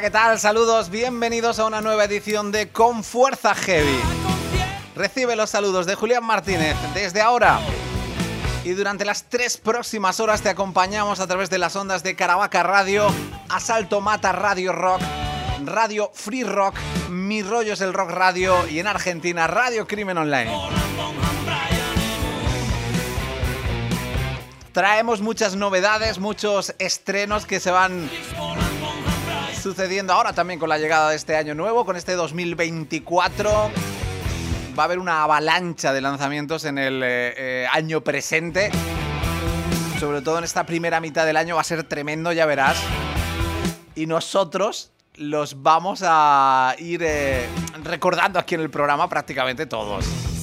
¿qué tal? Saludos, bienvenidos a una nueva edición de Con Fuerza Heavy. Recibe los saludos de Julián Martínez desde ahora. Y durante las 3 próximas horas te acompañamos a través de las ondas de Caravaca Radio, Asalto Mata Radio Rock, Radio Free Rock, Mi Rollo es el Rock Radio y en Argentina Radio Crimen Online. Traemos muchas novedades, muchos estrenos que se van sucediendo ahora también con la llegada de este año nuevo, con este 2024. Va a haber una avalancha de lanzamientos en el año presente. Sobre todo en esta primera mitad del año va a ser tremendo, ya verás. Y nosotros los vamos a ir recordando aquí en el programa prácticamente todos.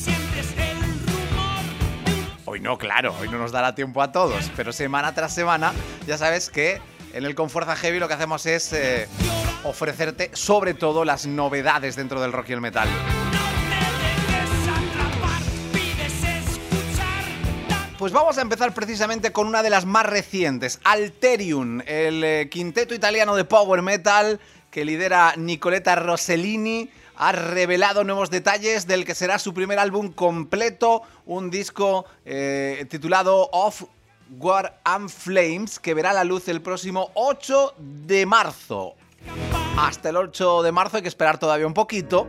Hoy no, claro, hoy no nos dará tiempo a todos. Pero semana tras semana ya sabes que en el Con Fuerza Heavy lo que hacemos es ofrecerte sobre todo las novedades dentro del rock y el metal. Pues vamos a empezar precisamente con una de las más recientes, Alterium, el quinteto italiano de power metal que lidera Nicoletta Rossellini. Ha revelado nuevos detalles del que será su primer álbum completo, un disco titulado Of War and Flames, que verá la luz el próximo 8 de marzo. Hasta el 8 de marzo hay que esperar todavía un poquito.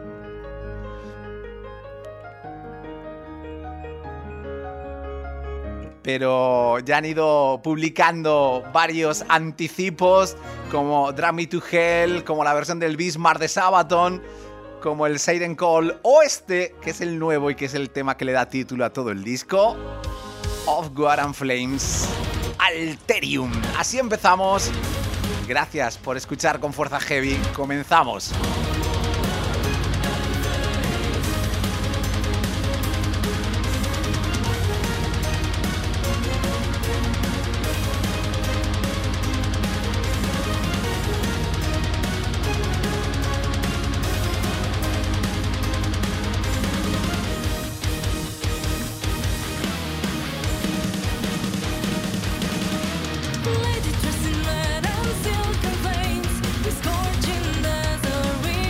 Pero ya han ido publicando varios anticipos, como Drag Me to Hell, como la versión del Bismarck de Sabaton, como el Siren Call, o este, que es el nuevo y que es el tema que le da título a todo el disco, Of War and Flames, Alterium. Así empezamos. Gracias por escuchar Con Fuerza Heavy. Comenzamos. Lady dressed in red and silken veins, scorching desert.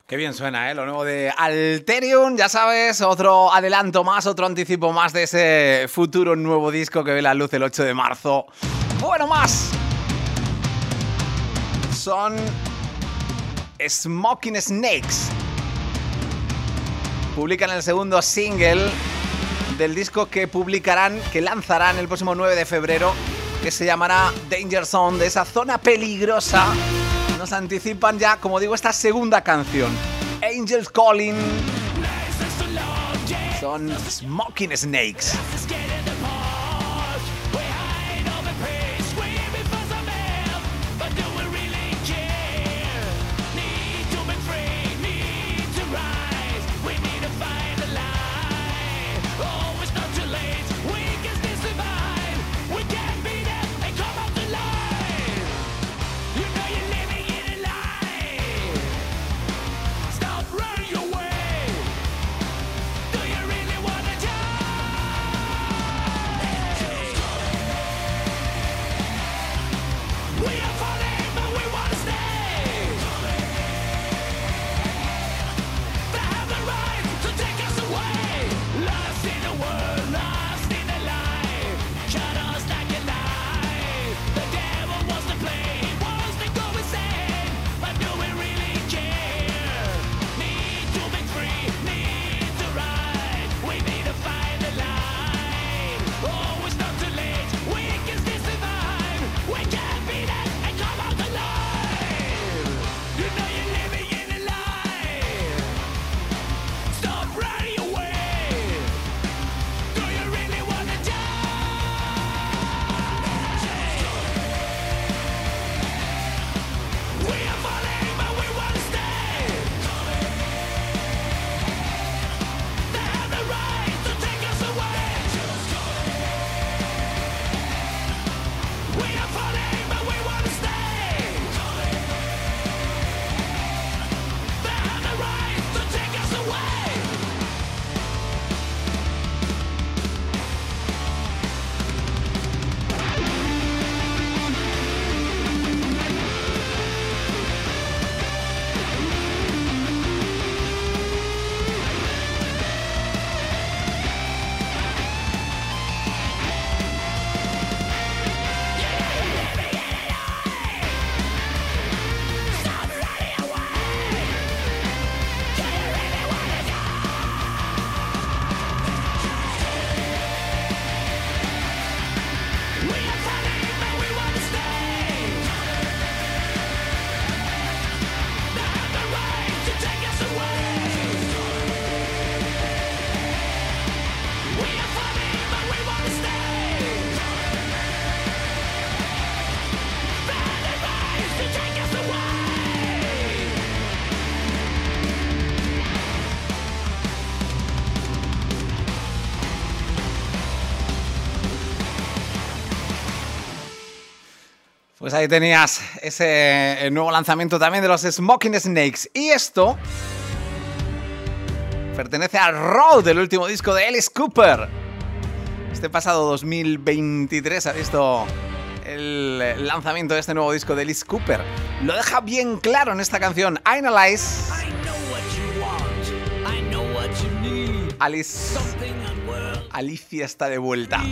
Qué bien suena, ¿eh? Lo nuevo de Alterium, ya sabes, otro adelanto más, otro anticipo más de ese futuro nuevo disco que ve la luz el 8 de marzo. Bueno, más. Son Smoking Snakes. Publican el segundo single del disco que lanzarán el próximo 9 de febrero, que se llamará Danger Zone, de esa zona peligrosa. Nos anticipan ya, como digo, esta segunda canción, Angels Calling. Son Smoking Snakes. Pues ahí tenías ese nuevo lanzamiento también de los Smoking Snakes. Y esto pertenece a Road, el último disco de Alice Cooper. Este pasado 2023 ha visto el lanzamiento de este nuevo disco de Alice Cooper. Lo deja bien claro en esta canción, Analyze. Alicia está de vuelta.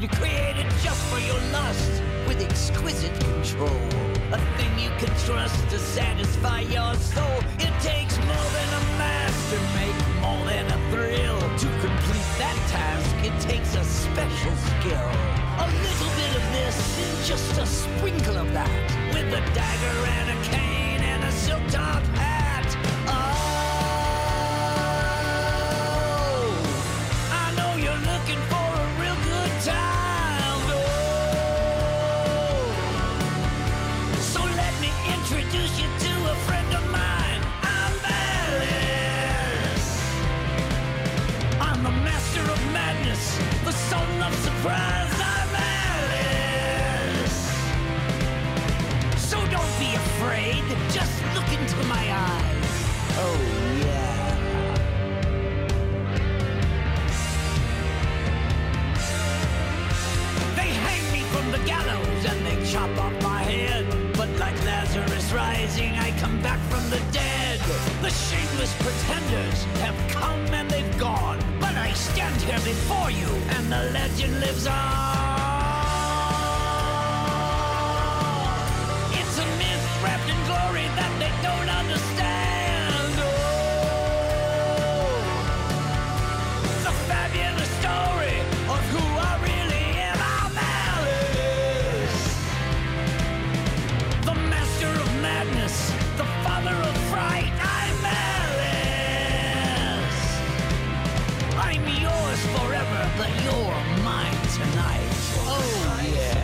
With exquisite control, a thing you can trust to satisfy your soul. It takes more than a master, make more than a thrill. To complete that task, it takes a special skill. A little bit of this and just a sprinkle of that, with a dagger and a cane and a silk top hat. Oh, I know you're looking for a real good time. Introduce you to a friend of mine. I'm Alice. I'm the master of madness, the son of surprise. I'm Alice. So don't be afraid, just look into my eyes. Oh yeah. They hang me from the gallows and they chop off my head. But like Lazarus rising, I come back from the dead. The The shameless pretenders have come and they've gone, but I stand here before you and the legend lives on. It's a myth wrapped in glory that they don't understand. Oh, the fabulous story of who I really am. I'm Alice, the master of madness, the father of fright. I'm Alice. I'm yours forever, but you're mine tonight. Oh yeah.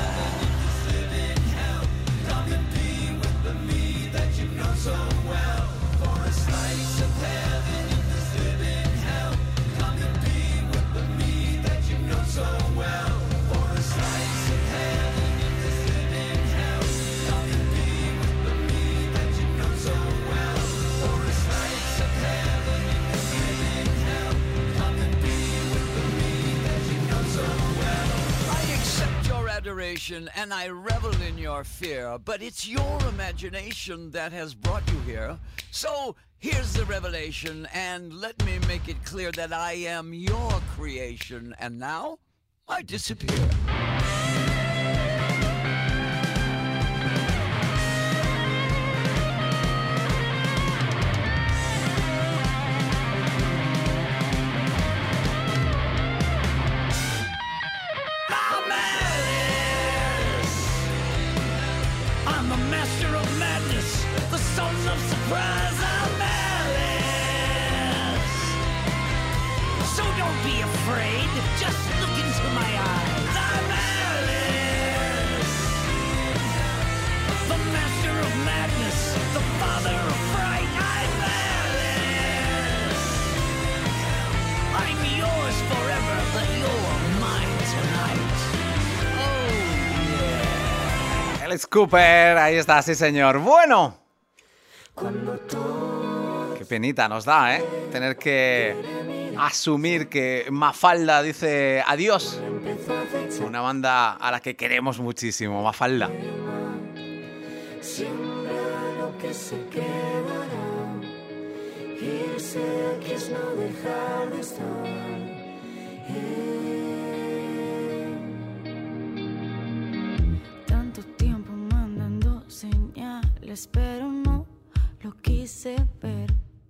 And I revel in your fear, but it's your imagination that has brought you here. So here's the revelation, and let me make it clear that I am your creation, and now I disappear. Son of surprise, I'm Alice. So don't be afraid, just look into my eyes. I'm Alice, the master of madness, the father of fright. I'm Alice. I'm yours forever, but you're mine tonight. Oh yeah. Alice Cooper, ahí está, sí señor. Bueno. Qué penita nos da, ¿eh? Tener que asumir que Mafalda dice adiós. Una banda a la que queremos muchísimo, Mafalda. Siempre lo que se quedará. Irse aquí es no dejar de estar. Tanto tiempo mandando señales, pero no lo quise ver.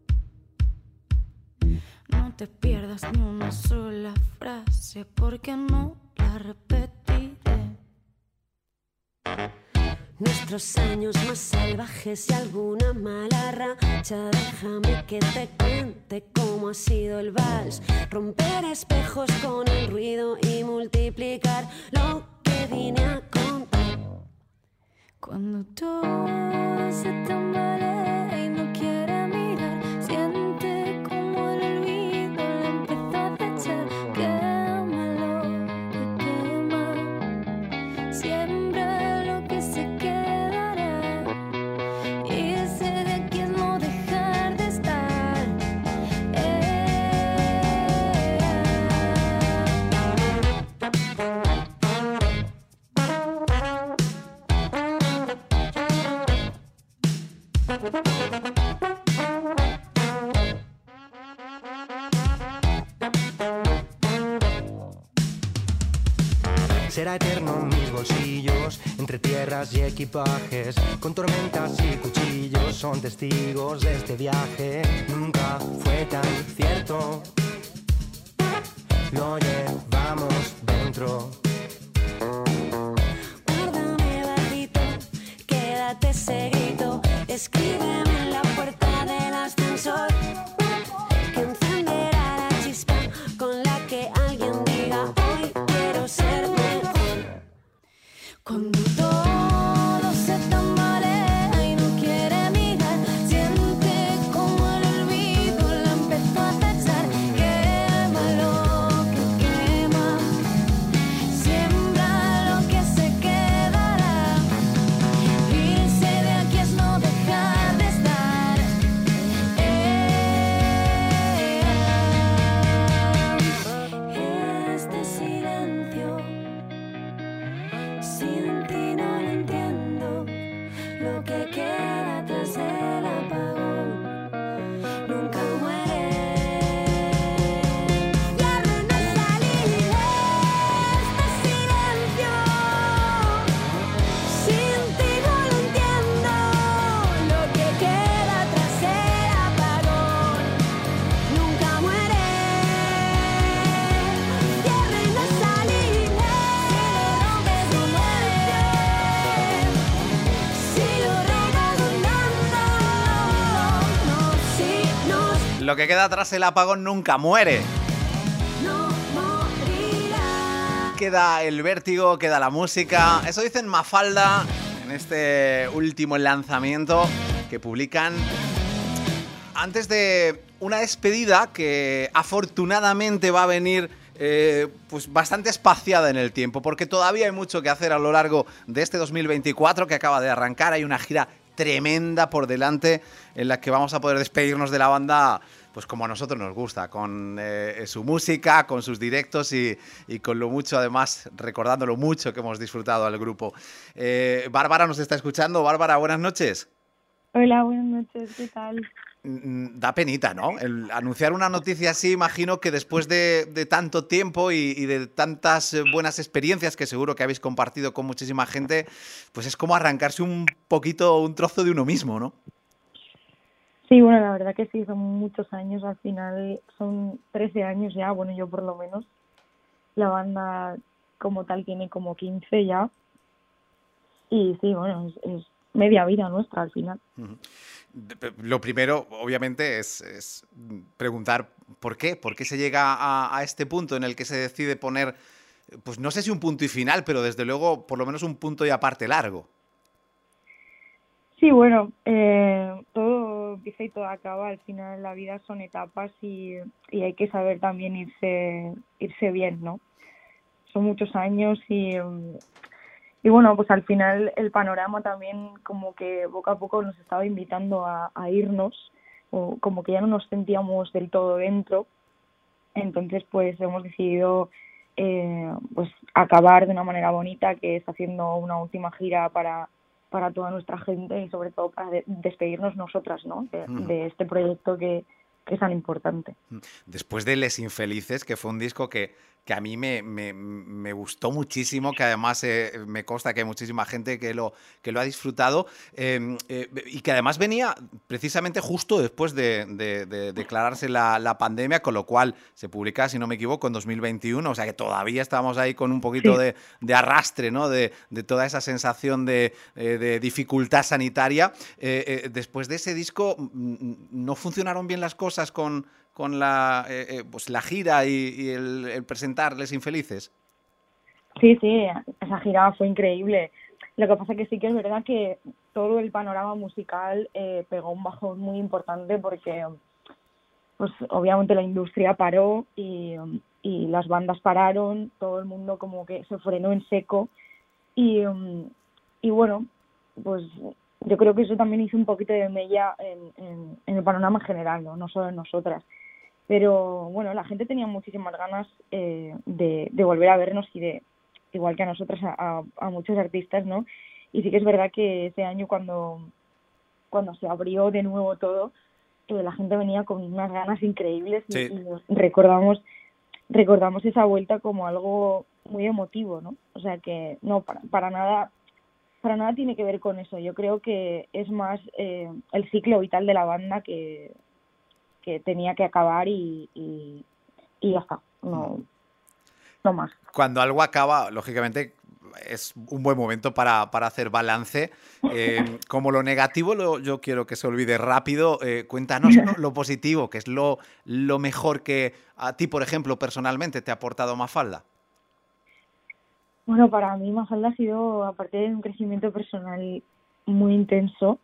No te pierdas ni una sola frase, porque no la repetiré. Nuestros años más salvajes y alguna mala racha. Déjame que te cuente cómo ha sido el vals. Romper espejos con el ruido y multiplicar lo que vine a contar. Cuando todo se tambalea y no quiere mirar, siente como el olvido le empieza a acechar. Quémalo, que quema, siembra lo que se quedará. Irse de aquí es no dejar de estar. Será eterno mis bolsillos, entre tierras y equipajes, con tormentas y cuchillos, son testigos de este viaje. Nunca fue tan cierto, lo llevamos dentro. Guárdame bajito, quédate ese grito, escríbeme en la puerta del ascensor, que encenderá la chispa con la que alguien diga hoy quiero ser mejor. Cuando todo se tambalea y no quiere mirar, siente como el olvido la empezó a tachar. Quémalo, que quema, siembra lo que se quedará. Irse de aquí es no dejar de estar. Este silencio sin ti no lo entiendo. Lo que queda tras el apagón nunca muere. No morirá. Queda el vértigo, queda la música. Eso dicen Mafalda en este último lanzamiento que publican antes de una despedida que afortunadamente va a venir pues bastante espaciada en el tiempo, porque todavía hay mucho que hacer a lo largo de este 2024 que acaba de arrancar. Hay una gira tremenda por delante en la que vamos a poder despedirnos de la banda pues como a nosotros nos gusta, con su música, con sus directos y con lo mucho, además, recordando lo mucho que hemos disfrutado al grupo. Bárbara nos está escuchando. Bárbara, buenas noches. Hola, buenas noches, ¿qué tal? Da penita, ¿no? El anunciar una noticia así, imagino que después de tanto tiempo y de tantas buenas experiencias que seguro que habéis compartido con muchísima gente, pues es como arrancarse un poquito, un trozo de uno mismo, ¿no? Sí, bueno, la verdad que sí, son muchos años, al final son 13 años ya, bueno, yo por lo menos. La banda como tal tiene como 15 ya. Y sí, bueno, es media vida nuestra al final. Lo primero, obviamente, es preguntar por qué se llega a este punto en el que se decide poner, pues no sé si un punto y final, pero desde luego por lo menos un punto y aparte largo. Sí, bueno, todo empieza y todo acaba, al final la vida son etapas y hay que saber también irse bien, ¿no? Son muchos años y bueno, pues al final el panorama también como que poco a poco nos estaba invitando a irnos, o como que ya no nos sentíamos del todo dentro. Entonces pues hemos decidido pues acabar de una manera bonita, que es haciendo una última gira para toda nuestra gente y sobre todo para despedirnos nosotras, ¿no? De este proyecto que es tan importante. Después de Les Infelices, que fue un disco que a mí me gustó muchísimo, que además me consta que hay muchísima gente que lo ha disfrutado, y que además venía precisamente justo después de declararse la pandemia, con lo cual se publica, si no me equivoco, en 2021, o sea que todavía estamos ahí con un poquito Sí. de arrastre, ¿no? De toda esa sensación de dificultad sanitaria. Después de ese disco, ¿no funcionaron bien las cosas con pues la gira y el presentar Les Infelices? Sí, esa gira fue increíble. Lo que pasa que sí que es verdad que todo el panorama musical pegó un bajón muy importante porque pues obviamente la industria paró y las bandas pararon, todo el mundo como que se frenó en seco y bueno, pues yo creo que eso también hizo un poquito de mella en el panorama general, no solo en nosotras. Pero bueno, la gente tenía muchísimas ganas de volver a vernos y igual que a nosotras, a muchos artistas, ¿no? Y sí que es verdad que ese año cuando se abrió de nuevo todo, la gente venía con unas ganas increíbles y, Sí. y recordamos esa vuelta como algo muy emotivo, ¿no? O sea que no, para nada tiene que ver con eso. Yo creo que es más el ciclo vital de la banda que tenía que acabar y ya está, no más. Cuando algo acaba, lógicamente, es un buen momento para hacer balance. Como lo negativo, yo quiero que se olvide rápido. Cuéntanos lo positivo, que es lo mejor que a ti, por ejemplo, personalmente te ha aportado Mafalda. Bueno, para mí Mafalda ha sido, aparte de un crecimiento personal muy intenso,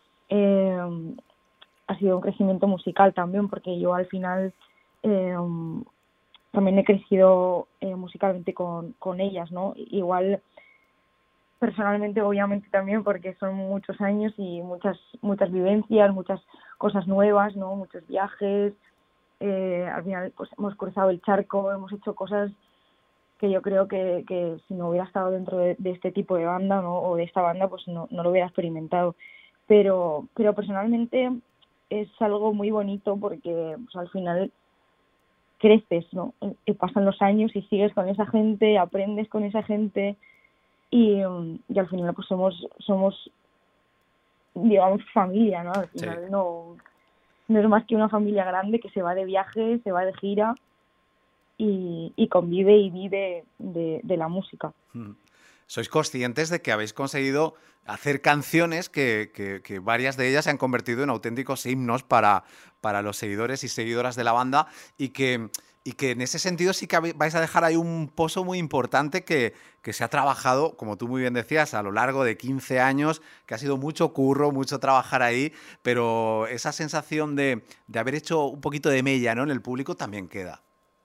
ha sido un crecimiento musical también, porque yo al final también he crecido musicalmente con ellas, ¿no? Igual personalmente, obviamente también, porque son muchos años y muchas vivencias, muchas cosas nuevas, ¿no? Muchos viajes. Al final pues hemos cruzado el charco, hemos hecho cosas que yo creo que si no hubiera estado dentro de este tipo de banda, ¿no? O de esta banda, pues no lo hubiera experimentado. Pero personalmente es algo muy bonito porque pues, al final creces, ¿no? Pasan los años y sigues con esa gente, aprendes con esa gente y al final pues somos digamos familia, ¿no? Al final Sí. no es más que una familia grande que se va de viaje, se va de gira y convive y vive de la música. sois conscientes de que habéis conseguido hacer canciones que varias de ellas se han convertido en auténticos himnos para los seguidores y seguidoras de la banda y que en ese sentido sí que vais a dejar ahí un pozo muy importante que se ha trabajado, como tú muy bien decías, a lo largo de 15 años, que ha sido mucho curro, mucho trabajar ahí, pero esa sensación de haber hecho un poquito de mella, ¿no?, en el público también queda.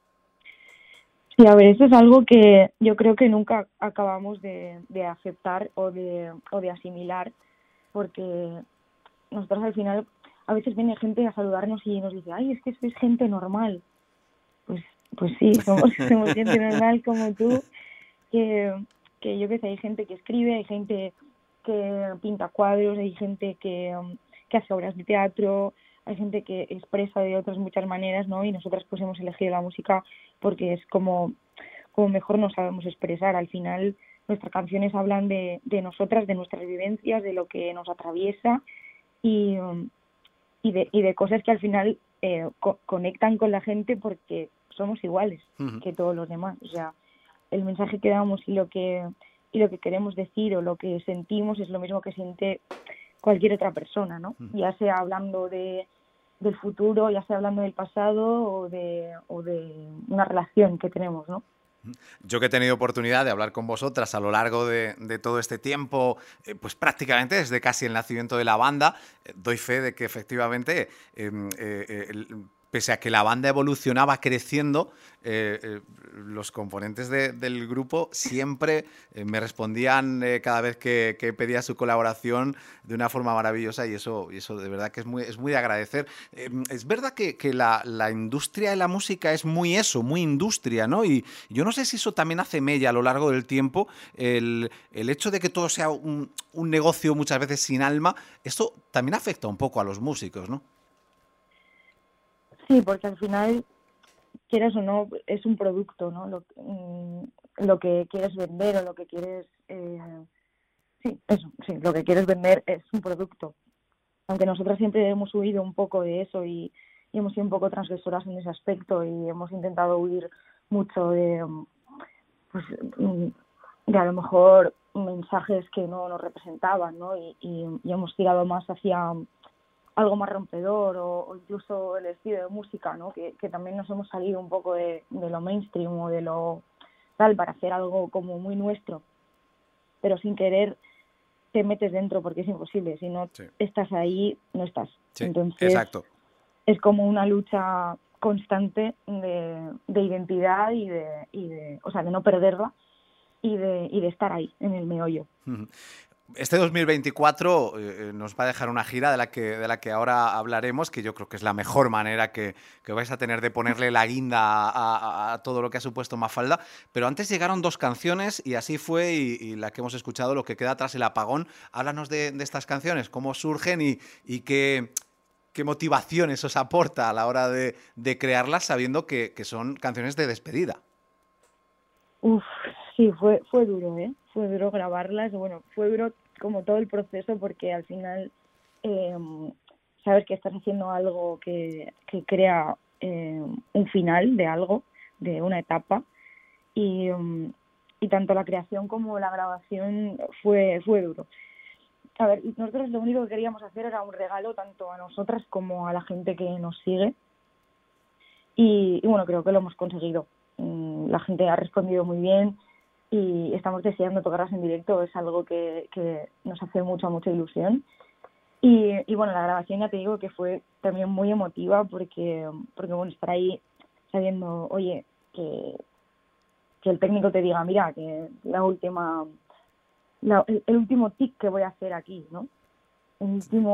Sí, a ver, eso es algo que yo creo que nunca acabamos de aceptar o de asimilar, porque nosotros al final, a veces viene gente a saludarnos y nos dice, ay, es que sois gente normal. Pues sí, somos gente normal como tú, que yo qué sé, hay gente que escribe, hay gente que pinta cuadros, hay gente que hace obras de teatro, hay gente que expresa de otras muchas maneras, ¿no? Y nosotras pues hemos elegido la música porque es como mejor nos sabemos expresar. Al final nuestras canciones hablan de nosotras, de nuestras vivencias, de lo que nos atraviesa y de cosas que al final conectan con la gente porque somos iguales que todos los demás. O sea, el mensaje que damos y lo que queremos decir o lo que sentimos es lo mismo que siente cualquier otra persona, ¿no? Ya sea hablando del futuro, ya sea hablando del pasado o de una relación que tenemos, ¿no? Yo que he tenido oportunidad de hablar con vosotras a lo largo de todo este tiempo, pues prácticamente desde casi el nacimiento de la banda, doy fe de que efectivamente, pese a que la banda evolucionaba creciendo, los componentes del grupo siempre me respondían cada vez que pedía su colaboración de una forma maravillosa y eso de verdad que es muy de agradecer. Es verdad que la industria de la música es muy industria, ¿no? Y yo no sé si eso también hace mella a lo largo del tiempo, el hecho de que todo sea un negocio muchas veces sin alma, esto también afecta un poco a los músicos, ¿no? Sí, porque al final, quieras o no, es un producto, ¿no? Lo que quieres vender o lo que quieres... lo que quieres vender es un producto. Aunque nosotros siempre hemos huido un poco de eso y hemos sido un poco transgresoras en ese aspecto y hemos intentado huir mucho de a lo mejor mensajes que no nos representaban, ¿no? Y hemos tirado más hacia algo más rompedor o incluso el estilo de música, ¿no? Que también nos hemos salido un poco de lo mainstream o de lo tal para hacer algo como muy nuestro, pero sin querer te metes dentro porque es imposible, si no estás ahí, no estás. Sí, entonces exacto. Es como una lucha constante de identidad y de o sea, de no perderla y de estar ahí en el meollo. Este 2024 nos va a dejar una gira de la que ahora hablaremos, que yo creo que es la mejor manera que vais a tener de ponerle la guinda a todo lo que ha supuesto Mafalda. Pero antes llegaron dos canciones y así fue, y la que hemos escuchado, Lo que queda tras el apagón. Háblanos de estas canciones, cómo surgen y qué motivaciones os aporta a la hora de crearlas, sabiendo que son canciones de despedida. Sí, fue duro, ¿eh? Fue duro grabarlas. Bueno, fue duro como todo el proceso porque al final sabes que estás haciendo algo que crea un final de algo, de una etapa. Y tanto la creación como la grabación fue duro. A ver, nosotros lo único que queríamos hacer era un regalo tanto a nosotras como a la gente que nos sigue. Y bueno, creo que lo hemos conseguido. La gente ha respondido muy bien y estamos deseando tocarlas en directo. Es algo que nos hace mucha ilusión. Y bueno, la grabación ya te digo que fue también muy emotiva porque bueno, estar ahí sabiendo, oye, que el técnico te diga, mira, que el último tic que voy a hacer aquí, ¿no? El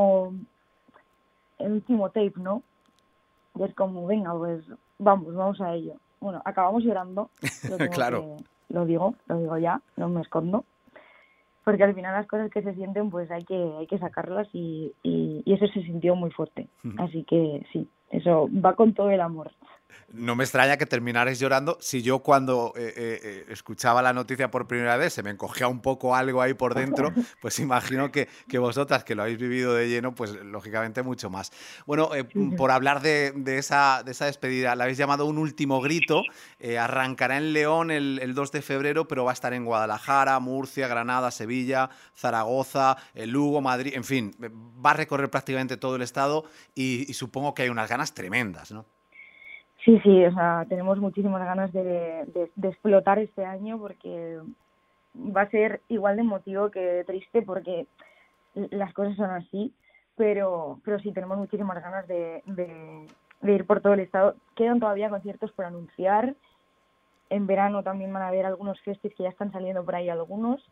último tape, ¿no? Y es como, venga, pues vamos a ello. Bueno, acabamos llorando. Claro. Lo digo ya, no me escondo. Porque al final las cosas que se sienten, pues hay que sacarlas y eso se sintió muy fuerte. Así que sí, eso va con todo el amor. No me extraña que terminarais llorando. Si yo cuando escuchaba la noticia por primera vez se me encogía un poco algo ahí por dentro, pues imagino que vosotras, que lo habéis vivido de lleno, pues lógicamente mucho más. Bueno, por hablar de esa despedida, la habéis llamado Un último grito. Arrancará en León el 2 de febrero, pero va a estar en Guadalajara, Murcia, Granada, Sevilla, Zaragoza, Lugo, Madrid, en fin, va a recorrer prácticamente todo el estado y supongo que hay unas ganas tremendas, ¿no? Sí, sí, o sea, tenemos muchísimas ganas de explotar este año porque va a ser igual de emotivo que triste porque las cosas son así, pero sí tenemos muchísimas ganas de ir por todo el estado. Quedan todavía conciertos por anunciar. En verano también van a haber algunos festis que ya están saliendo por ahí algunos.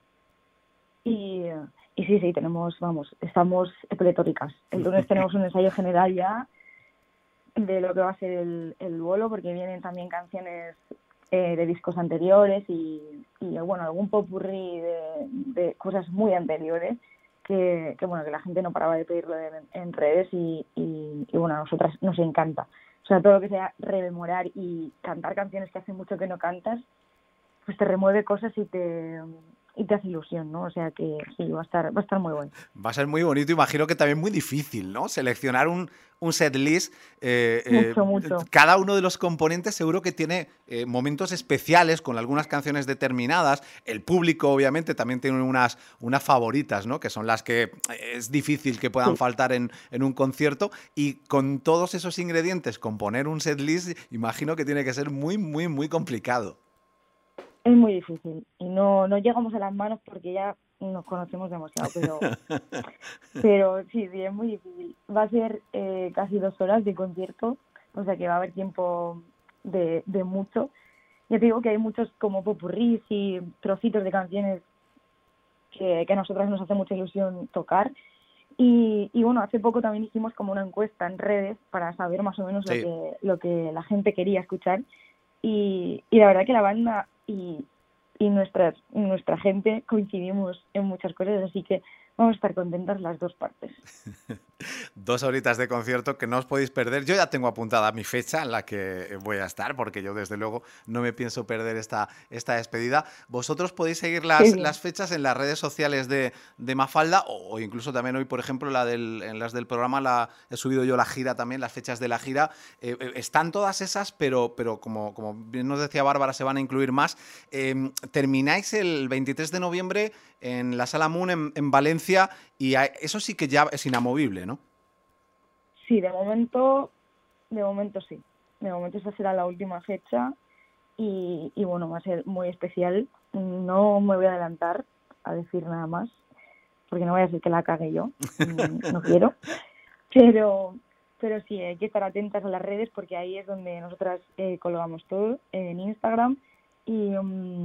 Y sí, estamos pletóricas. El lunes tenemos un ensayo general ya de lo que va a ser el bolo, porque vienen también canciones de discos anteriores y bueno, algún popurrí de cosas muy anteriores que la gente no paraba de pedirlo en redes y bueno, a nosotras nos encanta. O sea, todo lo que sea rememorar y cantar canciones que hace mucho que no cantas, pues te remueve cosas y te hace ilusión, ¿no? O sea que sí, va a estar muy bueno. Va a ser muy bonito, imagino que también muy difícil, ¿no? Seleccionar un setlist. Mucho. Cada uno de los componentes seguro que tiene momentos especiales con algunas canciones determinadas. El público, obviamente, también tiene unas favoritas, ¿no? Que son las que es difícil que puedan faltar en un concierto. Y con todos esos ingredientes, componer un setlist, imagino que tiene que ser muy, muy, muy complicado. Es muy difícil y no llegamos a las manos porque ya nos conocemos demasiado, pero sí, es muy difícil. Va a ser casi 2 horas de concierto, o sea que va a haber tiempo de mucho. Ya te digo que hay muchos como popurrís y trocitos de canciones que a nosotras nos hace mucha ilusión tocar. Y bueno, hace poco también hicimos como una encuesta en redes para saber más o menos lo que la gente quería escuchar. Y la verdad que la banda y nuestra gente coincidimos en muchas cosas, así que vamos a estar contentas las dos partes. 2 horitas de concierto que no os podéis perder. Yo ya tengo apuntada mi fecha en la que voy a estar, porque yo desde luego no me pienso perder esta despedida. Vosotros podéis seguir las fechas en las redes sociales de Mafalda o incluso también hoy, por ejemplo, en las del programa he subido yo la gira también, las fechas de la gira. Están todas esas, pero como bien nos decía Bárbara, se van a incluir más. Termináis el 23 de noviembre en la Sala Moon en Valencia y eso sí que ya es inamovible, ¿no? Sí, de momento sí. De momento esa será la última fecha y bueno, va a ser muy especial. No me voy a adelantar a decir nada más porque no voy a decir que la cague yo, no quiero. Pero sí, hay que estar atentas a las redes porque ahí es donde nosotras colgamos todo, en Instagram y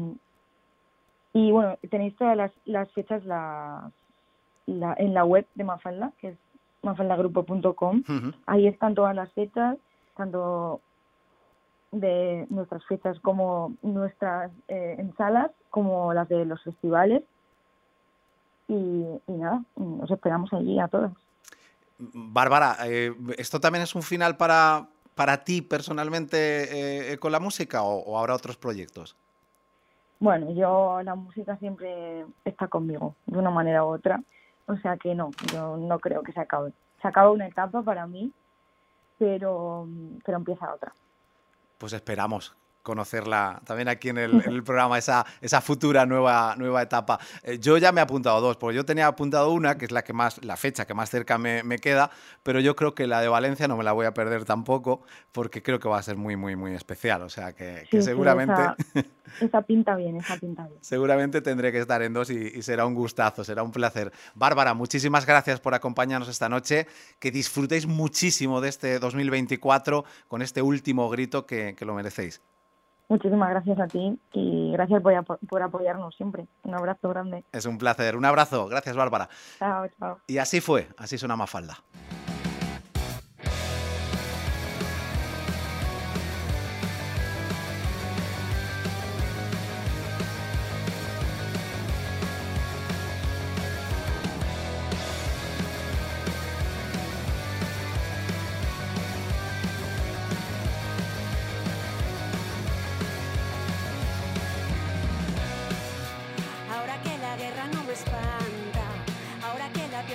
bueno, tenéis todas las fechas en la web de Mafalda, que es mafaldagrupo.com. Uh-huh. Ahí están todas las fechas, tanto de nuestras fechas como nuestras en salas, como las de los festivales. Y nada, os esperamos allí a todas. Bárbara, ¿esto también es un final para ti personalmente con la música o habrá otros proyectos? Bueno, la música siempre está conmigo, de una manera u otra. O sea que no, yo no creo que se acabe. Se acaba una etapa para mí, pero empieza otra. Pues esperamos conocerla también aquí en el programa, esa futura nueva etapa. Yo ya me he apuntado 2, porque yo tenía apuntado una, que es la fecha que más cerca me queda, pero yo creo que la de Valencia no me la voy a perder tampoco, porque creo que va a ser muy, muy, muy especial. O sea que seguramente... Esa pinta bien. Seguramente tendré que estar en 2 y será un gustazo, será un placer. Bárbara, muchísimas gracias por acompañarnos esta noche. Que disfrutéis muchísimo de este 2024 con este último grito que lo merecéis. Muchísimas gracias a ti y gracias por apoyarnos siempre. Un abrazo grande. Es un placer. Un abrazo. Gracias, Bárbara. Chao. Y así fue. Así suena Mafalda.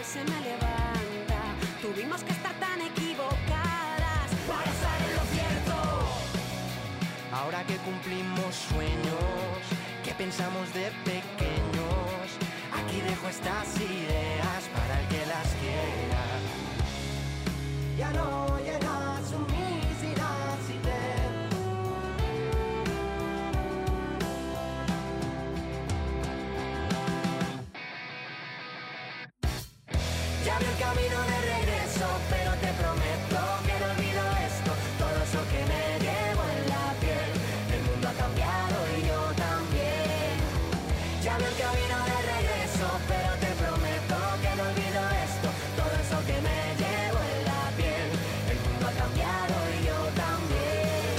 que se me levanta. Tuvimos que estar tan equivocadas para estar en lo cierto. Ahora que cumplimos sueños, que pensamos de pequeños, aquí dejo estas ideas para el que las quiera. Ya no llenas mis ideas y ya vi el camino de regreso, pero te prometo que no olvido esto. Todo eso que me llevo en la piel. El mundo ha cambiado y yo también. Ya vi el camino de regreso, pero te prometo que no olvido esto. Todo eso que me llevo en la piel. El mundo ha cambiado y yo también.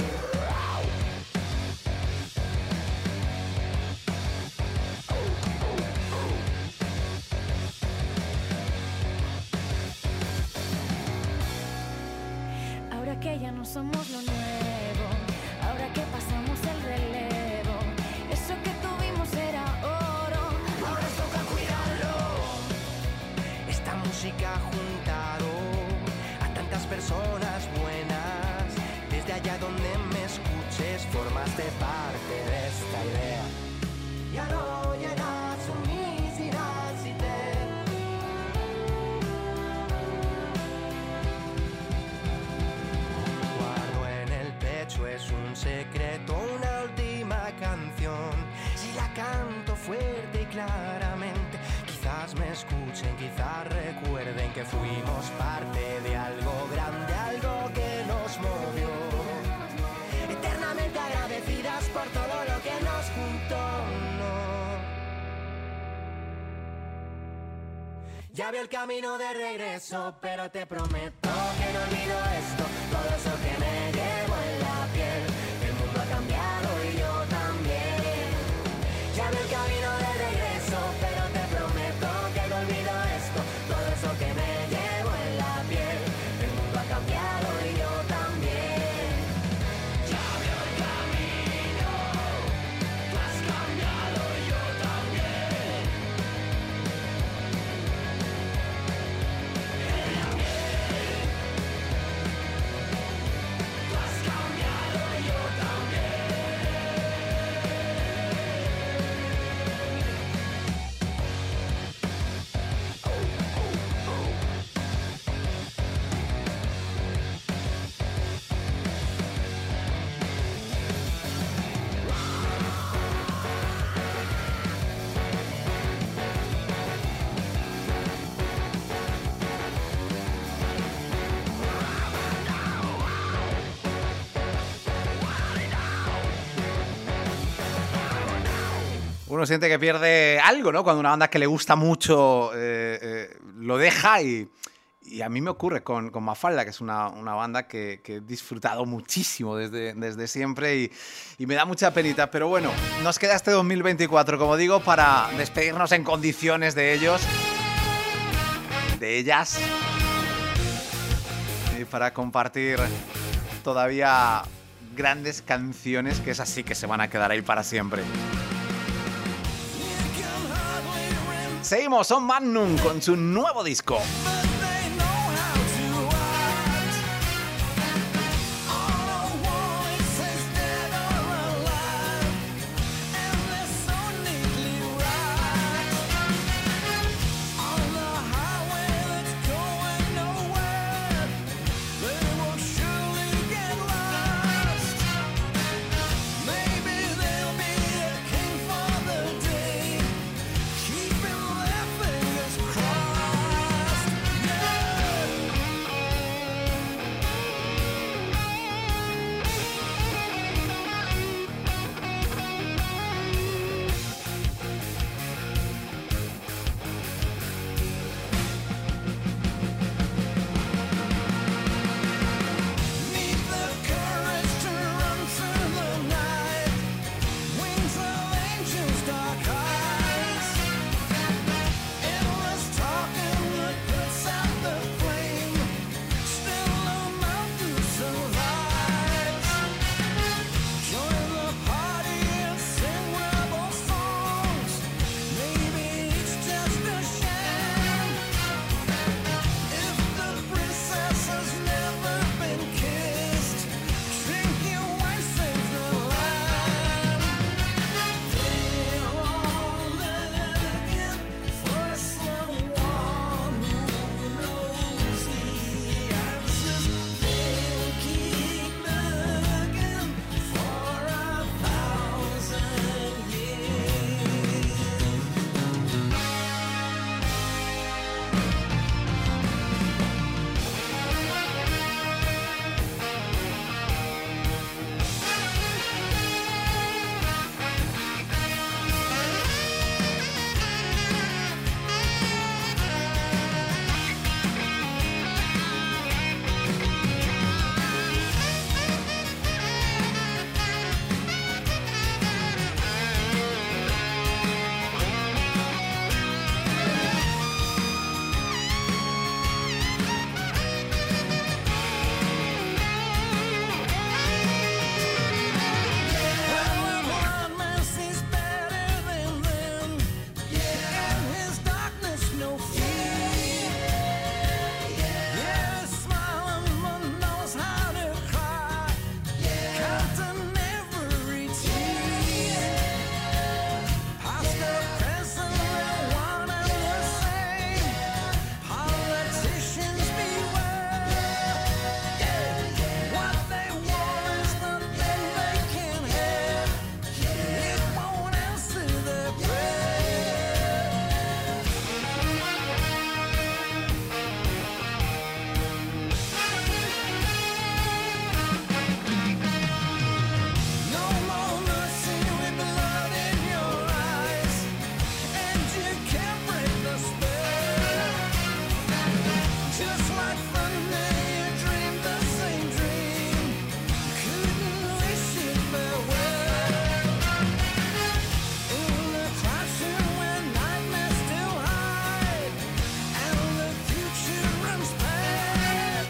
Ahora que ya no somos lo nuevo, ahora que pasamos el relevo, eso que tuvimos era oro, Ahora toca cuidarlo. Esta música ha juntado a tantas personas buenas. Desde allá donde me escuches, formaste parte de esta idea. Ya no llenas mis ideas y guardo en el pecho, es un secreto, una última canción. Si la canto fuerte y claramente, quizás me escuchen, quizás recuerden que fuimos parte de algo grande, algo que nos movió. Eternamente agradecidas por todo lo que nos juntó. No. Ya vi el camino de regreso, pero te prometo que no olvido esto. Todo eso que me llevo en la piel. El mundo ha cambiado y yo también. Ya vi el camino de regreso, pero te prometo que no olvido esto. Todo eso que me llevo en la piel. El mundo ha cambiado y yo también. Ya vi el camino, tú has cambiado y yo también. Tú has cambiado y yo también. Uno siente que pierde algo, ¿no? Cuando una banda que le gusta mucho lo deja y a mí me ocurre con Mafalda, que es una banda que he disfrutado muchísimo desde siempre y me da mucha penita. Pero bueno, nos queda este 2024, como digo, para despedirnos en condiciones de ellos, de ellas, y para compartir todavía grandes canciones que esas sí que se van a quedar ahí para siempre. Seguimos, son Magnum con su nuevo disco. Keeping their fingers crossed.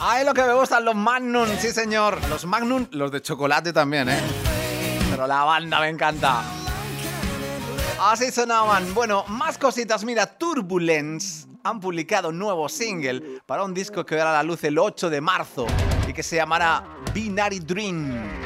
Ay, lo que me gustan los Magnum, sí señor. Los Magnum, los de chocolate también, ¿eh? Pero la banda me encanta. Así sonaban. Bueno, más cositas. Mira, Turbulence han publicado un nuevo single para un disco que verá la luz el 8 de marzo y que se llamará Binary Dream.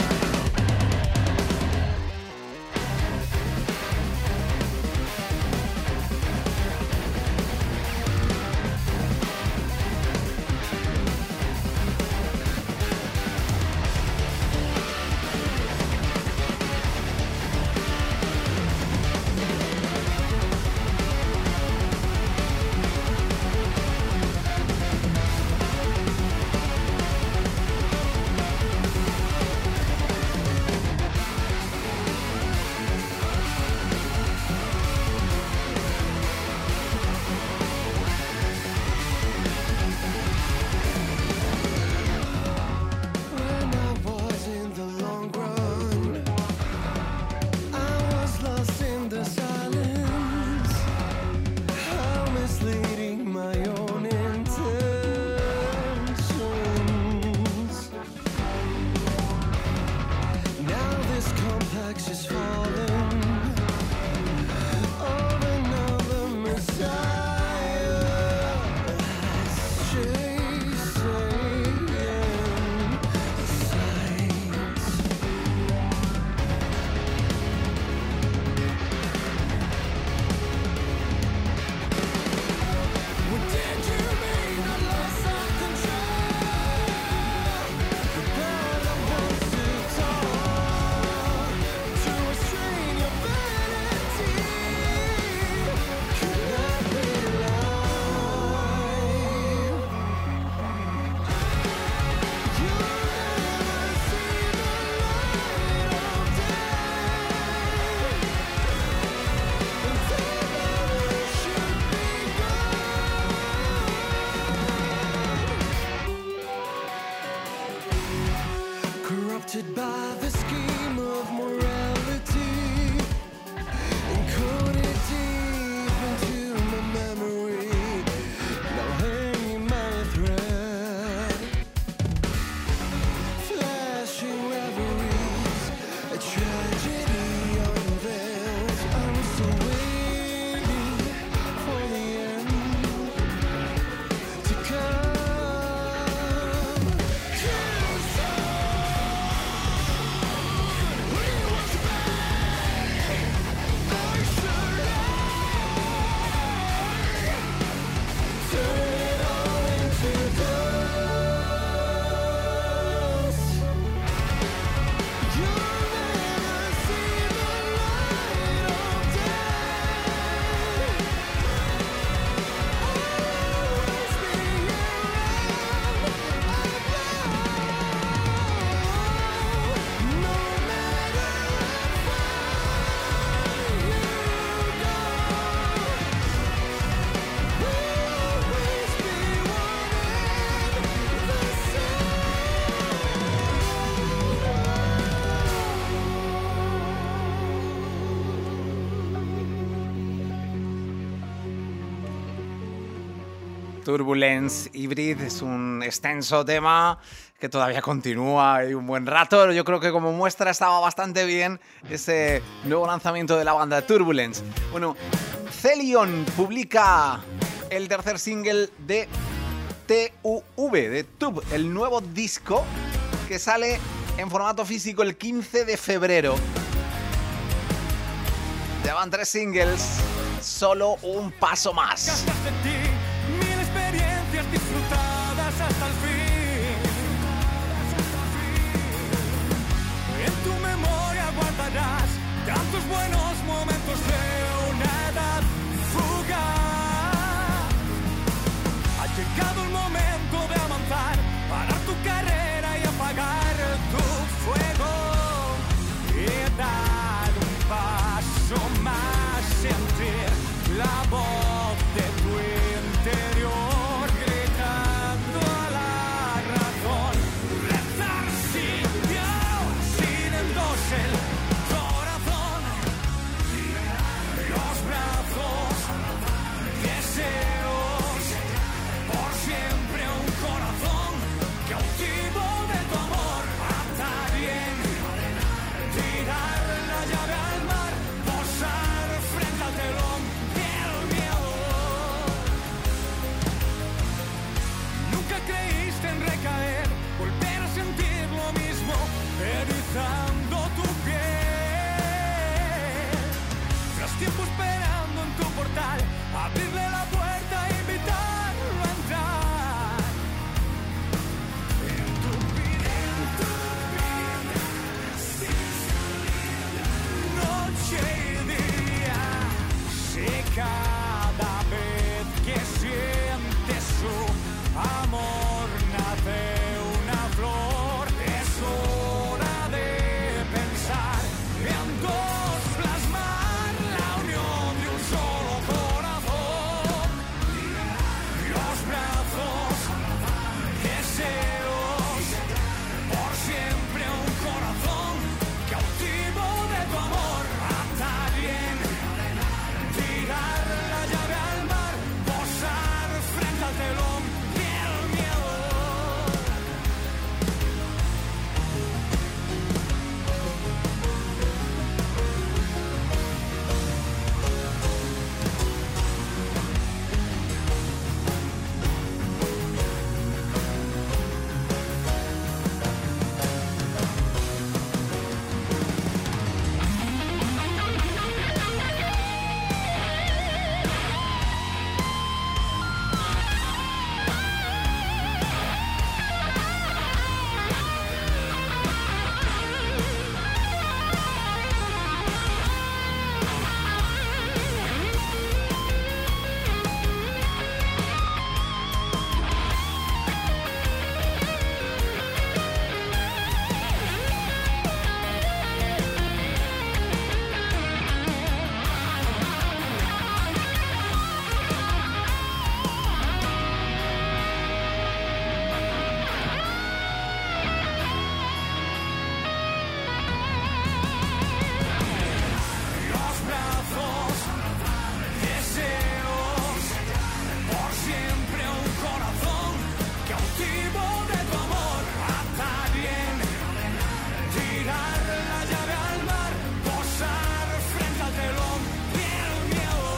Turbulence Hybrid es un extenso tema que todavía continúa y un buen rato. Yo creo que como muestra estaba bastante bien ese nuevo lanzamiento de la banda Turbulence. Bueno, Celion publica el tercer single de TUV, de Tube, el nuevo disco que sale en formato físico el 15 de febrero. Llevan 3 singles, solo un paso más. Mil experiencias disfrutadas hasta el fin. En tu memoria guardarás tantos buenos momentos de una edad fugaz. Ha llegado el momento de avanzar, parar tu carrera y apagar tu fuego y dar un paso más, sentir la voz de tu interior gritando a la besando tu piel. Tras tiempo esperando en tu portal, abrirle la puerta e invitarlo a entrar en tu vida. Noche y día, si cada vez que sientes su amor nace una flor, es hora de pensar en dos, plasmar la unión de un solo corazón. Los brazos, deseos, por siempre un corazón cautivo de tu amor. Hasta bien, tirar la llave al mar, posar frente al telón y el miedo. Los brazos, deseos, por siempre un corazón cautivo de tu amor. Hasta bien, tirar la llave al mar, posar frente al telón y el miedo.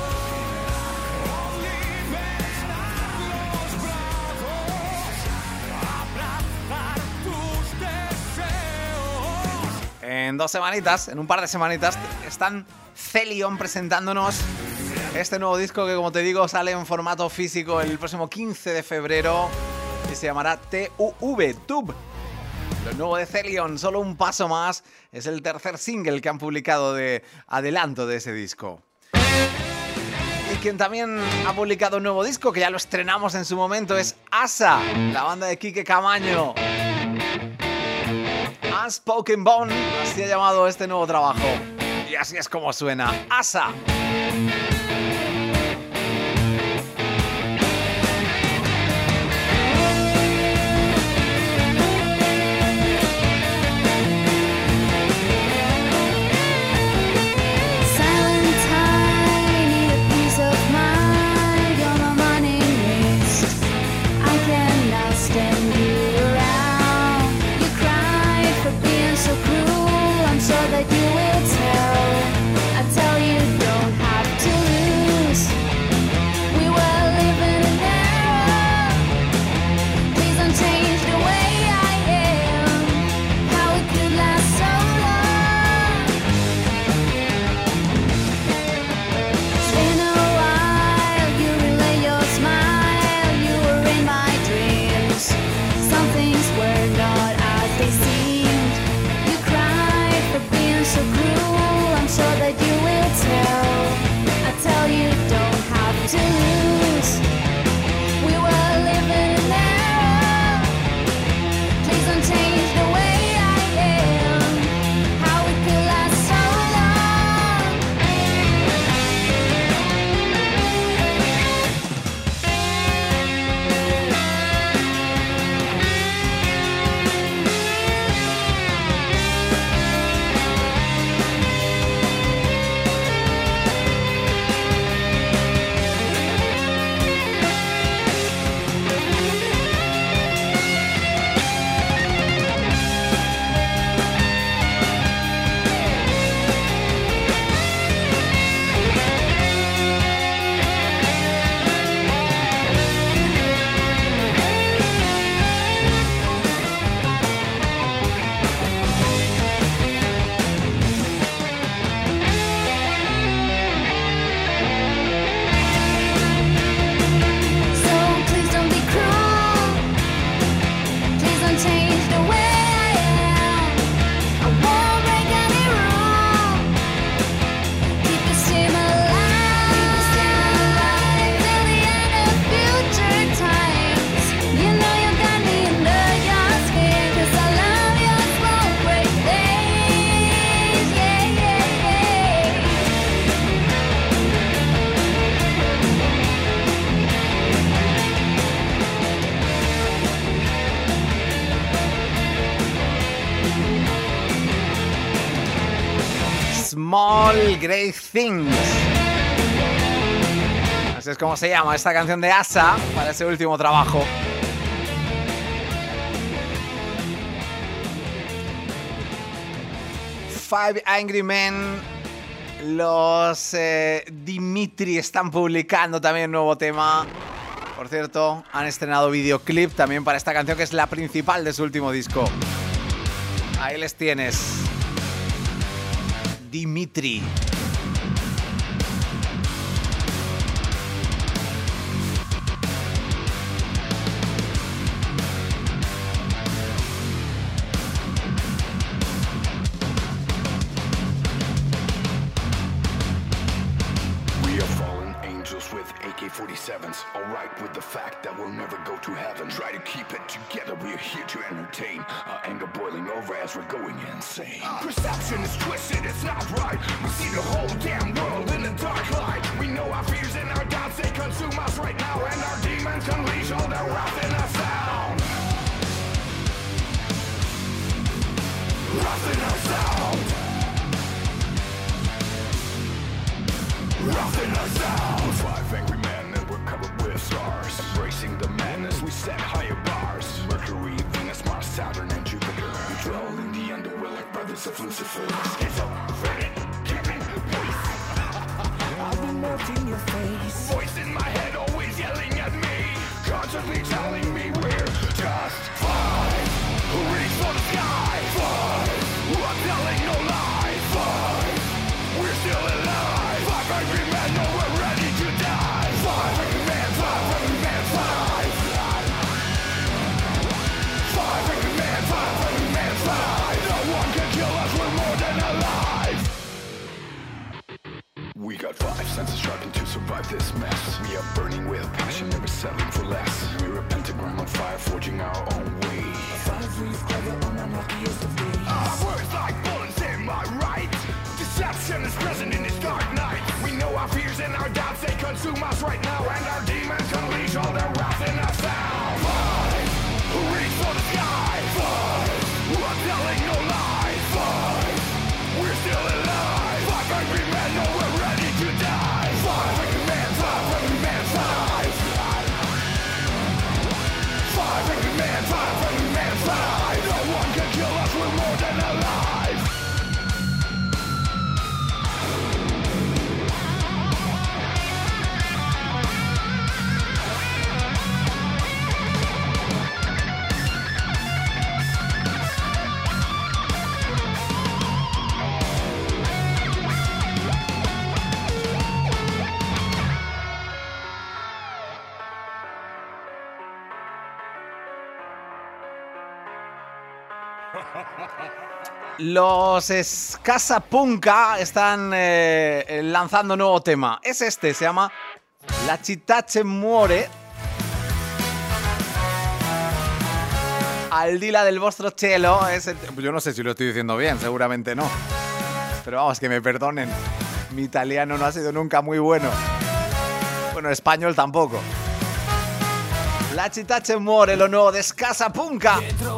Liberar los brazos, abrazar tus deseos. En 2 semanitas, en un par de semanitas, están Celion presentándonos este nuevo disco que, como te digo, sale en formato físico el próximo 15 de febrero y se llamará TUV, Tube. Lo nuevo de Celion, solo un paso más, es el tercer single que han publicado de adelanto de ese disco. Y quien también ha publicado un nuevo disco, que ya lo estrenamos en su momento, es Asa, la banda de Quique Camaño. Unspoken Bone, así ha llamado este nuevo trabajo. Y así es como suena, Asa. Silent time, need a peace of mind. You're my morning mist. I cannot stand you around. You cried for being so cruel. I'm sure that you will tell. I tell you, don't have to Small Great Things. Así es como se llama esta canción de Asa para ese último trabajo. Five Angry Men, los Dimitri están publicando también un nuevo tema. Por cierto, han estrenado videoclip también para esta canción que es la principal de su último disco. Ahí les tienes. Dimitri. AK-47s, alright with the fact that we'll never go to heaven. Try to keep it together, we're here to entertain. Our anger boiling over as we're going insane. Perception is twisted, it's not right. We see the whole damn world in the dark light. We know our fears and our doubts, they consume us right now. And our demons unleash all their wrath in us down. Wrath in us down. Wrath in us down. We're five angry men and we're covered with scars. Embracing the madness, we set higher bars. Mercury, Venus, Mars, Saturn, and Jupiter. We dwell in the underworld like brothers of Lucifer. Schizophrenic, giving voice. I'll be melting your face. Voice in my head always yelling at me. Constantly telling me we're just five. Who reach for the sky? Five. Who are telling no lies? Five. We're still alive. Five angry men, no, we're ready to die. Five angry men, five angry men, five. Five angry men, five angry men, five. No one can kill us, we're more than alive. We got five senses sharpened to survive this mess. We are burning with passion, never settling for less. We're a pentagram on fire, forging our own way. Five reef clever on unluckiest of days. Our words like bullets, am I right? Deception is present in this dark night. We know our fears and our doubts, they consume us right now. And our demons unleash all their wrath in us now. Five, who reach for the sky. Five, who are telling no lies. Five, we're still alive. Five angry men, no, we're ready to die. Five angry men, five angry men, five. Five angry men, five angry men, five. No one can kill us, we're more than alive. Los Escasa Punka están lanzando nuevo tema. Es este, se llama La città ci muore. Al di là del vostro cielo. Yo no sé si lo estoy diciendo bien, seguramente no. Pero vamos, que me perdonen. Mi italiano no ha sido nunca muy bueno. Bueno, español tampoco. La città ci muore, lo nuovo de Escasa Punka.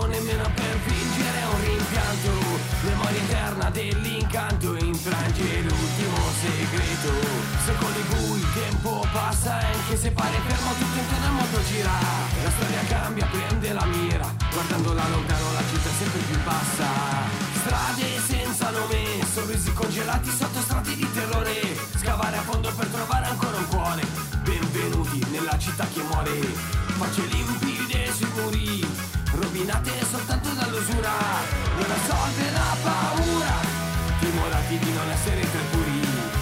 Memoria interna dell'incanto infrange l'ultimo segreto. Secoli bui, tempo passa e anche se pare fermo tutto intorno al mondo gira. La storia cambia, prende la mira. Guardandola lontano la città è sempre più bassa. Strade senza nome, sorrisi congelati sotto strati di terrore. Scavare a fondo per trovare ancora un cuore. Benvenuti nella città che muore. Facce limpide sui muri, rovinate soltanto dall'usura. Non assolve la paura, timorati di non essere tra i puri.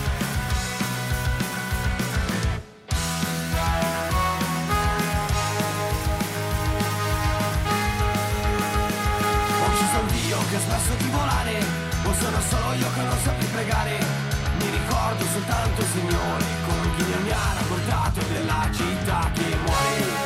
O ci sono Dio che ha smesso di volare, o sono solo io che non so più pregare. Mi ricordo soltanto il Signore, con chi mi ha raccontato della città che muore.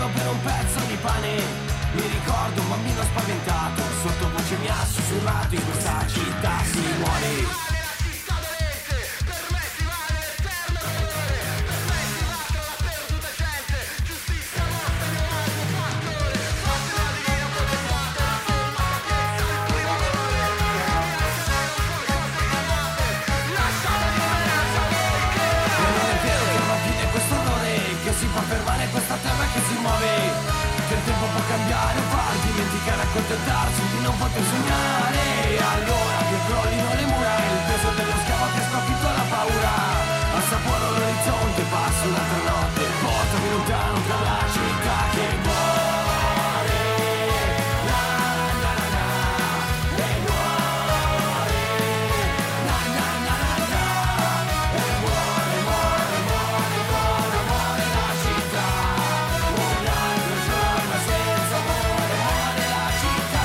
per un pezzo di pane. Mi ricordo un bambino spaventato, sottovoce mi ha sussurrato: in questa città si muore. Si fa fermare questa terra che si muove, che il tempo può cambiare, far dimenticare, accontentarsi di non poter sognare. E allora che crollino le mura, il peso dello schiavo che ha sconfitto la paura. Assaporo l'orizzonte, passo un'altra notte, portami lontano dalla città che muore. Na na na na, e muore. Na na na na na, e muore, muore, muore, muore, muore la città. Un altro giorno senza amore, muore la città.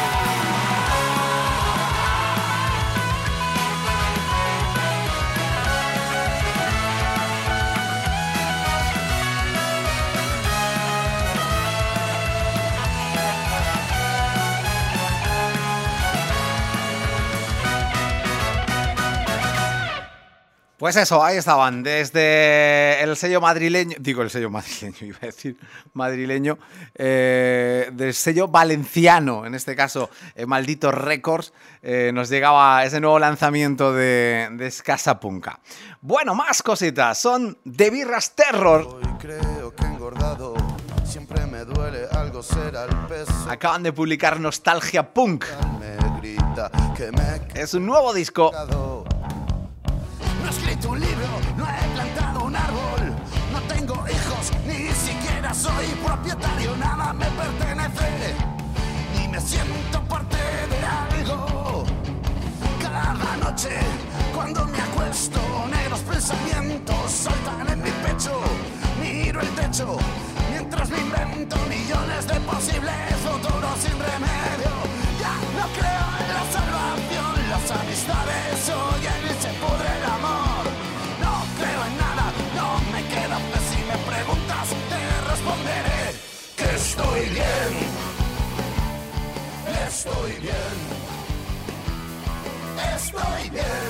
Pues eso, ahí estaban, desde el sello madrileño, digo el sello madrileño, iba a decir madrileño, del sello valenciano, en este caso Maldito Records, nos llegaba ese nuevo lanzamiento de Escasa Punka. Bueno, más cositas, son The Birras Terror. Hoy creo que he engordado, siempre me duele algo, será el peso. Acaban de publicar Nostalgia Punk. Me grita que me he Es un nuevo disco. quedado. No he escrito un libro, no he plantado un árbol, no tengo hijos, ni siquiera soy propietario, nada me pertenece, ni me siento parte de algo. Cada noche, cuando me acuesto, negros pensamientos saltan en mi pecho, miro el techo, mientras me invento millones de posibles futuros sin remedio. Ya no creo en la salvación, las amistades oyen y se pudre el amor. No creo en nada, no me queda fe. Si me preguntas, te responderé que estoy bien. Estoy bien. Estoy bien.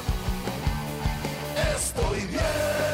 Estoy bien.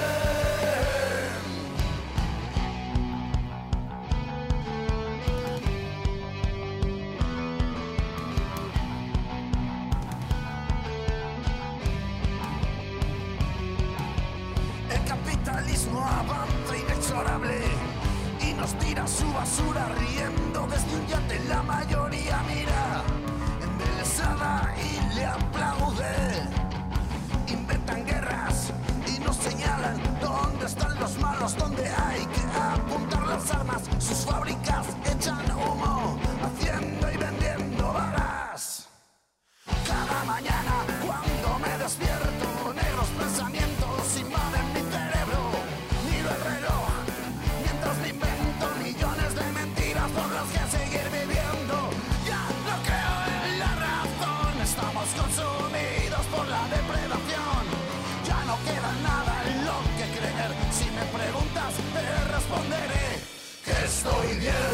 El capitalismo avanza inexorable y nos tira su basura riendo desde un yate. La mayoría mira embelesada y le aplaude. Inventan guerras y nos señalan dónde están los malos, dónde hay que apuntar las armas. Sus fábricas echan humo, haciendo y vendiendo balas. Cada mañana cuando me despierto, negros pensamientos invaden mi cerebro. Miro el reloj mientras me invento millones de mentiras por las que seguir viviendo. Ya no creo en la razón, estamos consumidos por la depredación. Ya no queda nada en lo que creer. Si me preguntas, te responderé que estoy bien.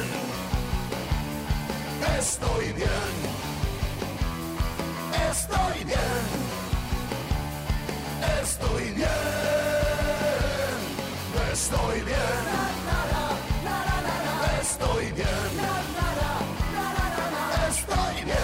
Estoy bien. Estoy bien. Estoy bien. Estoy bien. Estoy bien. Estoy bien.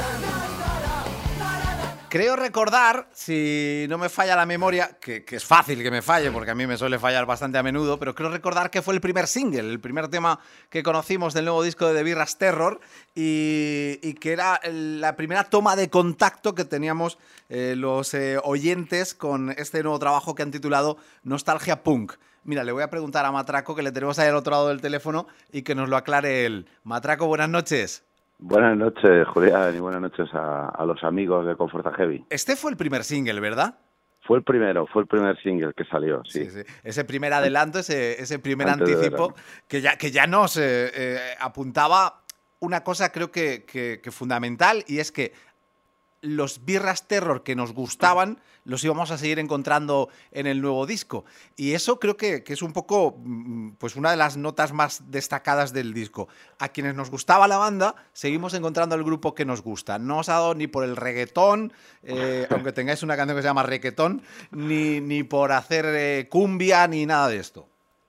Creo recordar, si no me falla la memoria, que es fácil que me falle, porque a mí me suele fallar bastante a menudo, pero creo recordar que fue el primer single, el primer tema que conocimos del nuevo disco de The Birras Terror, y que era la primera toma de contacto que teníamos los oyentes con este nuevo trabajo que han titulado Nostalgia Punk. Mira, le voy a preguntar a Matraco, que le tenemos ahí al otro lado del teléfono, y que nos lo aclare él. Matraco, buenas noches. Buenas noches, Julián, y buenas noches a los amigos de Conforta Heavy. Este fue el primer single, ¿verdad? Fue el primer single que salió, sí. Sí. Ese primer adelanto, ese primer Antes de anticipo, que ya nos apuntaba una cosa, creo que fundamental, y es que los Birras Terror que nos gustaban los íbamos a seguir encontrando en el nuevo disco. Y eso creo que es un poco pues una de las notas más destacadas del disco. A quienes nos gustaba la banda, seguimos encontrando el grupo que nos gusta. No os ha dado ni por el reggaetón, aunque tengáis una canción que se llama Reggaetón, ni por hacer cumbia, ni nada de esto.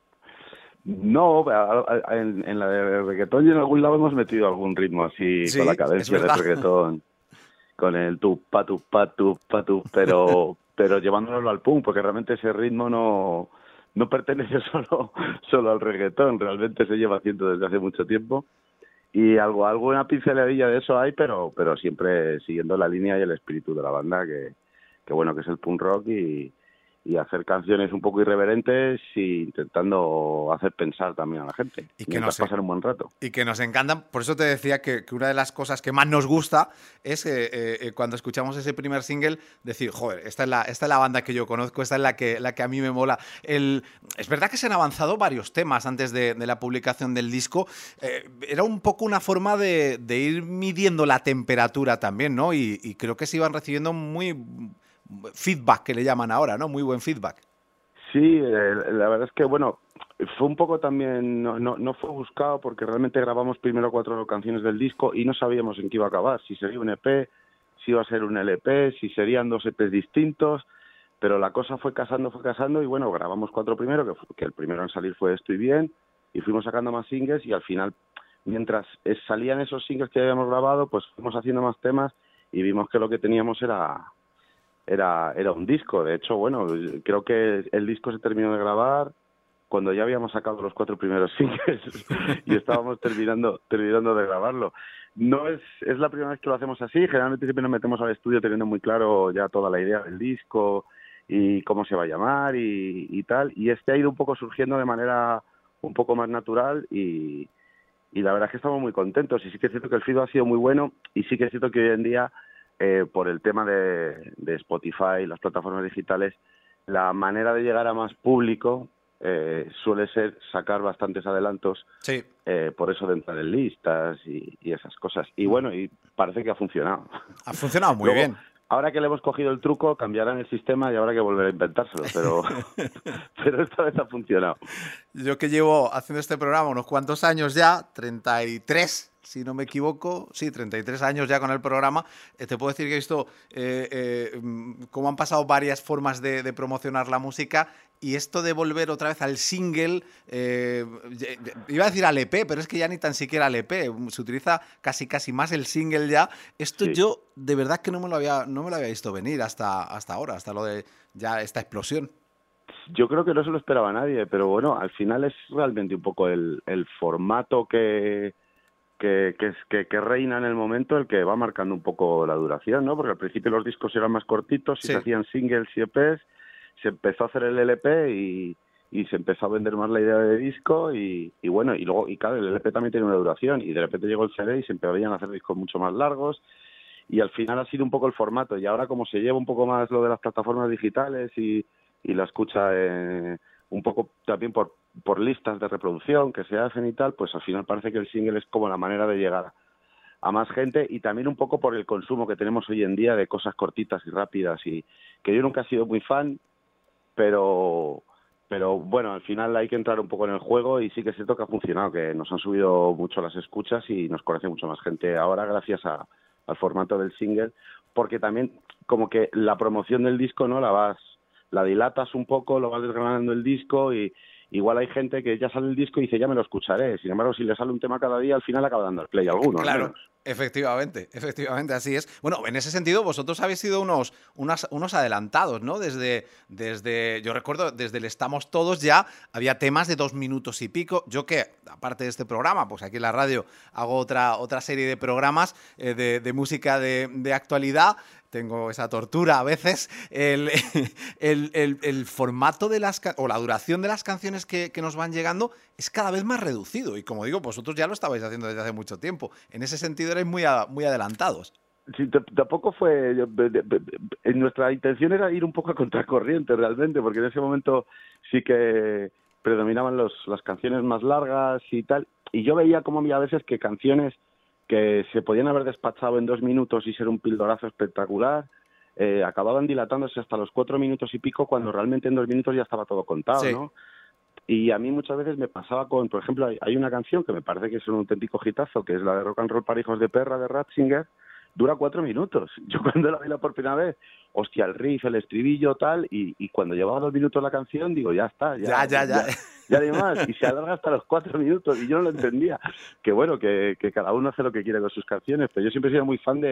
No, en la de reggaetón y en algún lado hemos metido algún ritmo así, Sí, con la es cadencia de verdad. reggaetón, con el tupa, tupa, tupa, tu, pero llevándolo al punk, porque realmente ese ritmo no pertenece solo al reggaetón, realmente se lleva haciendo desde hace mucho tiempo. Y alguna pinceladilla de eso hay, pero siempre siguiendo la línea y el espíritu de la banda, que bueno, que es el punk rock y hacer canciones un poco irreverentes y intentando hacer pensar también a la gente Y que mientras pasar un buen rato. Y que nos encantan. Por eso te decía que una de las cosas que más nos gusta es cuando escuchamos ese primer single, decir, joder, esta es la banda que yo conozco, esta es la que a mí me mola. Es verdad que se han avanzado varios temas antes de la publicación del disco. Era un poco una forma de ir midiendo la temperatura también, ¿no? Y creo que se iban recibiendo muy feedback, que le llaman ahora, ¿no? Muy buen feedback. Sí, la verdad es que, bueno, fue un poco también, no fue buscado porque realmente grabamos primero 4 canciones del disco y no sabíamos en qué iba a acabar, si sería un EP, si iba a ser un LP, si serían 2 EPs distintos, pero la cosa fue casando y bueno, grabamos 4 primero, que el primero en salir fue Estoy Bien, y fuimos sacando más singles y al final, mientras salían esos singles que habíamos grabado, pues fuimos haciendo más temas y vimos que lo que teníamos era un disco. De hecho, bueno, creo que el disco se terminó de grabar cuando ya habíamos sacado los 4 primeros singles y estábamos terminando de grabarlo. No es la primera vez que lo hacemos así. Generalmente siempre nos metemos al estudio teniendo muy claro ya toda la idea del disco y cómo se va a llamar y tal. Y este ha ido un poco surgiendo de manera un poco más natural y la verdad es que estamos muy contentos. Y sí que es cierto que el feedback ha sido muy bueno y sí que es cierto que hoy en día por el tema de Spotify y las plataformas digitales, la manera de llegar a más público suele ser sacar bastantes adelantos, sí. Por eso de entrar en listas y esas cosas. Y bueno, y parece que ha funcionado. Ha funcionado muy Luego, bien. Ahora que le hemos cogido el truco, cambiarán el sistema y habrá que volver a inventárselo, pero esta vez ha funcionado. Yo que llevo haciendo este programa unos cuantos años ya, 33, si no me equivoco, sí, 33 años ya con el programa, te puedo decir que he visto cómo han pasado varias formas de promocionar la música y esto de volver otra vez al single, iba a decir al EP, pero es que ya ni tan siquiera al EP, se utiliza casi más el single ya. Esto Sí. yo de verdad que no me lo había visto venir hasta ahora, hasta lo de ya esta explosión. Yo creo que no se lo esperaba nadie, pero bueno, al final es realmente un poco el formato que reina en el momento el que va marcando un poco la duración, ¿no? Porque al principio los discos eran más cortitos y Sí. se hacían singles y EPs, se empezó a hacer el LP y se empezó a vender más la idea de disco y bueno, y luego, y claro, el LP también tiene una duración y de repente llegó el CD y se empezaron a hacer discos mucho más largos y al final ha sido un poco el formato y ahora como se lleva un poco más lo de las plataformas digitales y la escucha un poco también por listas de reproducción que se hacen y tal, pues al final parece que el single es como la manera de llegar a más gente y también un poco por el consumo que tenemos hoy en día de cosas cortitas y rápidas y que yo nunca he sido muy fan, pero bueno, al final hay que entrar un poco en el juego y sí que es cierto que ha funcionado, que nos han subido mucho las escuchas y nos conoce mucho más gente ahora gracias al formato del single, porque también como que la promoción del disco no la dilatas un poco, lo vas desgranando el disco y igual hay gente que ya sale el disco y dice ya me lo escucharé, sin embargo si le sale un tema cada día al final acaba dando el play a alguno. Claro, al menos. efectivamente, así es. Bueno, en ese sentido vosotros habéis sido unos adelantados, ¿no? Desde, yo recuerdo, desde el Estamos Todos ya había temas de 2 minutos y pico. Yo que, aparte de este programa, pues aquí en la radio hago otra serie de programas de música de actualidad. Tengo esa tortura a veces. El formato de o la duración de las canciones que nos van llegando es cada vez más reducido. Y como digo, vosotros ya lo estabais haciendo desde hace mucho tiempo. En ese sentido erais muy adelantados. Sí, tampoco fue... nuestra intención era ir un poco a contracorriente realmente, porque en ese momento sí que predominaban las canciones más largas y tal. Y yo veía como había veces que canciones que se podían haber despachado en 2 minutos y ser un pildorazo espectacular, acababan dilatándose hasta los 4 minutos y pico, cuando realmente en 2 minutos ya estaba todo contado, Sí. ¿no? Y a mí muchas veces me pasaba con, por ejemplo, hay una canción que me parece que es un auténtico hitazo, que es la de Rock and Roll para hijos de perra de Ratzinger, dura 4 minutos. Yo cuando la vi la por primera vez, hostia, el riff, el estribillo, tal, y cuando llevaba 2 minutos la canción, digo, ya está, Ya. ya de más, y se alarga hasta los 4 minutos, y yo no lo entendía. Que bueno, que cada uno hace lo que quiere con sus canciones, pero yo siempre he sido muy fan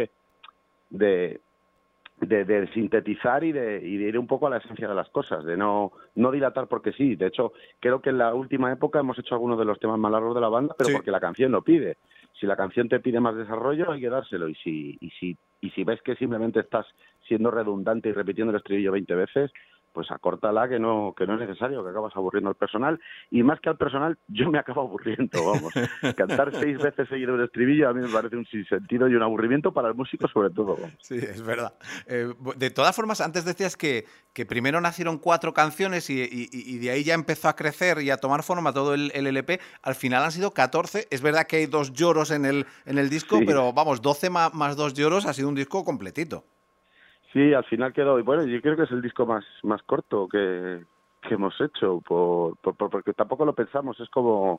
de sintetizar y de ir un poco a la esencia de las cosas, de no dilatar porque sí. De hecho, creo que en la última época hemos hecho algunos de los temas más largos de la banda, pero Sí. porque la canción lo pide. Si la canción te pide más desarrollo, hay que dárselo. Y si ves que simplemente estás siendo redundante y repitiendo el estribillo 20 veces, pues acórtala, que no es necesario, que acabas aburriendo al personal. Y más que al personal, yo me acabo aburriendo, vamos. Cantar 6 veces seguido el estribillo a mí me parece un sinsentido y un aburrimiento para el músico sobre todo, vamos. Sí, es verdad. De todas formas, antes decías que primero nacieron 4 canciones y de ahí ya empezó a crecer y a tomar forma todo el LP. Al final han sido 14. Es verdad que hay 2 lloros en el disco, Sí. pero vamos, 12 más 2 lloros ha sido un disco completito. Sí, al final quedó. Y bueno, yo creo que es el disco más corto que hemos hecho, porque tampoco lo pensamos, es como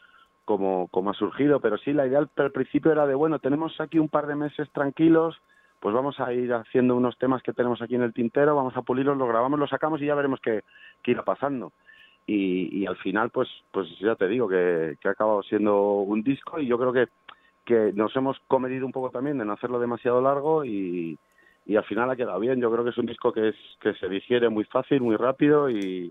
ha surgido. Pero sí, la idea al principio era de, bueno, tenemos aquí un par de meses tranquilos, pues vamos a ir haciendo unos temas que tenemos aquí en el tintero, vamos a pulirlos, los grabamos, los sacamos y ya veremos qué irá pasando. Y al final, pues ya te digo que ha acabado siendo un disco, y yo creo que nos hemos comedido un poco también de no hacerlo demasiado largo, y al final ha quedado bien. Yo creo que es un disco que se digiere muy fácil, muy rápido y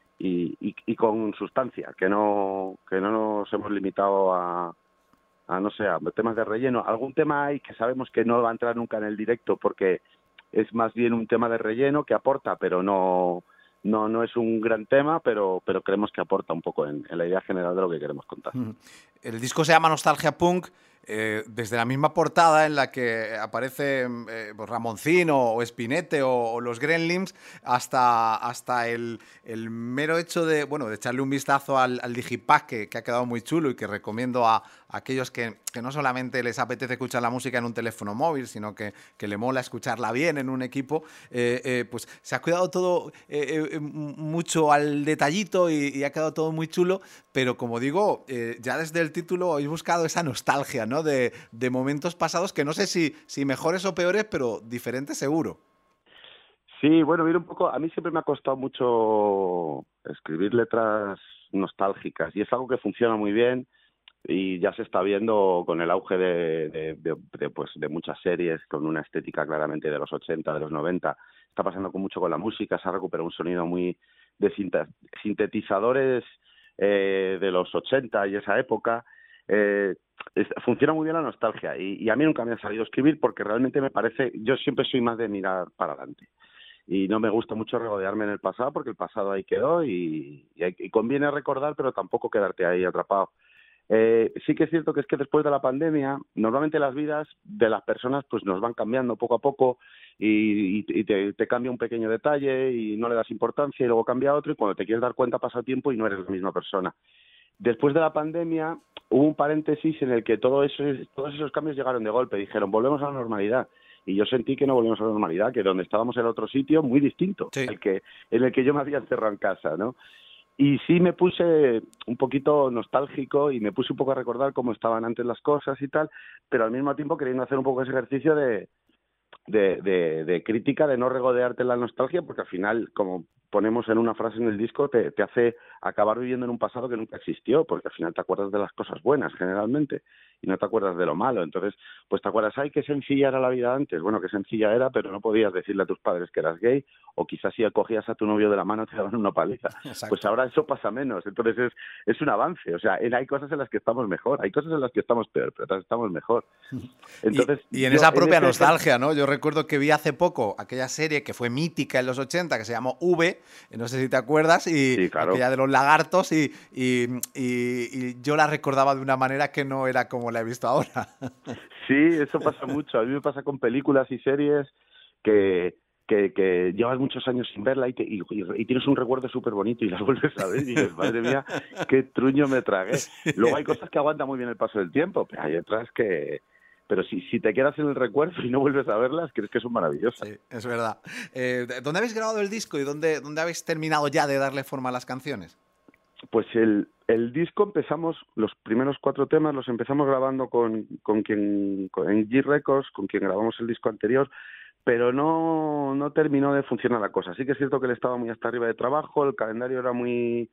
con sustancia, que no nos hemos limitado a no sé, a temas de relleno. Algún tema hay que sabemos que no va a entrar nunca en el directo, porque es más bien un tema de relleno que aporta, pero no es un gran tema, pero creemos que aporta un poco en la idea general de lo que queremos contar. El disco se llama Nostalgia Punk. Desde la misma portada en la que aparece pues Ramoncín o Spinette o los Gremlins, hasta el mero hecho de echarle un vistazo al digipack, que ha quedado muy chulo y que recomiendo a aquellos que no solamente les apetece escuchar la música en un teléfono móvil, sino que le mola escucharla bien en un equipo. Pues se ha cuidado todo mucho al detallito y ha quedado todo muy chulo, pero como digo, ya desde el título habéis buscado esa nostalgia, ¿no? De momentos pasados que no sé si mejores o peores, pero diferentes seguro. Sí, bueno, mira un poco, a mí siempre me ha costado mucho escribir letras nostálgicas, y es algo que funciona muy bien, y ya se está viendo con el auge de muchas series con una estética claramente de los 80, de los 90. Está pasando mucho con la música, se ha recuperado un sonido muy de sintetizadores de los 80 y esa época. Funciona muy bien la nostalgia, y a mí nunca me ha salido escribir, porque realmente me parece, yo siempre soy más de mirar para adelante, y no me gusta mucho regodearme en el pasado, porque el pasado ahí quedó, y conviene recordar, pero tampoco quedarte ahí atrapado. Sí que es cierto que después de la pandemia, normalmente las vidas de las personas pues nos van cambiando poco a poco, y te cambia un pequeño detalle y no le das importancia, y luego cambia otro, y cuando te quieres dar cuenta pasa tiempo y no eres la misma persona. Después de la pandemia hubo un paréntesis en el que todos esos cambios llegaron de golpe. Dijeron, volvemos a la normalidad. Y yo sentí que no volvemos a la normalidad, que donde estábamos era otro sitio muy distinto, sí, en el que yo me había encerrado en casa, ¿no? Y sí me puse un poquito nostálgico y me puse un poco a recordar cómo estaban antes las cosas y tal, pero al mismo tiempo queriendo hacer un poco ese ejercicio de crítica, de no regodearte en la nostalgia, porque al final, como ponemos en una frase en el disco, te hace acabar viviendo en un pasado que nunca existió, porque al final te acuerdas de las cosas buenas generalmente y no te acuerdas de lo malo. Entonces, pues te acuerdas, ay, qué sencilla era la vida antes. Bueno, qué sencilla era, pero no podías decirle a tus padres que eras gay, o quizás si acogías a tu novio de la mano te daban una paliza. Exacto. Pues ahora eso pasa menos. Entonces es un avance. O sea, hay cosas en las que estamos mejor, hay cosas en las que estamos peor, pero otras estamos mejor. Entonces, y en esa propia nostalgia, ¿no? Yo recuerdo que vi hace poco aquella serie que fue mítica en los 80, que se llamó V, no sé si te acuerdas, y sí, claro, aquella de los lagartos, y yo la recordaba de una manera que no era como la he visto ahora. Sí, eso pasa mucho. A mí me pasa con películas y series que llevas muchos años sin verla y tienes un recuerdo súper bonito y la vuelves a ver y dices, madre mía, qué truño me tragué. Luego hay cosas que aguantan muy bien el paso del tiempo, pero hay otras que pero si te quedas en el recuerdo y no vuelves a verlas, crees que son maravillosas. Sí, es verdad. ¿Dónde habéis grabado el disco y dónde habéis terminado ya de darle forma a las canciones? Pues el disco empezamos, los primeros 4 temas los empezamos grabando en G Records, con quien grabamos el disco anterior, pero no terminó de funcionar la cosa. Sí que es cierto que él estaba muy hasta arriba de trabajo, el calendario era muy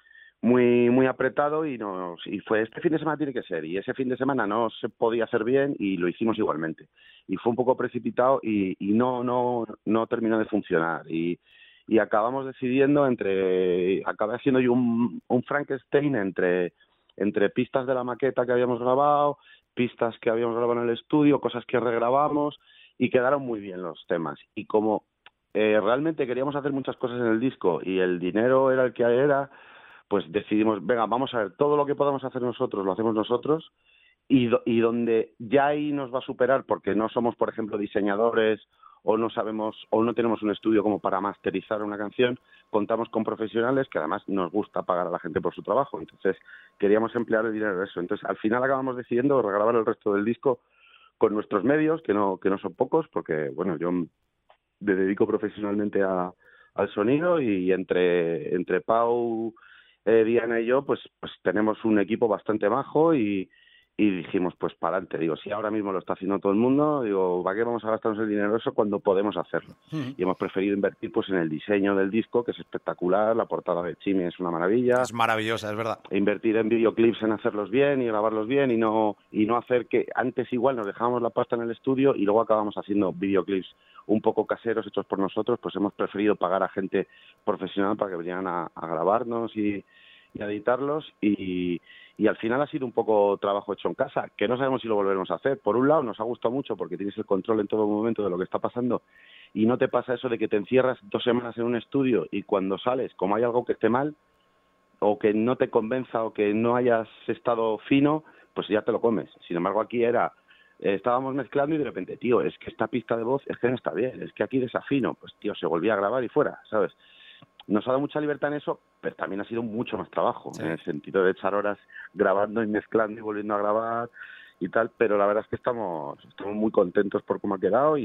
apretado y fue este fin de semana tiene que ser, y ese fin de semana no se podía hacer bien y lo hicimos igualmente. Y fue un poco precipitado y no terminó de funcionar. Y acabamos decidiendo acabé haciendo yo un Frankenstein entre pistas de la maqueta que habíamos grabado, pistas que habíamos grabado en el estudio, cosas que regrabamos, y quedaron muy bien los temas. Y como realmente queríamos hacer muchas cosas en el disco y el dinero era el que era, pues decidimos, venga, vamos a ver, todo lo que podamos hacer nosotros lo hacemos nosotros, y donde ya ahí nos va a superar, porque no somos, por ejemplo, diseñadores o no sabemos o no tenemos un estudio como para masterizar una canción, contamos con profesionales que además nos gusta pagar a la gente por su trabajo, entonces queríamos emplear el dinero en eso. Entonces al final acabamos decidiendo regrabar el resto del disco con nuestros medios, que no son pocos, porque bueno, yo me dedico profesionalmente al sonido, y entre Pau, Diana y yo, pues tenemos un equipo bastante majo, y dijimos, pues para adelante. Digo, si ahora mismo lo está haciendo todo el mundo, digo, ¿para qué vamos a gastarnos el dinero eso cuando podemos hacerlo? Y hemos preferido invertir pues en el diseño del disco, que es espectacular, la portada de Chimi es una maravilla. Es maravillosa, es verdad. Invertir en videoclips, en hacerlos bien y grabarlos bien, y no hacer que antes igual nos dejábamos la pasta en el estudio y luego acabamos haciendo videoclips un poco caseros hechos por nosotros. Pues hemos preferido pagar a gente profesional para que vinieran a grabarnos y a editarlos, y al final ha sido un poco trabajo hecho en casa, que no sabemos si lo volveremos a hacer. Por un lado nos ha gustado mucho porque tienes el control en todo momento de lo que está pasando, y no te pasa eso de que te encierras 2 semanas en un estudio y cuando sales, como hay algo que esté mal o que no te convenza o que no hayas estado fino, pues ya te lo comes. Sin embargo, aquí estábamos mezclando y de repente, tío, es que esta pista de voz es que no está bien, es que aquí desafino, pues tío, se volvía a grabar y fuera, ¿sabes? Nos ha dado mucha libertad en eso, pero también ha sido mucho más trabajo, en el sentido de echar horas grabando y mezclando y volviendo a grabar y tal, pero la verdad es que estamos muy contentos por cómo ha quedado,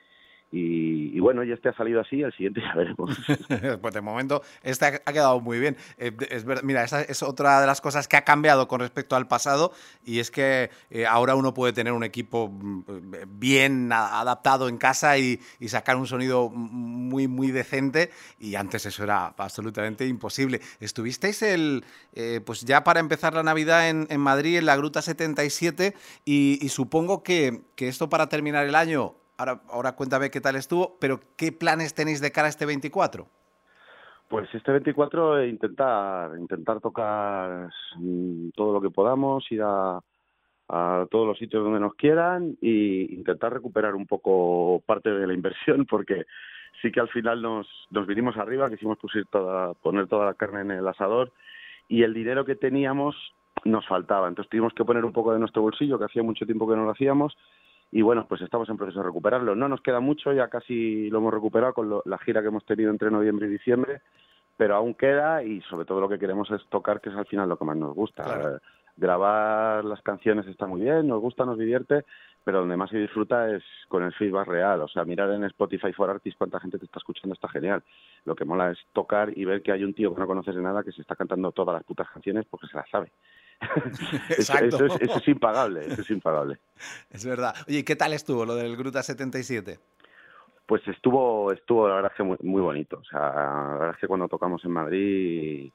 y bueno, y este ha salido así, el siguiente ya veremos. Pues de momento este ha quedado muy bien. Mira, esa es otra de las cosas que ha cambiado con respecto al pasado, y es que ahora uno puede tener un equipo bien adaptado en casa y sacar un sonido muy, muy decente, y antes eso era absolutamente imposible. Estuvisteis pues ya para empezar la Navidad en Madrid, en la Gruta 77, y supongo que esto para terminar el año. Ahora cuéntame qué tal estuvo, pero ¿qué planes tenéis de cara a este 24? Pues este 24 intentar tocar todo lo que podamos, ir a todos los sitios donde nos quieran, e intentar recuperar un poco parte de la inversión, porque sí que al final nos vinimos arriba, quisimos poner toda la carne en el asador, y el dinero que teníamos nos faltaba, entonces tuvimos que poner un poco de nuestro bolsillo, que hacía mucho tiempo que no lo hacíamos. Y bueno, pues estamos en proceso de recuperarlo. No nos queda mucho, ya casi lo hemos recuperado con la gira que hemos tenido entre noviembre y diciembre, pero aún queda, y sobre todo lo que queremos es tocar, que es al final lo que más nos gusta. Claro. Grabar las canciones está muy bien, nos gusta, nos divierte, pero donde más se disfruta es con el feedback real. O sea, mirar en Spotify for Artists cuánta gente te está escuchando está genial. Lo que mola es tocar y ver que hay un tío que no conoces de nada que se está cantando todas las putas canciones porque se las sabe. Exacto. Eso es impagable, eso es impagable. Es verdad. Oye, ¿qué tal estuvo lo del Gruta 77? Pues estuvo la verdad es que muy, muy bonito. O sea, la verdad es que cuando tocamos en Madrid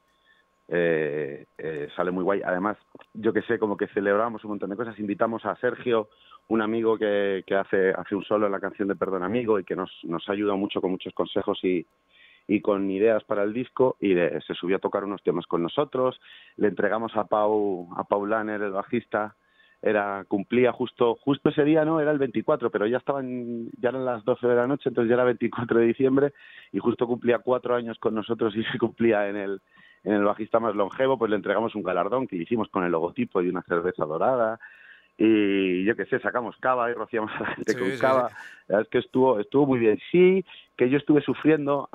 sale muy guay. Además, yo que sé, como que celebramos un montón de cosas. Invitamos a Sergio, un amigo que hace un solo en la canción de Perdón Amigo, y que nos ayuda mucho con muchos consejos y con ideas para el disco, y se subió a tocar unos temas con nosotros. Le entregamos a Pau Lanner, el bajista, cumplía justo ese día, ¿no? Era el 24, pero ya eran las 12 de la noche, entonces ya era 24 de diciembre, y justo cumplía 4 años con nosotros, y se cumplía en el bajista más longevo. Pues le entregamos un galardón que le hicimos con el logotipo y una cerveza dorada. Y yo qué sé, sacamos cava y rociamos a la gente con cava. La verdad es que estuvo muy bien. Sí, que yo estuve sufriendo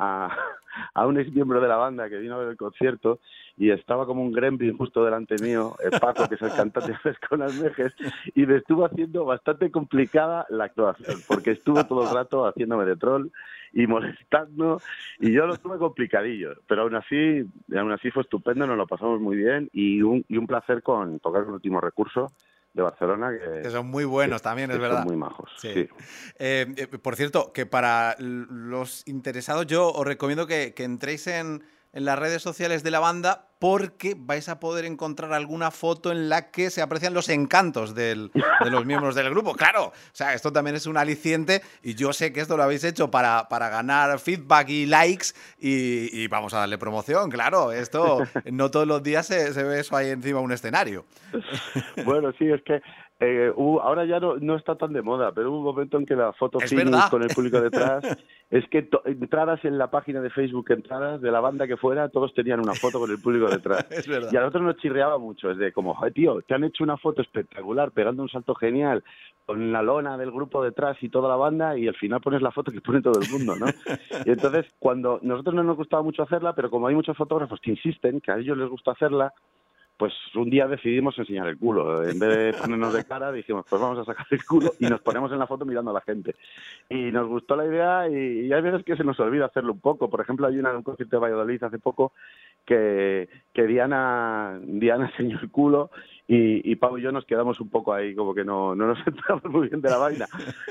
a un ex miembro de la banda que vino a ver el concierto y estaba como un gremlin justo delante mío, Paco, que es el cantante de Fresco Almejes, y me estuvo haciendo bastante complicada la actuación, porque estuvo todo el rato haciéndome de troll y molestando, y yo lo tuve complicadillo, pero aún así fue estupendo, nos lo pasamos muy bien, y un placer con tocar el Último Recurso de Barcelona, que son muy buenos también, es verdad. Son muy majos, sí. Sí. Por cierto, que para los interesados yo os recomiendo que entréis en las redes sociales de la banda, porque vais a poder encontrar alguna foto en la que se aprecian los encantos de los miembros del grupo. Claro, o sea, esto también es un aliciente, y yo sé que esto lo habéis hecho para ganar feedback y likes, y vamos a darle promoción, claro. Esto no todos los días se ve eso ahí encima de un escenario. Bueno, sí, es que ahora ya no está tan de moda, pero hubo un momento en que la foto finish con el público detrás, es que entradas en la página de Facebook, entradas de la banda que fuera, todos tenían una foto con el público detrás. Es verdad. Y a nosotros nos chirreaba mucho, es de como, tío, te han hecho una foto espectacular, pegando un salto genial, con la lona del grupo detrás y toda la banda, y al final pones la foto que pone todo el mundo, ¿no? Y entonces, cuando nosotros no nos gustaba mucho hacerla, pero como hay muchos fotógrafos que insisten, que a ellos les gusta hacerla, pues un día decidimos enseñar el culo. En vez de ponernos de cara, dijimos, pues vamos a sacar el culo y nos ponemos en la foto mirando a la gente. Y nos gustó la idea, y hay veces que se nos olvida hacerlo un poco. Por ejemplo, hay un concierto de Valladolid hace poco que Diana enseñó el culo, y Pau y yo nos quedamos un poco ahí, como que no nos enteramos muy bien de la vaina.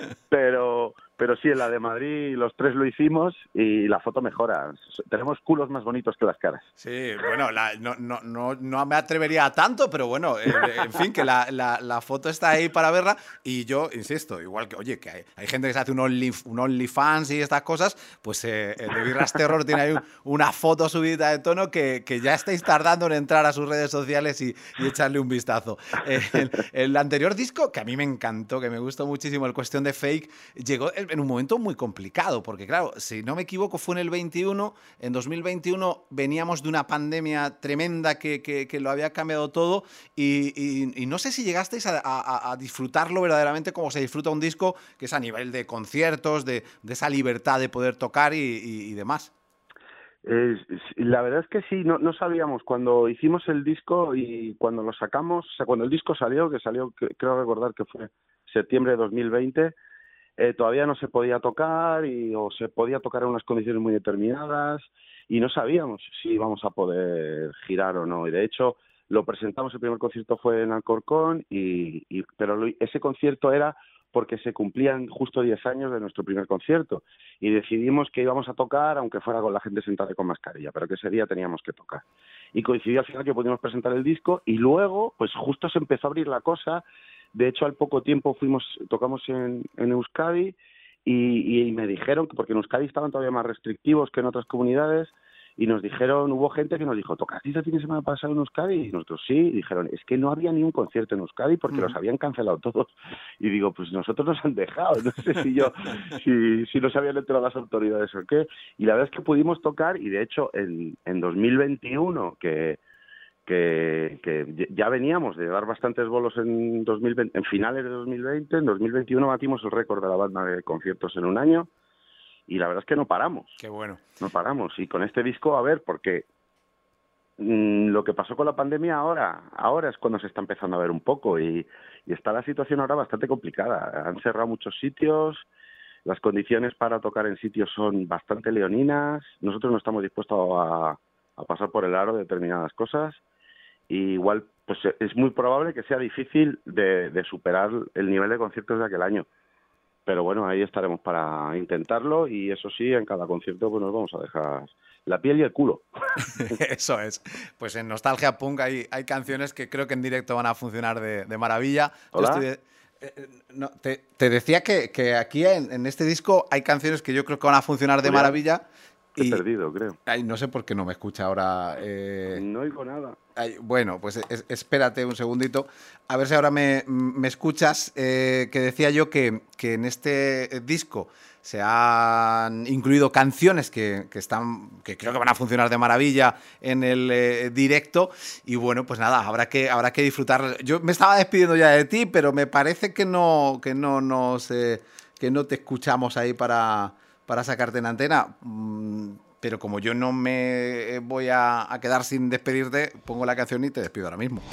Pero sí, en la de Madrid los tres lo hicimos, y la foto mejora. Tenemos culos más bonitos que las caras. Sí, bueno, no me atrevería a tanto, pero bueno, en fin, que la foto está ahí para verla, y yo insisto, igual que, oye, que hay gente que se hace un OnlyFans y estas cosas, pues de Birras Terror tiene ahí una foto subida de tono que ya estáis tardando en entrar a sus redes sociales y echarle un vistazo. El anterior disco, que a mí me encantó, que me gustó muchísimo, el Cuestión de Fake, llegó en un momento muy complicado, porque claro, si no me equivoco, fue en el 21, en 2021 veníamos de una pandemia tremenda que lo había cambiado todo, y no sé si llegasteis a disfrutarlo verdaderamente como se disfruta un disco, que es a nivel de conciertos, de esa libertad de poder tocar y demás. La verdad es que sí, no sabíamos cuando hicimos el disco y cuando lo sacamos, o sea, cuando el disco salió, creo recordar que fue septiembre de 2020, todavía no se podía tocar, o se podía tocar en unas condiciones muy determinadas, y no sabíamos si íbamos a poder girar o no. Y de hecho lo presentamos, el primer concierto fue en Alcorcón, pero ese concierto era porque se cumplían justo 10 años de nuestro primer concierto, y decidimos que íbamos a tocar aunque fuera con la gente sentada y con mascarilla, pero que ese día teníamos que tocar. Y coincidió al final que pudimos presentar el disco, y luego pues justo se empezó a abrir la cosa. De hecho, al poco tiempo tocamos en Euskadi, y me dijeron que, porque en Euskadi estaban todavía más restrictivos que en otras comunidades, y hubo gente que nos dijo, ¿tocasteis el fin de semana pasado en Euskadi? Y nosotros sí, y dijeron, es que no había ni un concierto en Euskadi porque los habían cancelado todos. Y digo, pues nosotros nos han dejado, no sé si nos habían enterado las autoridades o qué. Y la verdad es que pudimos tocar, y de hecho en 2021, que ya veníamos de dar bastantes bolos en finales de 2020, en 2021 batimos el récord de la banda de conciertos en un año, y la verdad es que no paramos. Qué bueno. No paramos. Y con este disco, a ver, porque lo que pasó con la pandemia ahora es cuando se está empezando a ver un poco, y está la situación ahora bastante complicada. Han cerrado muchos sitios, las condiciones para tocar en sitios son bastante leoninas, nosotros no estamos dispuestos a pasar por el aro de determinadas cosas, y igual pues es muy probable que sea difícil de superar el nivel de conciertos de aquel año. Pero bueno, ahí estaremos para intentarlo, y eso sí, en cada concierto pues nos vamos a dejar la piel y el culo. Eso es. Pues en Nostalgia Punk hay canciones que creo que en directo van a funcionar de maravilla. ¿Hola? Te decía que aquí en este disco hay canciones que yo creo que van a funcionar de maravilla. Te he perdido, creo. Ay, no sé por qué no me escucha ahora. No oigo nada. Bueno, pues espérate un segundito. A ver si ahora me escuchas. Que decía yo que en este disco se han incluido canciones que creo que van a funcionar de maravilla en el directo. Y bueno, pues nada, habrá que disfrutar. Yo me estaba despidiendo ya de ti, pero me parece que no te escuchamos ahí para para sacarte en antena. Pero como yo no me voy a quedar sin despedirte, pongo la canción y te despido ahora mismo.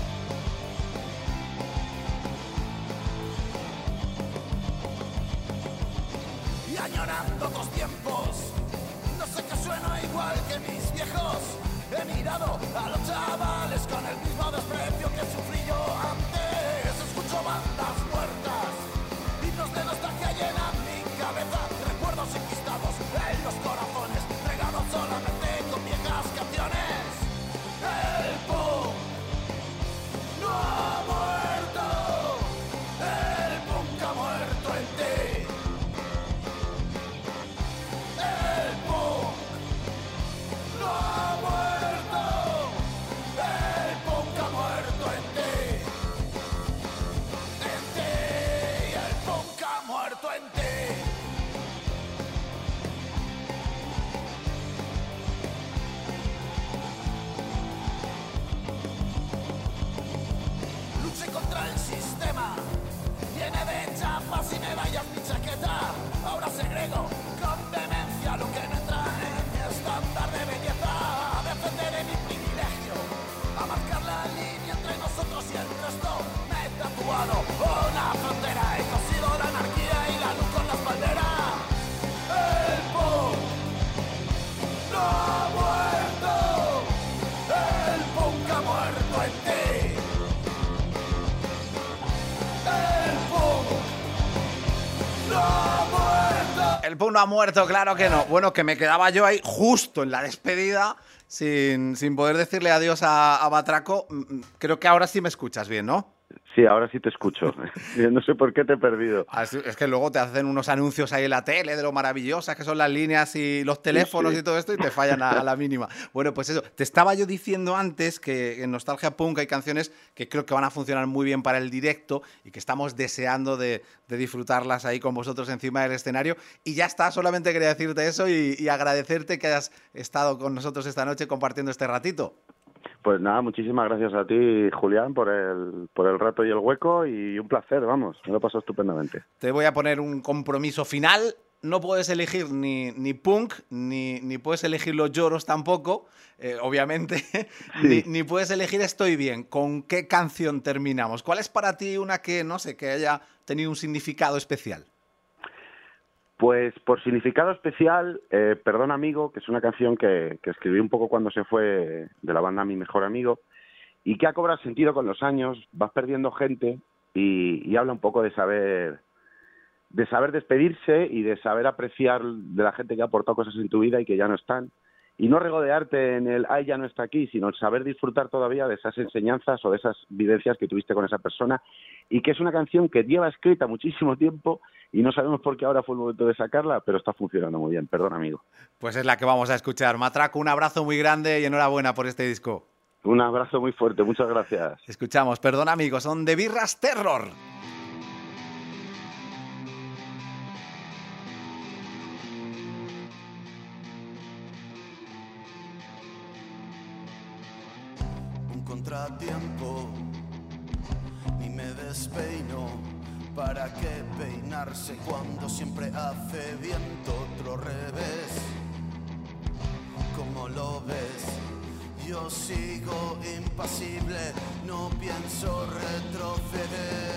Y añorando otros tiempos, no sé qué sueno igual que mis viejos. He mirado a los chavales con el mismo desprecio que sufrí yo antes. Escucho bandas muertas, himnos de nostalgia llenan mi cabeza. Recuerdos enquistados en los corazones, regados solamente con viejas canciones. El punk no ha muerto, el punk ha muerto en ti. El punk no ha muerto, el punk ha muerto en ti. En ti, el punk ha muerto en ti. Luché contra el sistema, llené de chapas y medallas mi chaqueta. Ahora segrego con demencia lo que no entra en mi estándar de belleza. Defenderé mi privilegio, a marcar la línea entre nosotros y el resto. Me he tatuado una frontera, he cosido la anarquía y la luz con la espaldera. El punk no ha muerto, el punk ha muerto en ti. El punk no ha muerto. El punk no ha muerto, claro que no. Bueno, que me quedaba yo ahí justo en la despedida sin poder decirle adiós a Matraco. Creo que ahora sí me escuchas bien, ¿no? Sí, ahora sí te escucho. No sé por qué te he perdido. Es que luego te hacen unos anuncios ahí en la tele de lo maravillosas que son las líneas y los teléfonos Sí. y todo esto y te fallan a la mínima. Bueno, pues eso. Te estaba yo diciendo antes que en Nostalgia Punk hay canciones que creo que van a funcionar muy bien para el directo y que estamos deseando de disfrutarlas ahí con vosotros encima del escenario. Y ya está, solamente quería decirte eso y agradecerte que hayas estado con nosotros esta noche compartiendo este ratito. Pues nada, muchísimas gracias a ti, Julián, por el rato y el hueco, y un placer, vamos, me lo he pasado estupendamente. Te voy a poner un compromiso final. No puedes elegir ni punk, ni puedes elegir los lloros tampoco, obviamente, Sí. ni puedes elegir Estoy bien. ¿Con qué canción terminamos? ¿Cuál es para ti una que, no sé, que haya tenido un significado especial? Pues por significado especial, Perdón Amigo, que es una canción que escribí un poco cuando se fue de la banda mi mejor amigo, y que ha cobrado sentido con los años, vas perdiendo gente y habla un poco de saber despedirse y de saber apreciar de la gente que ha aportado cosas en tu vida y que ya no están. Y no regodearte en el ay, ya no está aquí, sino el saber disfrutar todavía de esas enseñanzas o de esas vivencias que tuviste con esa persona, y que es una canción que lleva escrita muchísimo tiempo y no sabemos por qué ahora fue el momento de sacarla, pero está funcionando muy bien. Perdón, amigo. Pues es la que vamos a escuchar. Matraco, un abrazo muy grande y enhorabuena por este disco. Un abrazo muy fuerte, muchas gracias. Escuchamos, Perdón Amigo, son de Birras Terror. Un contratiempo, ni me despeino. ¿Para qué peinarse cuando siempre hace viento? Otro revés, ¿cómo lo ves? Yo sigo impasible, no pienso retroceder.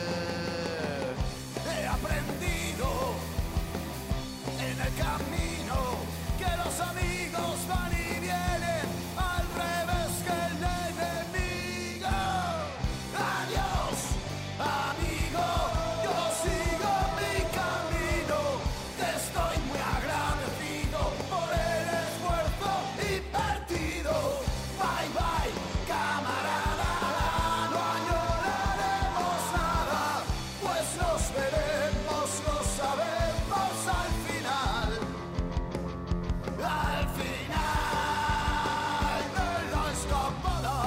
He aprendido en el camino que los amigos van y vienen al revés que el enemigo. Adiós, amigo, yo sigo mi camino. Te estoy muy agradecido por el esfuerzo invertido. Bye bye, camarada, no añoraremos nada, pues nos veremos, lo sabemos al final. Al final de la escapada.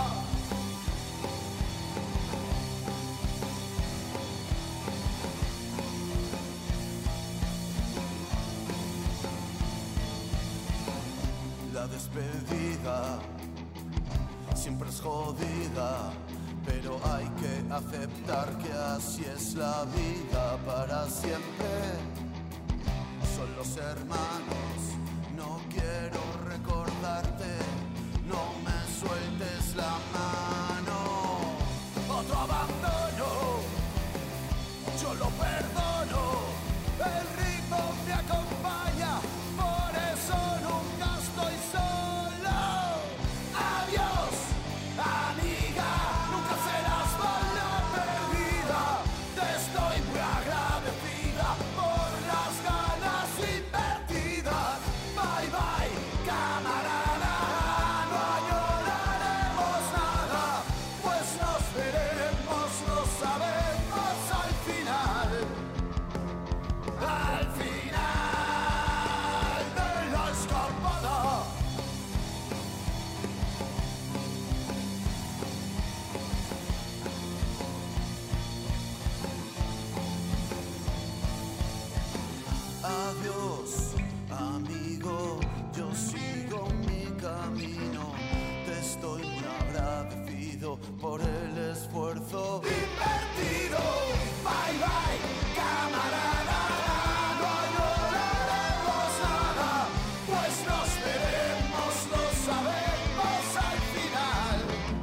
La despedida siempre es jodida, pero hay que aceptar que así es la vida para siempre. son los hermanos. No quiero recordarte, no me sueltes la mano. Otro abandono, yo lo perdono. El ritmo me acompaña, por eso nunca estoy solo. Adiós, amiga, nunca serás bala perdida. Te estoy muy agradecida por las ganas invertidas. Bye bye, camarada, no añoraremos nada, pues nos veremos, lo sabemos al final. Al final de la escapada. Adiós, amigo, yo sigo mi camino. Te estoy muy agradecido por el esfuerzo invertido. Bye bye, camarada, no añoraremos nada, pues nos veremos, lo sabemos al final.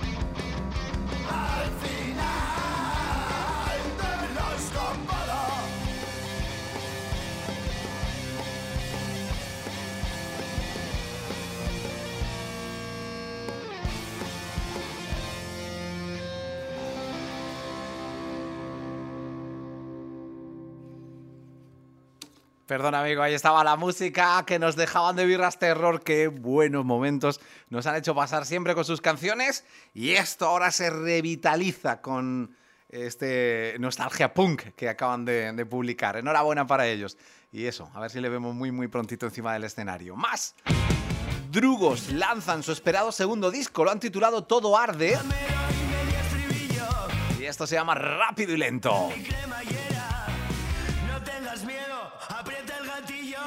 Al final de la escapada. Perdón, amigo, ahí estaba la música que nos dejaban de Birras Terror. Qué buenos momentos nos han hecho pasar siempre con sus canciones. Y esto ahora se revitaliza con este Nostalgia Punk que acaban de publicar. Enhorabuena para ellos. Y eso, a ver si le vemos muy, muy prontito encima del escenario. ¡Más! Drugos lanzan su esperado segundo disco. Lo han titulado Todo Arde. Y esto se llama Rápido y Lento. No tengas miedo, aprieta el gatillo.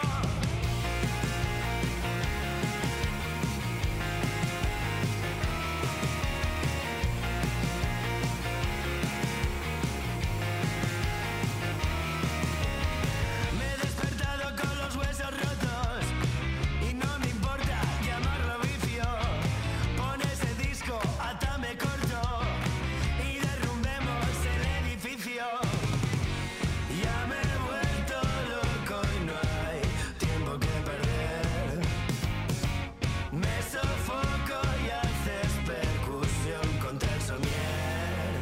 Me he despertado con los huesos rotos y no me importa llamarlo vicio. Pon ese disco, atame corto y derrumbemos el edificio. Ya me he vuelto loco y no hay tiempo que perder. Me sofoco y haces percusión contra el somier.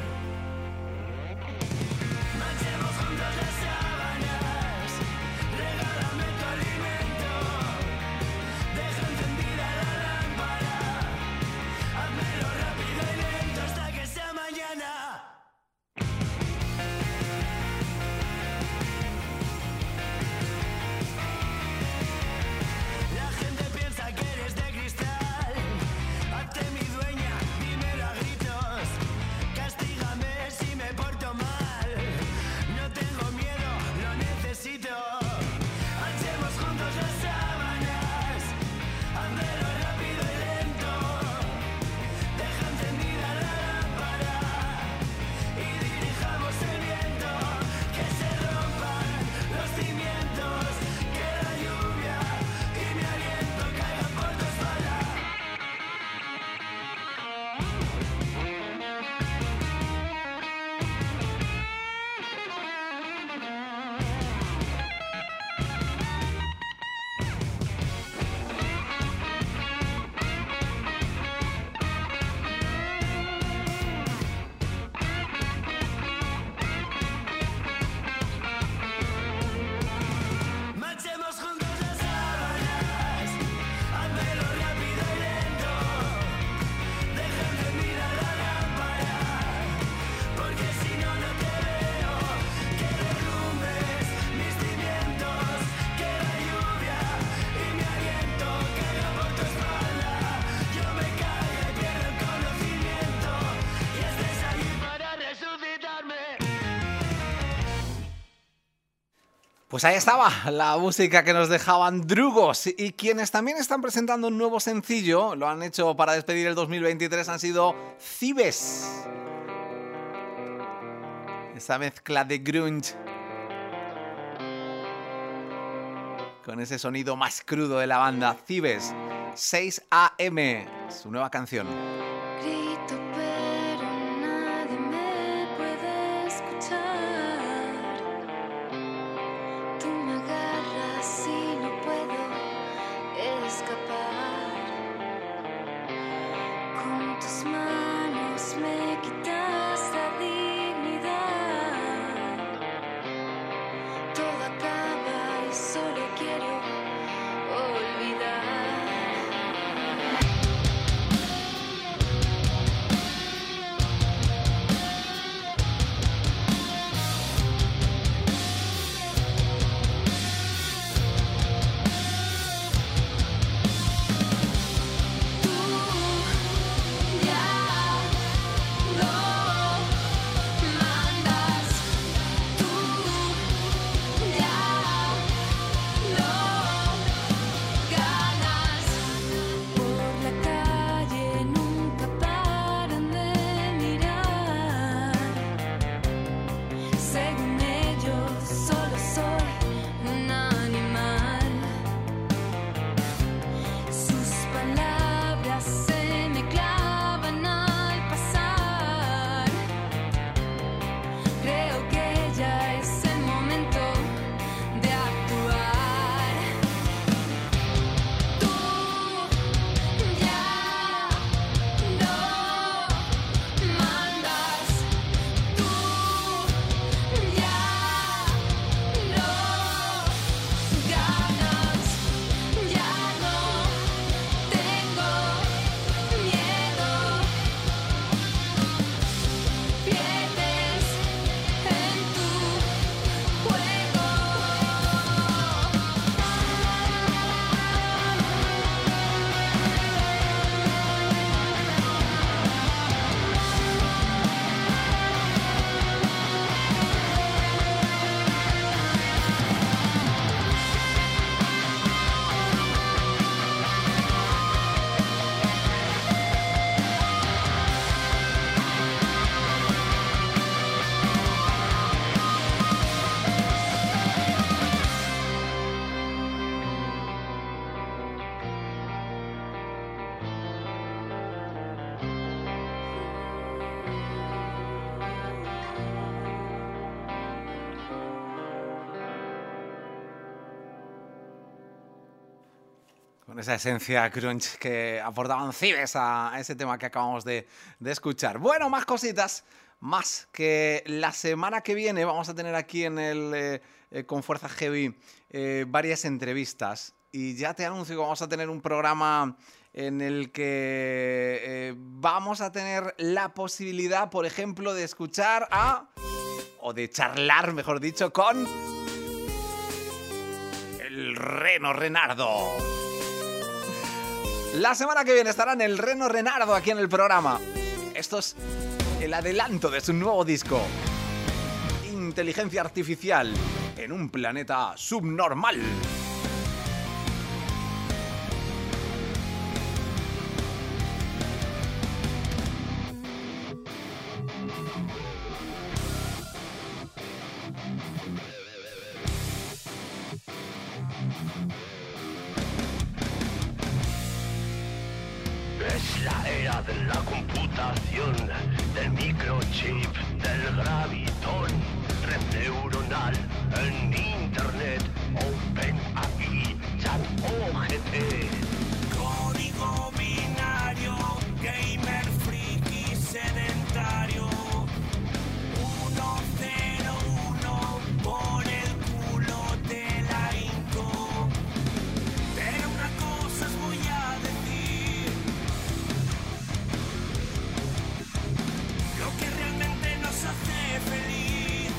Manchemos juntos las sábanas, regálame tu alimento. Deja encendida la lámpara, házmelo rápido y lento hasta que sea mañana. La gente piensa que eres de cristal. Hazte mi dueña, dímelo a gritos. Castígame si me porto mal. No tengo miedo, lo necesito. Manchemos juntos las sábanas. Házmelo rápido y lento. Deja encendida la lámpara y dirijamos el viento. Que se rompan los cimientos. Que la lluvia y mi aliento caigan por tu espalda. Manchemos juntos las sábanas. Házmelo rápido y lento. Deja encendida la lámpara, porque si no, no te veo. Que derrumbes mis cimientos. Que la lluvia y mi aliento caigan por tu espalda. Yo me caiga y pierdo el conocimiento. Y estés allí para resucitarme. Pues ahí estaba la música que nos dejaban Drugos. Y quienes también están presentando un nuevo sencillo, lo han hecho para despedir el 2023, han sido Cibes. Esa mezcla de grunge con ese sonido más crudo de la banda. Cibes, 6 AM, su nueva canción. Grito pero nadie me puede escuchar. Tú me agarras y no puedo escapar. Con tus manos me quitas la dignidad. Todo acaba y solo quiero olvidar. Con esa esencia crunch que aportaban Cibes a ese tema que acabamos de escuchar. Bueno, más cositas, más que la semana que viene vamos a tener aquí en el Con Fuerza Heavy varias entrevistas. Y ya te anuncio que vamos a tener un programa en el que vamos a tener la posibilidad, por ejemplo, de escuchar o de charlar, mejor dicho, con el Reno Renardo. La semana que viene estará en el Reno Renardo aquí en el programa. Esto es el adelanto de su nuevo disco. Inteligencia artificial en un planeta subnormal. Es la era de la computación, del microchip, del gravitón, red neuronal, en internet, OpenAI, ChatOGT. Código binario, gamer friki sedentario. 101 por el culo de la Inco. Pero una cosa os voy a decir. Lo que realmente nos hace feliz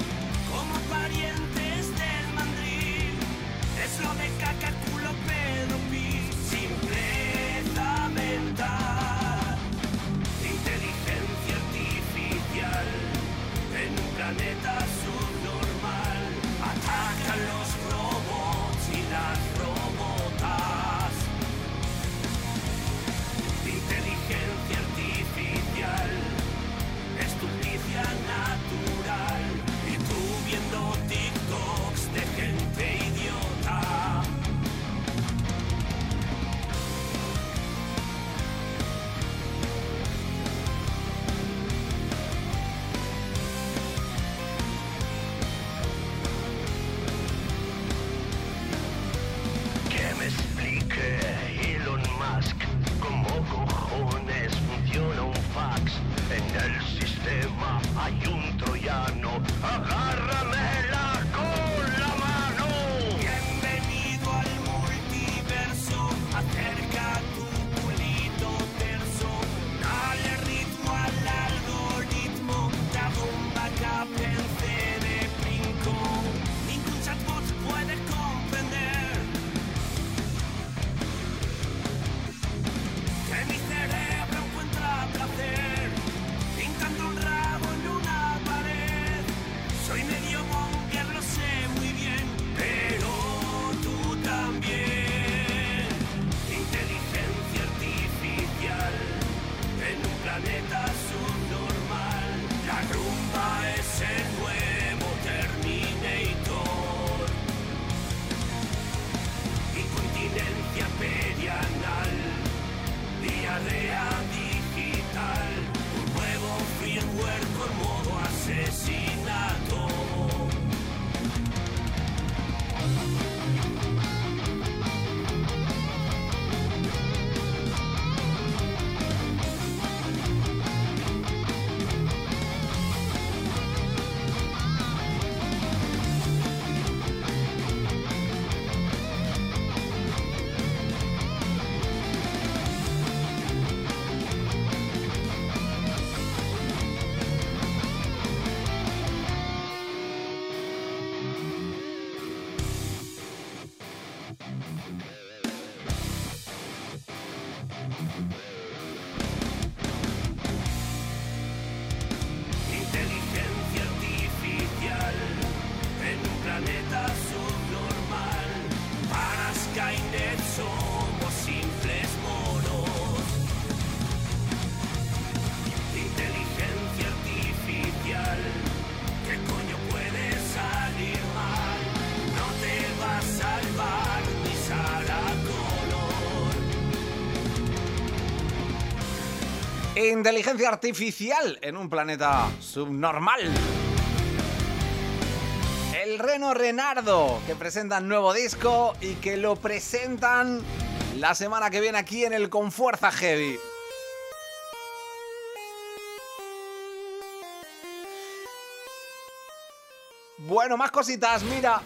Inteligencia artificial en un planeta subnormal. El Reno Renardo, que presentan nuevo disco y que lo presentan la semana que viene aquí en el Con Fuerza Heavy. Bueno, más cositas, mira.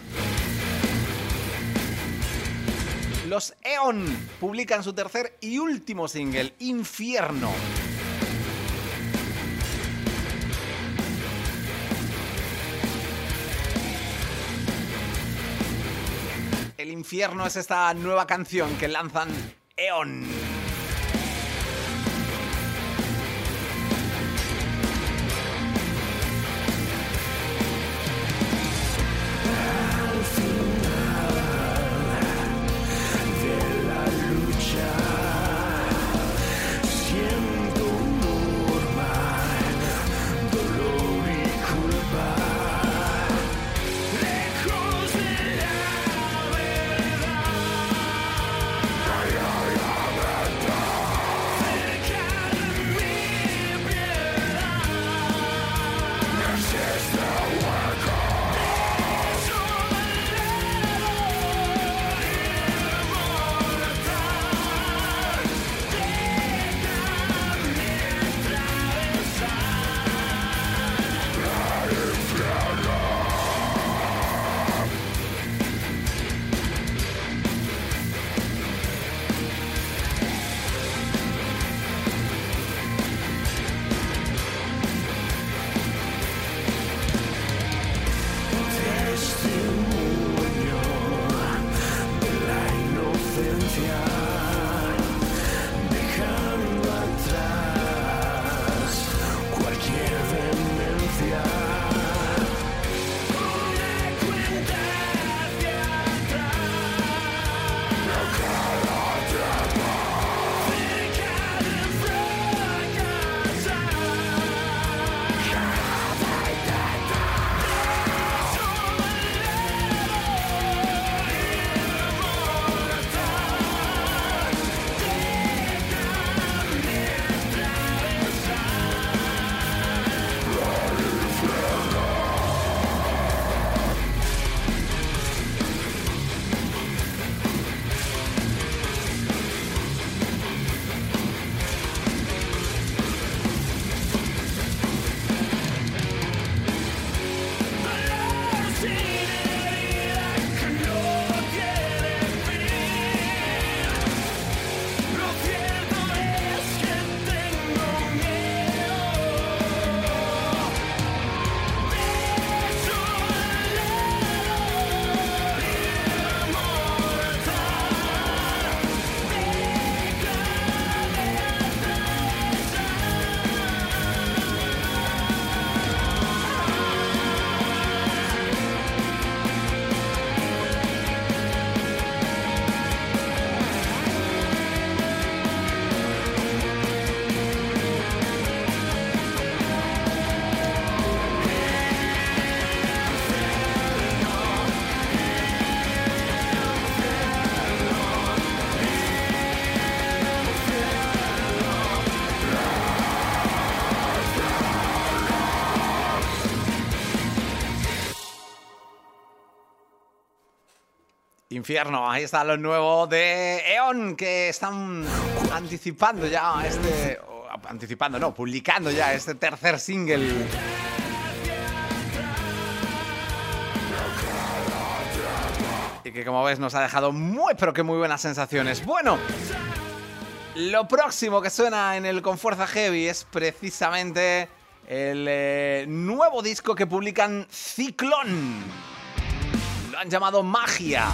Los E.ON publican su tercer y último single, Infierno. El Infierno es esta nueva canción que lanzan E.ON. Infierno, ahí está lo nuevo de E.ON, que están anticipando ya publicando ya este tercer single. Y que, como ves, nos ha dejado muy buenas sensaciones. Bueno, lo próximo que suena en el Con Fuerza Heavy es precisamente el nuevo disco que publican Ciclón. Lo han llamado Magia.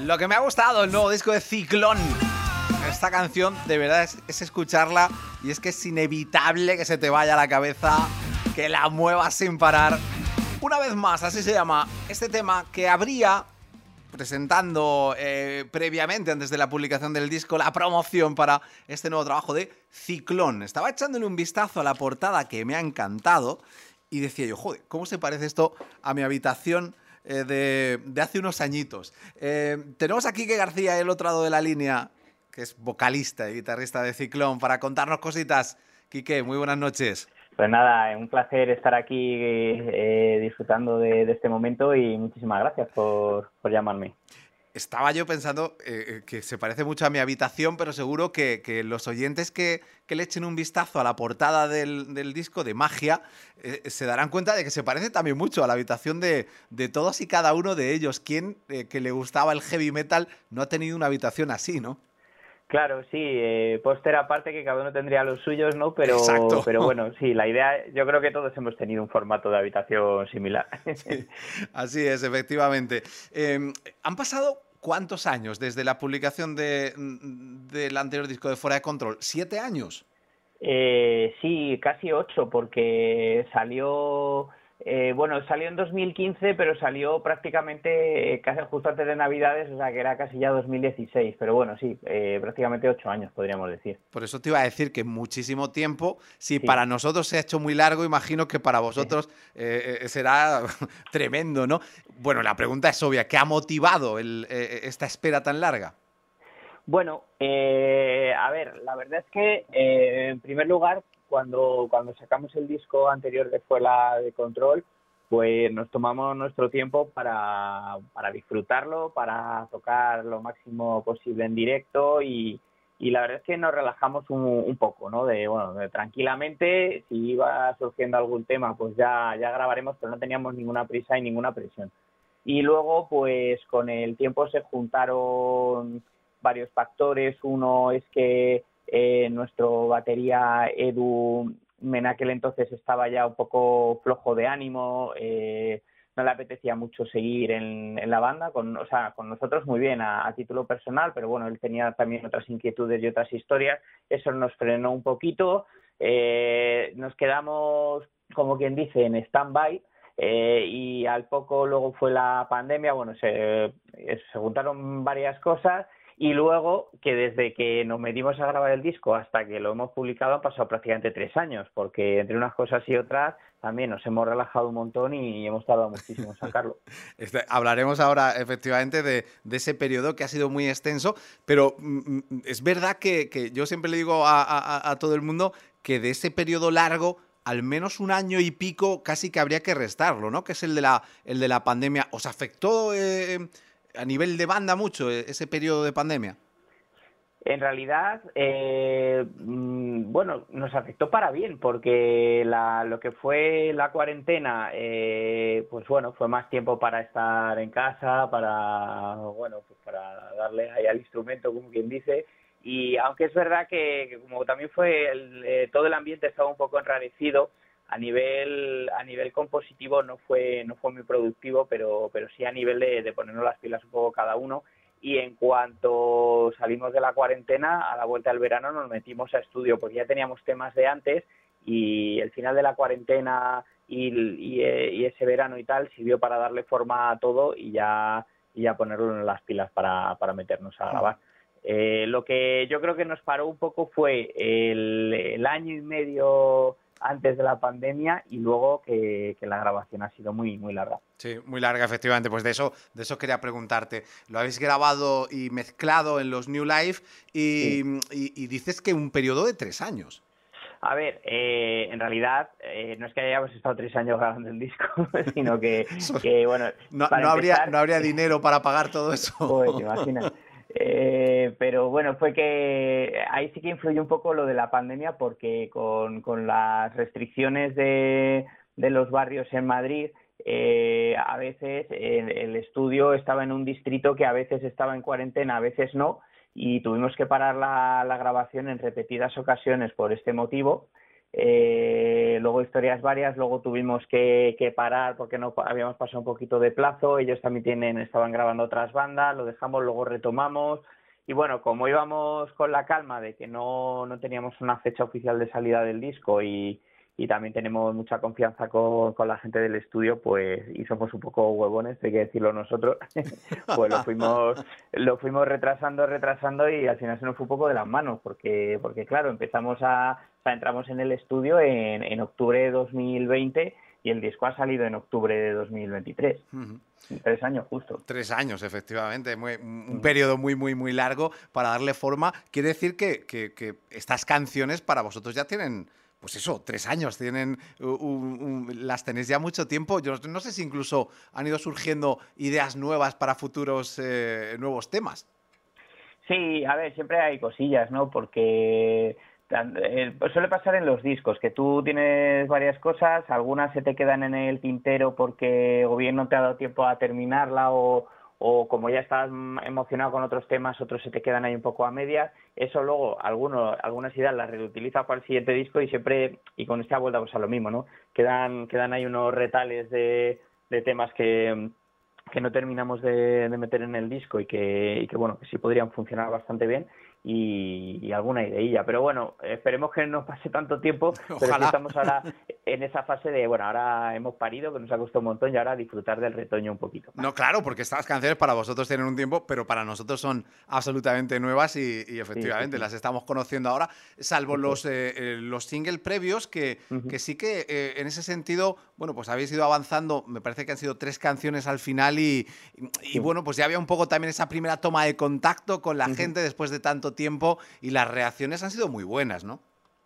Lo que me ha gustado el nuevo disco de Ciclón. Esta canción, de verdad, es escucharla y es que es inevitable que se te vaya a la cabeza, que la muevas sin parar. Una vez más, así se llama este tema que habría presentando previamente, antes de la publicación del disco, la promoción para este nuevo trabajo de Ciclón. Estaba echándole un vistazo a la portada que me ha encantado y decía yo, joder, ¿cómo se parece esto a mi habitación de hace unos añitos? Tenemos a Quique García, el otro lado de la línea, que es vocalista y guitarrista de Ciclón, para contarnos cositas. Quique, muy buenas noches. Pues nada, un placer estar aquí disfrutando de este momento y muchísimas gracias por llamarme. Estaba yo pensando que se parece mucho a mi habitación, pero seguro que los oyentes que le echen un vistazo a la portada del disco de Magia se darán cuenta de que se parece también mucho a la habitación de todos y cada uno de ellos. ¿Quién que le gustaba el heavy metal no ha tenido una habitación así, no? Claro, sí, póster aparte que cada uno tendría los suyos, ¿no? Pero bueno, sí, la idea, yo creo que todos hemos tenido un formato de habitación similar. Sí, así es, efectivamente. ¿Han pasado cuántos años desde la publicación del anterior disco de Fuera de Control? ¿7 años? Sí, casi 8, porque salió en 2015, pero salió prácticamente casi justo antes de Navidades, o sea que era casi ya 2016, pero bueno, sí, prácticamente 8 años podríamos decir. Por eso te iba a decir que muchísimo tiempo, si para nosotros se ha hecho muy largo, imagino que para vosotros será tremendo, ¿no? Bueno, la pregunta es obvia, ¿qué ha motivado esta espera tan larga? Bueno, a ver, la verdad es que en primer lugar, cuando sacamos el disco anterior de Fuera de Control, pues nos tomamos nuestro tiempo para disfrutarlo, para tocar lo máximo posible en directo y la verdad es que nos relajamos un poco, ¿no? De tranquilamente, si iba surgiendo algún tema, pues ya grabaremos, pero no teníamos ninguna prisa y ninguna presión. Y luego, pues con el tiempo se juntaron varios factores. Uno es que nuestro batería Edu en aquel entonces estaba ya un poco flojo de ánimo, no le apetecía mucho seguir en la banda, con nosotros muy bien a título personal, pero bueno, él tenía también otras inquietudes y otras historias, eso nos frenó un poquito, nos quedamos, como quien dice, en stand-by, y al poco luego fue la pandemia, bueno, se juntaron varias cosas. Y luego, que desde que nos metimos a grabar el disco hasta que lo hemos publicado han pasado prácticamente 3 años, porque entre unas cosas y otras también nos hemos relajado un montón y hemos tardado muchísimo en sacarlo. Hablaremos ahora efectivamente de ese periodo que ha sido muy extenso, pero es verdad que yo siempre le digo a todo el mundo que de ese periodo largo, al menos 1 año y pico casi que habría que restarlo, ¿no? Que es el de la pandemia. ¿Os afectó a nivel de banda mucho ese periodo de pandemia? En realidad, nos afectó para bien, porque lo que fue la cuarentena, fue más tiempo para estar en casa, para darle ahí al instrumento, como quien dice. Y aunque es verdad que como también fue todo el ambiente estaba un poco enrarecido, a nivel compositivo no fue muy productivo, pero sí a nivel de ponernos las pilas un poco cada uno. Y en cuanto salimos de la cuarentena, a la vuelta del verano nos metimos a estudio, porque ya teníamos temas de antes y el final de la cuarentena y ese verano y tal sirvió para darle forma a todo y ya ponerlo en las pilas para meternos a grabar. Lo que yo creo que nos paró un poco fue el año y medio antes de la pandemia y luego que la grabación ha sido muy, muy larga. Sí, muy larga, efectivamente. Pues de eso quería preguntarte. Lo habéis grabado y mezclado en los New Life y dices que un periodo de 3 años. A ver, en realidad no es que hayamos estado 3 años grabando el disco, sino que bueno... No habría dinero para pagar todo eso. Pues, te imaginas. Pero bueno, fue que ahí sí que influyó un poco lo de la pandemia, porque con las restricciones de los barrios en Madrid, a veces el estudio estaba en un distrito que a veces estaba en cuarentena, a veces no, y tuvimos que parar la grabación en repetidas ocasiones por este motivo. luego historias varias, luego tuvimos que parar porque no habíamos pasado un poquito de plazo, ellos también estaban grabando otras bandas, lo dejamos, luego retomamos, y bueno, como íbamos con la calma de que no teníamos una fecha oficial de salida del disco y también tenemos mucha confianza con la gente del estudio, pues, y somos un poco huevones, hay que decirlo nosotros, pues lo fuimos retrasando y al final se nos fue un poco de las manos, porque claro, entramos en el estudio en octubre de 2020 y el disco ha salido en octubre de 2023. 3 años justo. 3 años, efectivamente. Un periodo muy, muy, muy largo para darle forma. Quiere decir que estas canciones para vosotros ya tienen, pues eso, 3 años. Las tenéis ya mucho tiempo. Yo no sé si incluso han ido surgiendo ideas nuevas para futuros nuevos temas. Sí, a ver, siempre hay cosillas, ¿no? Porque suele pasar en los discos, que tú tienes varias cosas, algunas se te quedan en el tintero porque o bien no te ha dado tiempo a terminarla o como ya estás emocionado con otros temas, otros se te quedan ahí un poco a medias. Eso luego, algunas ideas las reutiliza para el siguiente disco y con esta vuelta pues a lo mismo, ¿no? Quedan ahí unos retales de temas que no terminamos de meter en el disco y que bueno, que sí podrían funcionar bastante bien. Y alguna ideilla, pero bueno, esperemos que no pase tanto tiempo. Pero sí estamos ahora en esa fase de, bueno, ahora hemos parido, que nos ha costado un montón, y ahora disfrutar del retoño un poquito. No, claro, porque estas canciones para vosotros tienen un tiempo, pero para nosotros son absolutamente nuevas y efectivamente sí. Las estamos conociendo ahora, salvo los singles previos que sí que en ese sentido, bueno, pues habéis ido avanzando. Me parece que han sido 3 canciones al final y bueno, pues ya había un poco también esa primera toma de contacto con la gente después de tanto tiempo y las reacciones han sido muy buenas, ¿no?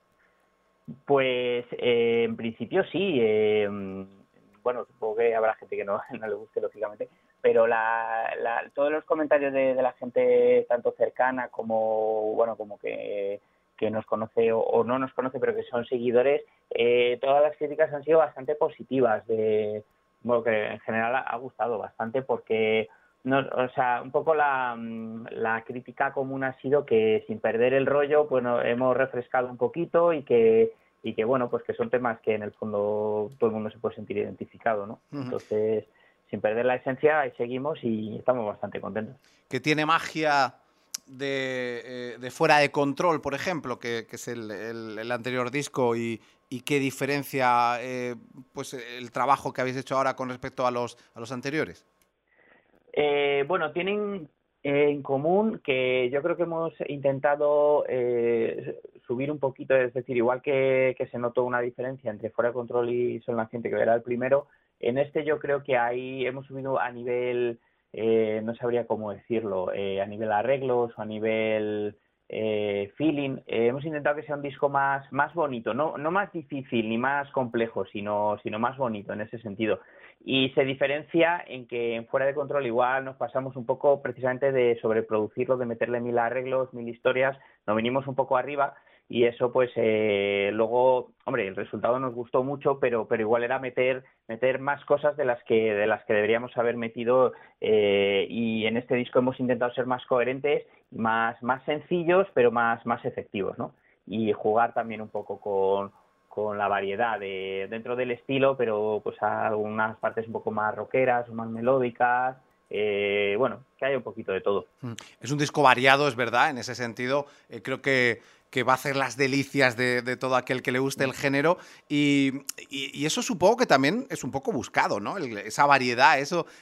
Pues en principio sí. Bueno, supongo que habrá gente que no le guste, lógicamente, pero todos los comentarios de la gente, tanto cercana como que nos conoce o no nos conoce, pero que son seguidores, todas las críticas han sido bastante positivas. Bueno, que en general ha gustado bastante porque o sea, un poco la crítica común ha sido que sin perder el rollo, bueno, hemos refrescado un poquito y que bueno, pues que son temas que en el fondo todo el mundo se puede sentir identificado, ¿no? Entonces, sin perder la esencia, ahí seguimos y estamos bastante contentos. Que tiene magia de Fuera de Control, por ejemplo, que es el anterior disco y qué diferencia pues el trabajo que habéis hecho ahora con respecto a los anteriores. Bueno, tienen en común que yo creo que hemos intentado subir un poquito, es decir, igual que se notó una diferencia entre Fuera de Control y Sol Naciente, que era el primero, en este yo creo que ahí hemos subido a nivel, no sabría cómo decirlo, a nivel arreglos o a nivel feeling. Hemos intentado que sea un disco más bonito, no más difícil ni más complejo, sino más bonito en ese sentido. Y se diferencia en que en Fuera de Control igual nos pasamos un poco precisamente de sobreproducirlo, de meterle 1000 arreglos, 1000 historias, nos vinimos un poco arriba y eso pues luego, hombre, el resultado nos gustó mucho, pero igual era meter más cosas de las que deberíamos haber metido, y en este disco hemos intentado ser más coherentes, más sencillos, pero más efectivos, ¿no? Y jugar también un poco con la variedad dentro del estilo, pero pues algunas partes un poco más rockeras o más melódicas, bueno, que haya un poquito de todo. Es un disco variado, es verdad, en ese sentido. Creo que va a hacer las delicias de todo aquel que le guste el género y eso supongo que también es un poco buscado, ¿no? Esa variedad,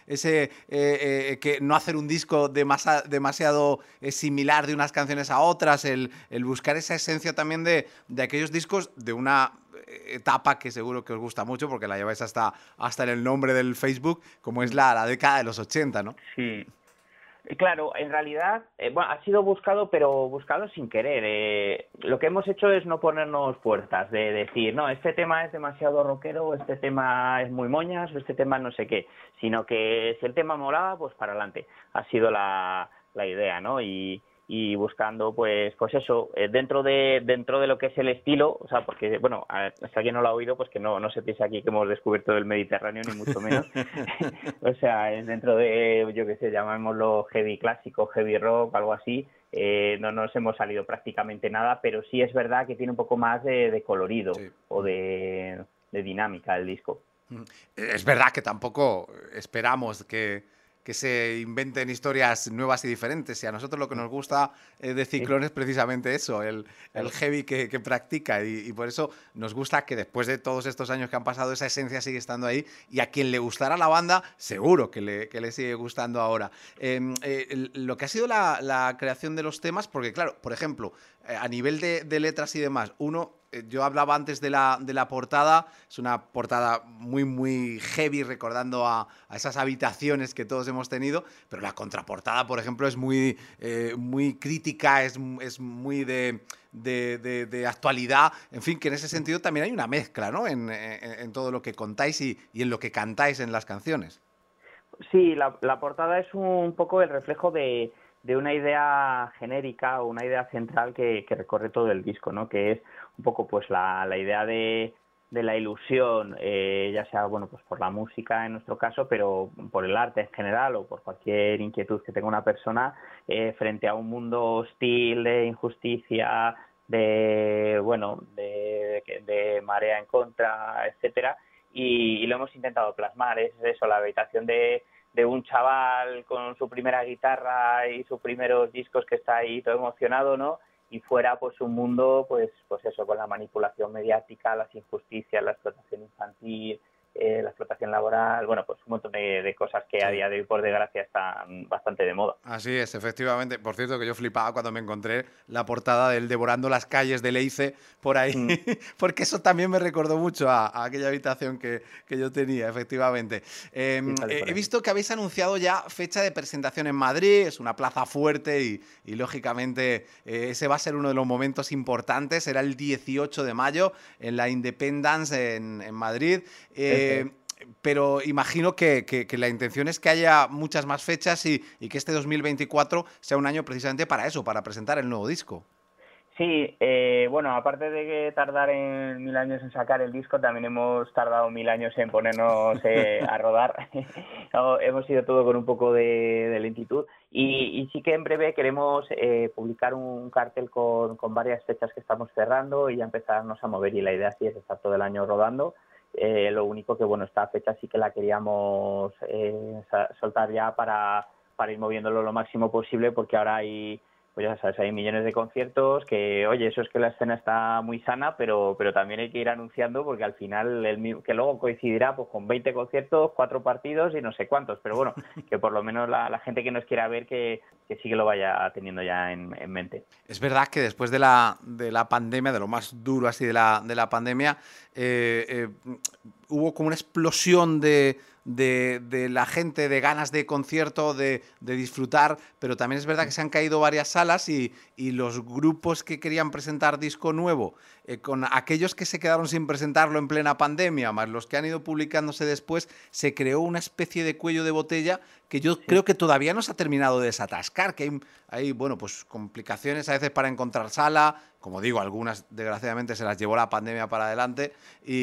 que no hacer un disco demasiado similar de unas canciones a otras, el buscar esa esencia también de aquellos discos de una etapa que seguro que os gusta mucho porque la lleváis hasta en el nombre del Facebook, como es la década de los 80, ¿no? Sí. Claro, en realidad bueno, ha sido buscado, pero buscado sin querer. Lo que hemos hecho es no ponernos puertas, de decir, no, este tema es demasiado rockero, o este tema es muy moñas, o este tema no sé qué, sino que si el tema molaba, pues para adelante. Ha sido la idea, ¿no? Y buscando, pues eso, dentro de lo que es el estilo, o sea, porque, bueno, hasta quien no lo ha oído, pues que no se piense aquí que hemos descubierto el Mediterráneo, ni mucho menos. O sea, es dentro de, yo qué sé, llamémoslo heavy clásico, heavy rock, algo así, no nos hemos salido prácticamente nada, pero sí es verdad que tiene un poco más de colorido o de dinámica el disco. Es verdad que tampoco esperamos que se inventen historias nuevas y diferentes. Y a nosotros lo que nos gusta de Ciclón es precisamente eso, el heavy que practica. Y por eso nos gusta que después de todos estos años que han pasado, esa esencia sigue estando ahí. Y a quien le gustará la banda, seguro que le sigue gustando ahora. Lo que ha sido la creación de los temas, porque claro, por ejemplo, a nivel de letras y demás, yo hablaba antes de la portada, es una portada muy, muy heavy, recordando a esas habitaciones que todos hemos tenido, pero la contraportada, por ejemplo, es muy crítica, es muy de actualidad, en fin, que en ese sentido también hay una mezcla, ¿no? En todo lo que contáis y en lo que cantáis en las canciones. Sí, la portada es un poco el reflejo de una idea genérica o una idea central que recorre todo el disco, ¿no? Que es un poco pues la idea de la ilusión, ya sea bueno pues por la música en nuestro caso, pero por el arte en general o por cualquier inquietud que tenga una persona frente a un mundo hostil, de injusticia, de marea en contra, etcétera, y lo hemos intentado plasmar. Es eso, la habitación de un chaval con su primera guitarra y sus primeros discos, que está ahí todo emocionado, ¿no? Y fuera pues un mundo pues eso, con la manipulación mediática, las injusticias, la explotación infantil, la explotación laboral, bueno, pues un montón de cosas que a día de hoy, por desgracia, están bastante de moda. Así es, efectivamente. Por cierto, que yo flipaba cuando me encontré la portada del Devorando las calles de Leice por ahí, porque eso también me recordó mucho a aquella habitación que yo tenía, efectivamente. He visto que habéis anunciado ya fecha de presentación en Madrid, es una plaza fuerte y lógicamente ese va a ser uno de los momentos importantes, será el 18 de mayo en la Independence en Madrid. Pero imagino que la intención es que haya muchas más fechas y que este 2024 sea un año precisamente para eso, para presentar el nuevo disco. Sí, bueno, aparte de que tardar 1000 años en sacar el disco, también hemos tardado 1000 años en ponernos a rodar. Hemos ido todo con un poco de lentitud y sí que en breve queremos publicar un cartel con varias fechas que estamos cerrando y ya empezarnos a mover, y la idea sí es estar todo el año rodando. Lo único que, bueno, esta fecha sí que la queríamos soltar ya para ir moviéndolo lo máximo posible, porque ahora hay, pues ya sabes, hay millones de conciertos que, oye, eso es que la escena está muy sana, pero también hay que ir anunciando, porque al final que luego coincidirá pues con 20 conciertos, 4 partidos y no sé cuántos, pero bueno, que por lo menos la gente que nos quiera ver que sí que lo vaya teniendo ya en mente. Es verdad que después de la pandemia, de lo más duro así de la pandemia, hubo como una explosión de la gente, de ganas de concierto, de disfrutar, pero también es verdad que se han caído varias salas y los grupos que querían presentar disco nuevo, con aquellos que se quedaron sin presentarlo en plena pandemia, más los que han ido publicándose después, se creó una especie de cuello de botella que yo creo que todavía no se ha terminado de desatascar, que hay bueno, pues complicaciones a veces para encontrar sala, como digo, algunas desgraciadamente se las llevó la pandemia para adelante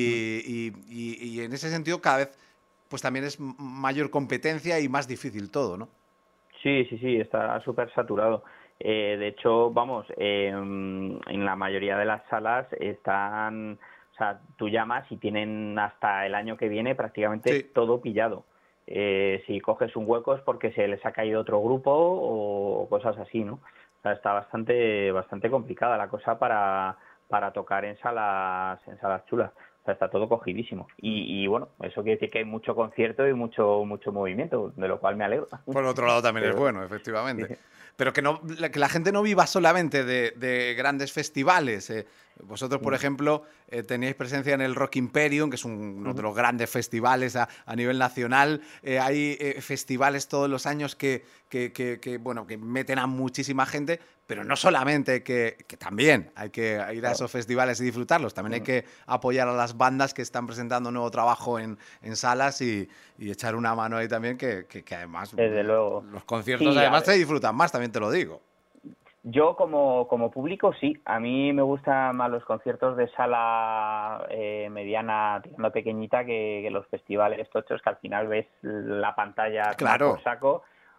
y en ese sentido cada vez pues también es mayor competencia y más difícil todo, ¿no? Sí, está súper saturado. De hecho, vamos, en la mayoría de las salas están, o sea, tú llamas y tienen hasta el año que viene prácticamente todo pillado. Si coges un hueco es porque se les ha caído otro grupo o cosas así, ¿no? O sea, está bastante complicada la cosa para tocar en salas chulas. O sea, está todo cogidísimo. Y bueno, eso quiere decir que hay mucho concierto y mucho movimiento, de lo cual me alegro. Por otro lado también es bueno, efectivamente. Pero que la gente no viva solamente de grandes festivales. Vosotros, por ejemplo, tenéis presencia en el Rock Imperium, que es uno de los grandes festivales a nivel nacional. Hay festivales todos los años que meten a muchísima gente, pero no solamente que también hay que ir a esos festivales y disfrutarlos, también hay que apoyar a las bandas que están presentando nuevo trabajo en salas y echar una mano ahí también, que además desde luego los conciertos además se disfrutan más, también te lo digo. Yo como público sí, a mí me gustan más los conciertos de sala mediana, tirando pequeñita, que los festivales tochos, que al final ves la pantalla por saco.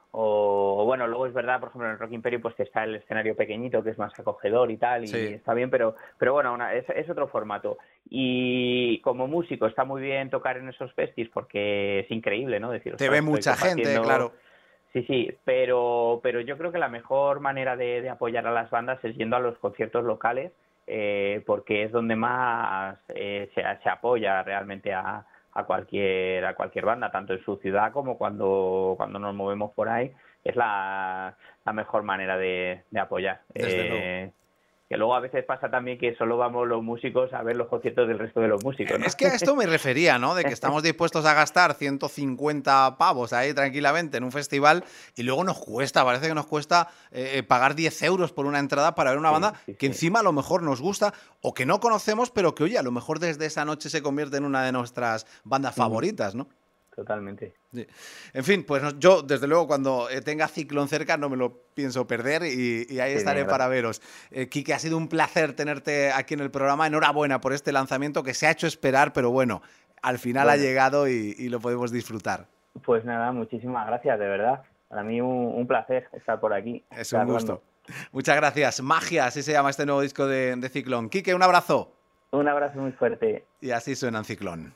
O bueno, luego es verdad, por ejemplo, en el Rock Imperio pues que está el escenario pequeñito, que es más acogedor y tal, y Sí. está bien, pero bueno, es otro formato. Y como músico está muy bien tocar en esos festis porque es increíble, ¿no? Decir, Te ostras, ve estoy mucha gente, compartiendo- claro. Sí, pero yo creo que la mejor manera de apoyar a las bandas es yendo a los conciertos locales, porque es donde más se apoya realmente a cualquier banda, tanto en su ciudad como cuando nos movemos por ahí. Es la mejor manera de apoyar. Desde luego. Que luego a veces pasa también que solo vamos los músicos a ver los conciertos del resto de los músicos, ¿no? Es que a esto me refería, ¿no? De que estamos dispuestos a gastar 150 pavos ahí tranquilamente en un festival y luego nos cuesta, parece que nos cuesta pagar 10 euros por una entrada para ver una banda que encima a lo mejor nos gusta o que no conocemos, pero que, oye, a lo mejor desde esa noche se convierte en una de nuestras bandas favoritas, ¿no? Totalmente. Sí. En fin, pues yo, desde luego, cuando tenga Ciclón cerca, no me lo pienso perder y ahí Sí, estaré gracias. para veros. Quique, ha sido un placer tenerte aquí en el programa. Enhorabuena por este lanzamiento que se ha hecho esperar, pero bueno, al final ha Bueno. llegado y lo podemos disfrutar. Pues nada, muchísimas gracias, de verdad. Para mí un placer estar por aquí. Es un gusto. Muchas gracias. Magia, así se llama este nuevo disco de Ciclón. Quique, un abrazo. Un abrazo muy fuerte. Y así suena en Ciclón.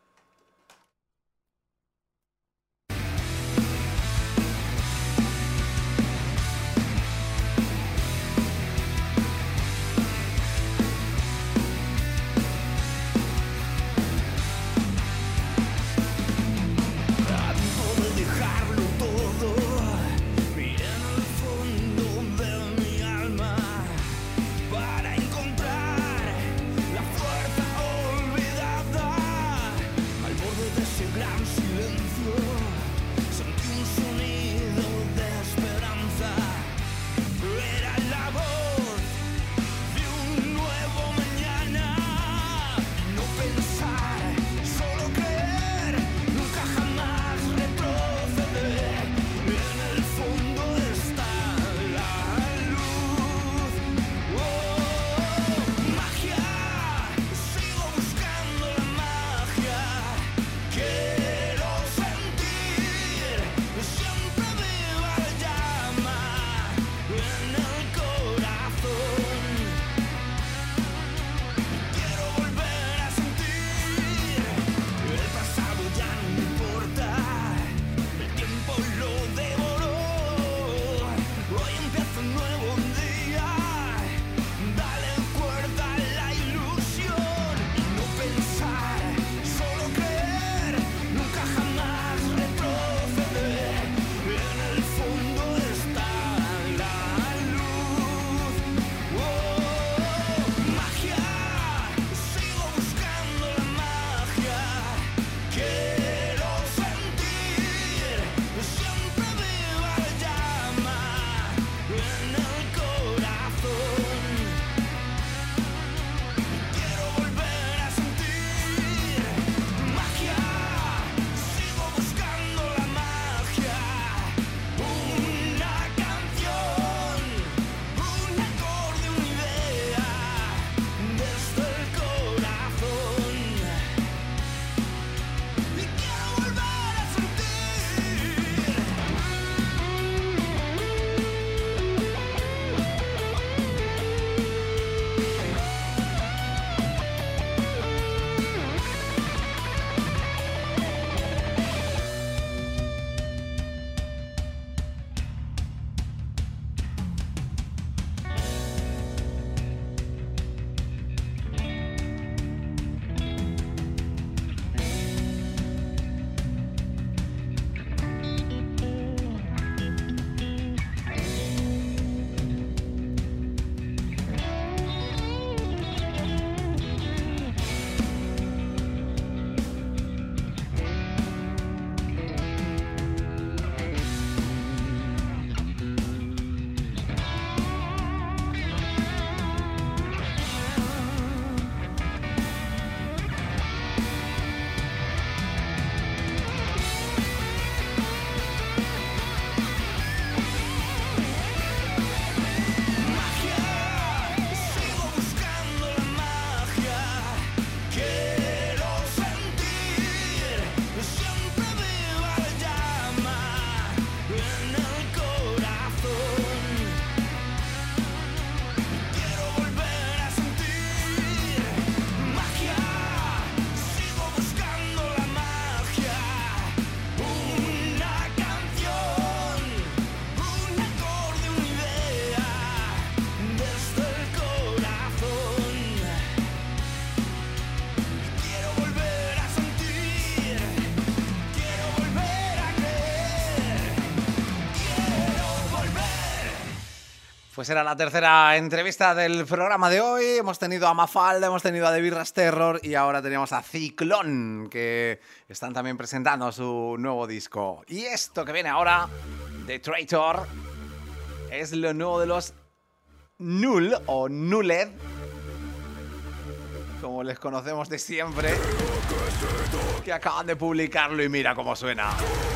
Trato de dejarlo todo en el fondo de mi alma para encontrar la fuerza olvidada. Pues era la tercera entrevista del programa de hoy. Hemos tenido a Mafalda, hemos tenido a The Birras Terror y ahora tenemos a Ciclón, que están también presentando su nuevo disco. Y esto que viene ahora, The Traitor, es lo nuevo de los Null o Nulled, como les conocemos de siempre, que acaban de publicarlo y mira cómo suena.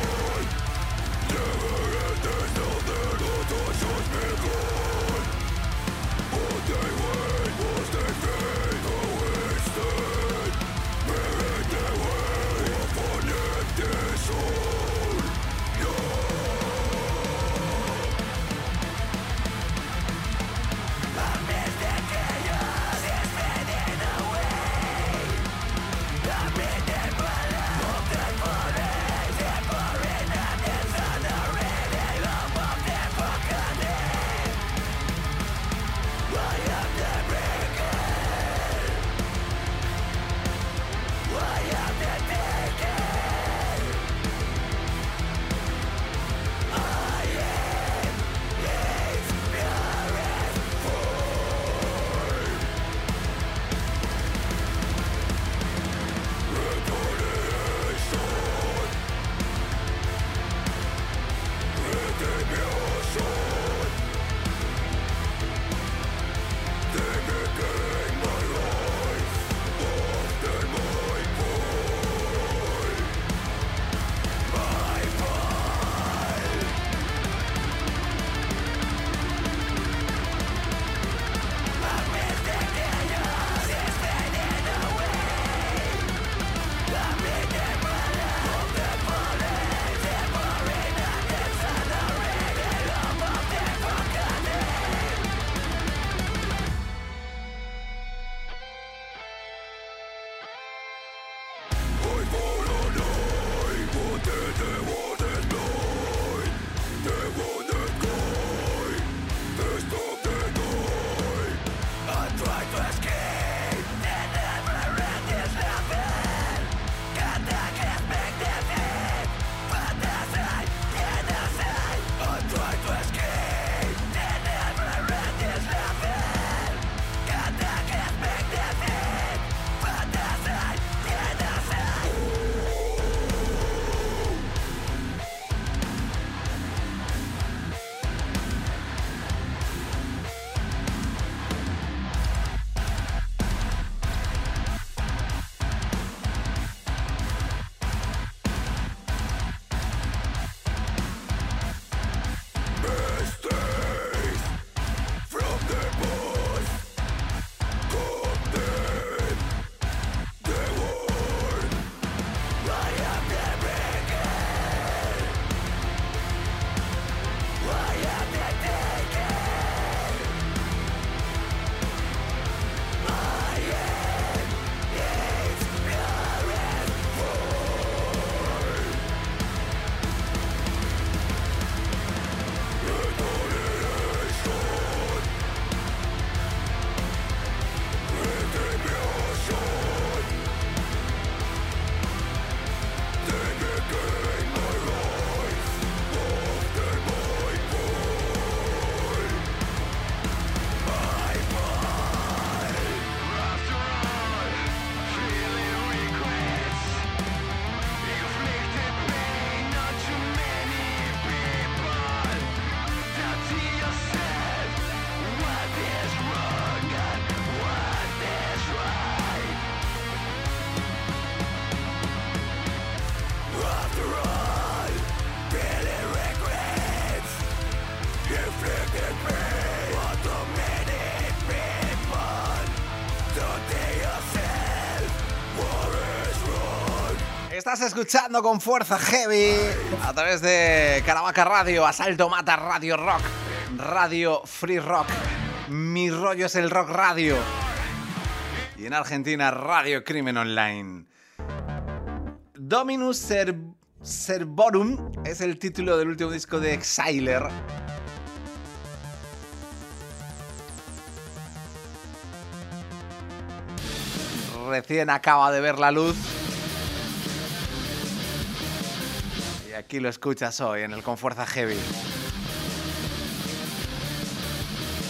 Estás escuchando con fuerza heavy a través de Caravaca Radio, Asalto Mata Radio Rock, Radio Free Rock, Mi Rollo es el Rock Radio y en Argentina Radio Crimen Online. Dominus Servorum es el título del último disco de Exiler. Recién acaba de ver la luz. Y aquí lo escuchas hoy en el Con Fuerza Heavy.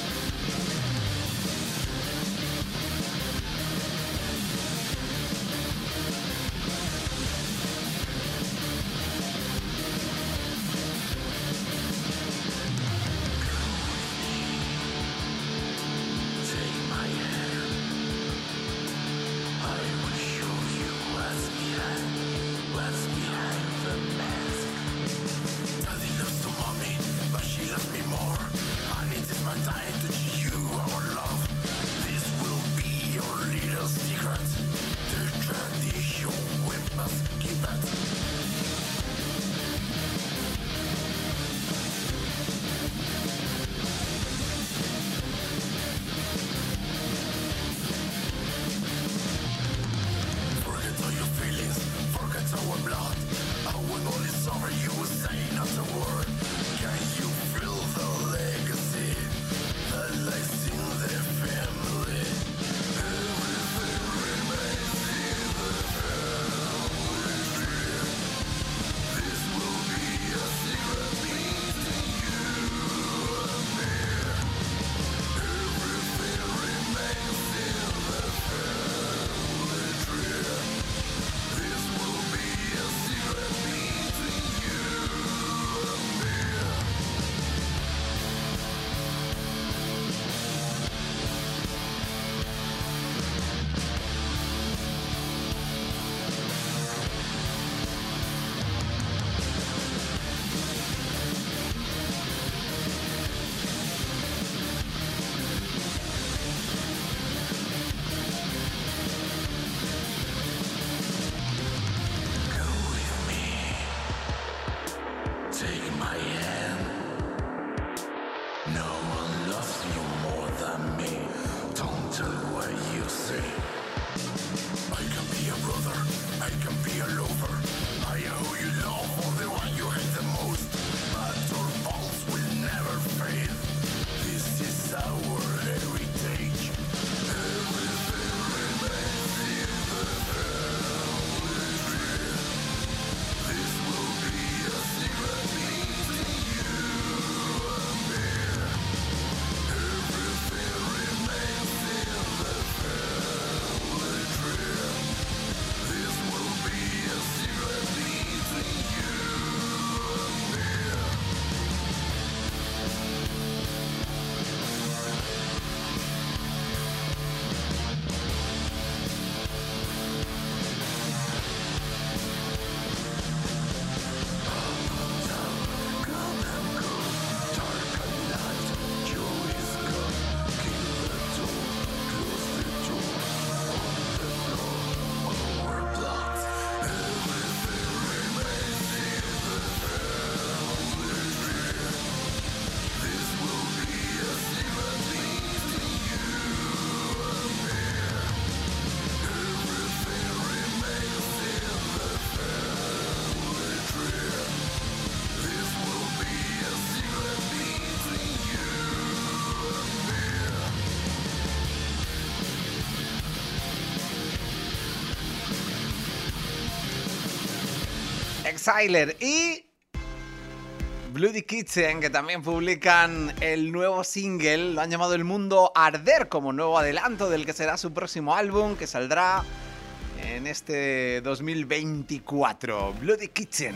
Exiler y Bloody Kitchen, que también publican el nuevo single, lo han llamado El Mundo Arder, como nuevo adelanto del que será su próximo álbum, que saldrá en este 2024. Bloody Kitchen.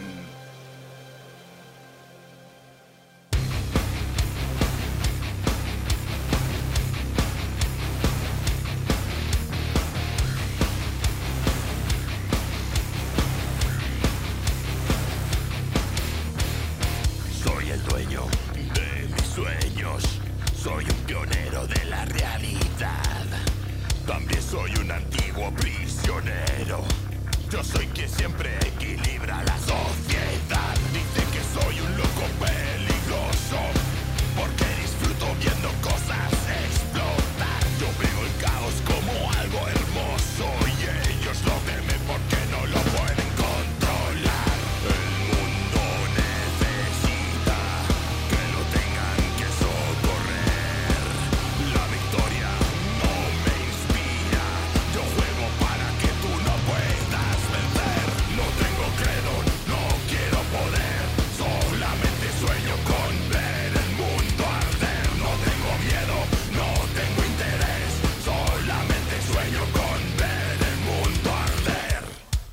Soy el dueño de mis sueños, soy un pionero de la realidad. También soy un antiguo prisionero. Yo soy quien siempre equilibra la sociedad. Dicen que soy un loco peligroso, porque disfruto viendo cosas explotar. Yo veo el caos como algo hermoso y ellos lo temen porque no lo pueden controlar. El mundo necesita que lo tengan que socorrer. La victoria no me inspira. Yo juego para que tú no puedas vencer. No tengo credo, no quiero poder. Solamente sueño con ver el mundo arder. No tengo miedo, no tengo interés. Solamente sueño con ver el mundo arder.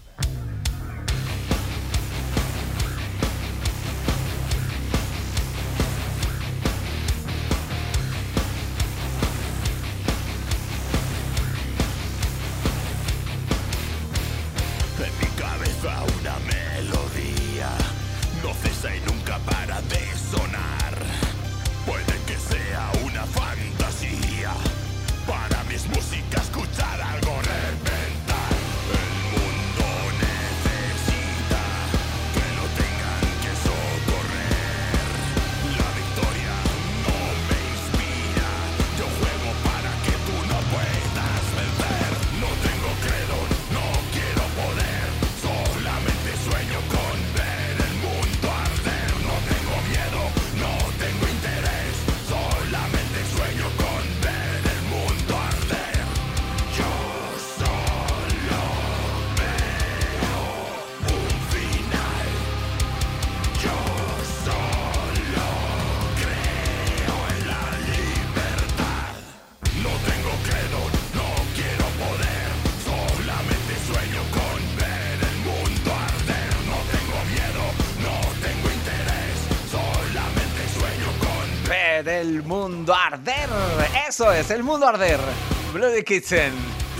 En mi cabeza una melodía no cesa y nunca para de sonar. Puede que sea una fantasía, para mí es música escuchar algo reventar. El mundo necesita que lo tengan que socorrer. La victoria no me inspira. Yo juego para que tú no puedas vencer. No tengo credo, no quiero poder. Solamente sueño con ver el mundo arder. No tengo miedo, no tengo interés. Solamente sueño con ver el mundo arder. Yo solo veo un final. Yo solo creo en la libertad. No tengo credo, no quiero poder. Solamente sueño con ver el mundo arder. No tengo miedo, no tengo interés. Solamente sueño con Ver el mundo arder. Eso es, el mundo arder. Bloody Kitchen.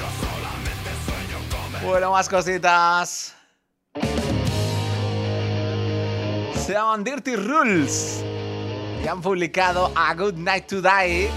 Bueno, más cositas. Se llaman Dirty Rules y han publicado A Good Night to Die,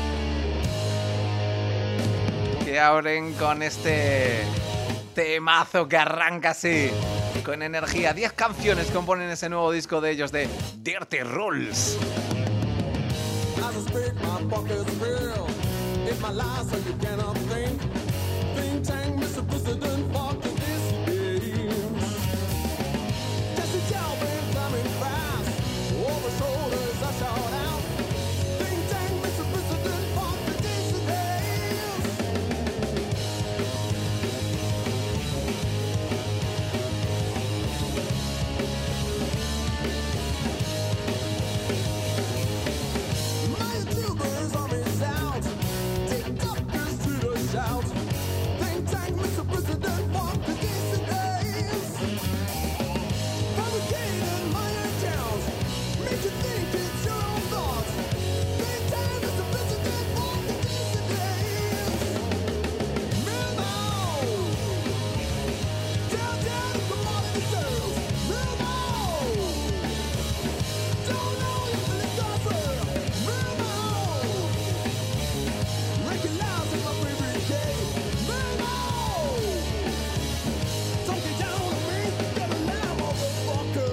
que abren con este temazo que arranca así, con energía. 10 canciones componen ese nuevo disco de ellos, de Dirty Rules. As I speak, my pocket's real. It's my life, so you cannot think. Think tank, Mr. President, fuck this game. Jesse Calvin coming fast. Over shoulders, I shout out. Think tank, Mr. President, fuck this game. My tubers on me sound. TikTokers to the shout. Think tank, Mr. President, fuck this game. Fabricated minor towns. Make you think it's your own thoughts. Think tank, Mr. President, fuck this game. Move on. Down, down to commodity sales. Move on. Don't know if it's offer. Move on. Recognize in my favorite cave. Move on. Don't get down on me. Get a lie, motherfucker.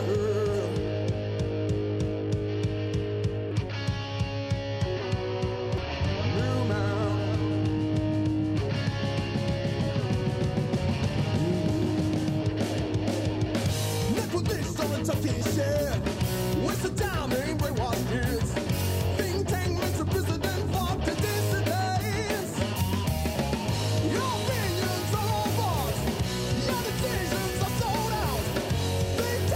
Move on. Neck with this on the talking shit. Waste of time, ain't brainwash kids. Think tank, Mr. President, fuck the dissidents. Your opinions are all bought. Your decisions are sold out. Think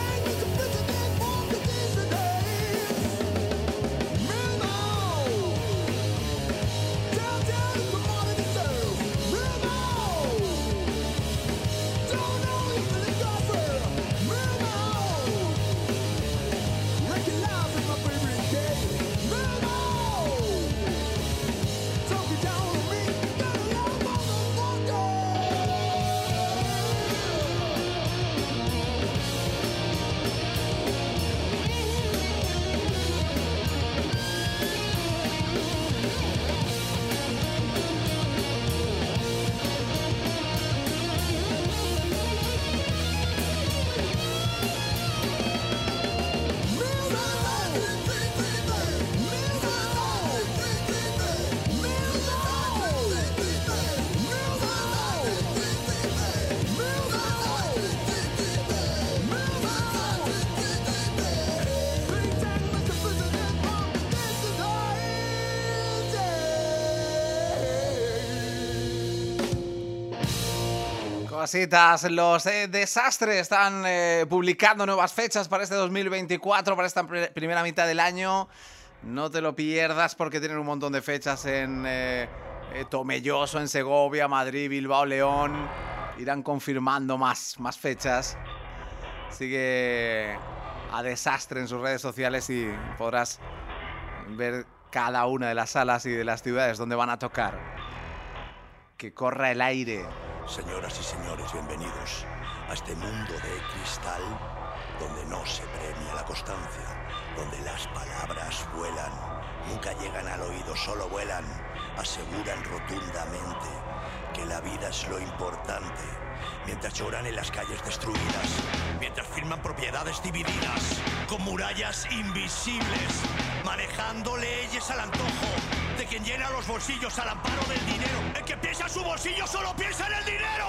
Cositas, los Desastres están publicando nuevas fechas para este 2024, para esta primera mitad del año. No te lo pierdas porque tienen un montón de fechas en Tomelloso, en Segovia, Madrid, Bilbao, León. Irán confirmando más fechas. Sigue a Desastre en sus redes sociales y podrás ver cada una de las salas y de las ciudades donde van a tocar. Que corra el aire. Señoras y señores, bienvenidos a este mundo de cristal donde no se premia la constancia, donde las palabras vuelan, nunca llegan al oído, solo vuelan, aseguran rotundamente que la vida es lo importante, mientras lloran en las calles destruidas, mientras firman propiedades divididas, con murallas invisibles, manejando leyes al antojo de quien llena los bolsillos al amparo del dinero. El que piensa en su bolsillo solo piensa en el dinero.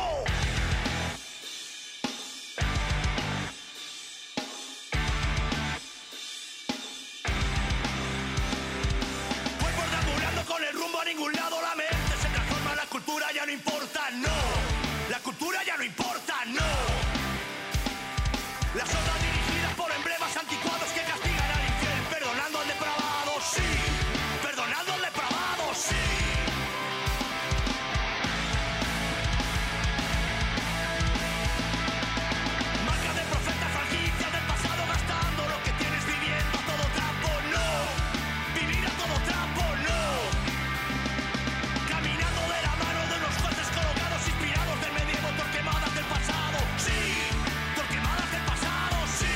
Cuerpos deambulando con el rumbo a ningún lado, la mente se transforma, la cultura ya no importa, no. La cultura ya no importa, no. Las ondas dirigidas por emblemas anticuados que castigan al infiel, perdonando al depravado, sí. Perdonando al depravado, sí. Marca de profetas, franquicias del pasado, gastando lo que tienes, viviendo a todo trapo, no. Vivir a todo trapo, no. Caminando de la mano de unos jueces colocados, inspirados del medievo, torquemadas del pasado, sí. Torquemadas del pasado, sí.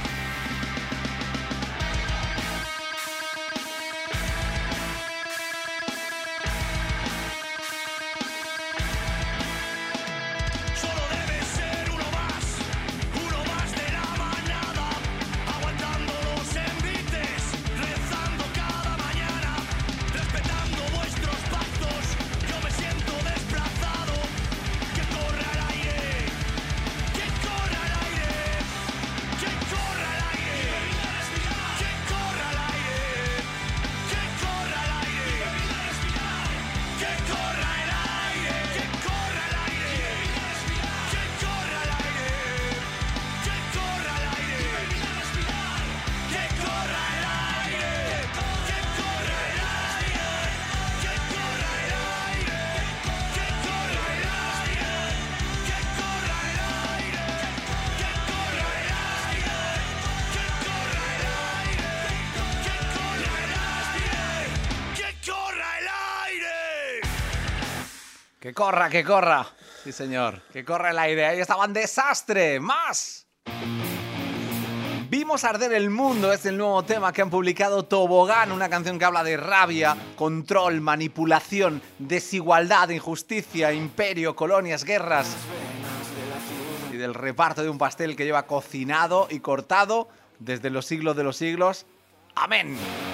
Solo debe ser uno más de la manada, aguantando los envites, rezando cada mañana, respetando vuestros pactos. Yo me siento desplazado, que corra el aire, que corra el aire, que corra el aire, que corra el aire, que corra el aire, que corra el aire, que corra el aire, que corra el aire, que corra el aire, que corra el aire, que corra el aire, que corra el aire, que corra el aire, que corra el aire, que corra el aire, que corra el aire, que corra el aire, que corra el aire. Que corra, que corra. Sí, señor. Que corra el aire. Ahí estaban Desastre. ¡Más! Vimos arder el mundo. Es el nuevo tema que han publicado Tobogán. Una canción que habla de rabia, control, manipulación, desigualdad, injusticia, imperio, colonias, guerras. Y del reparto de un pastel que lleva cocinado y cortado desde los siglos de los siglos. ¡Amén!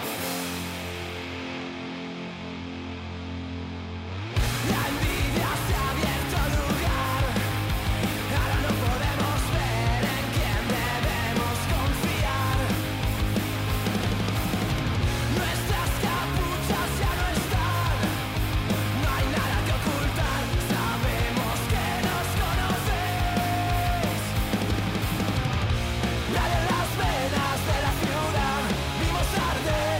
La envidia se ha abierto lugar. Ahora no podemos ver en quién debemos confiar. Nuestras capuchas ya no están. No hay nada que ocultar. Sabemos que nos conocéis. La de las venas de la ciudad vimos arder.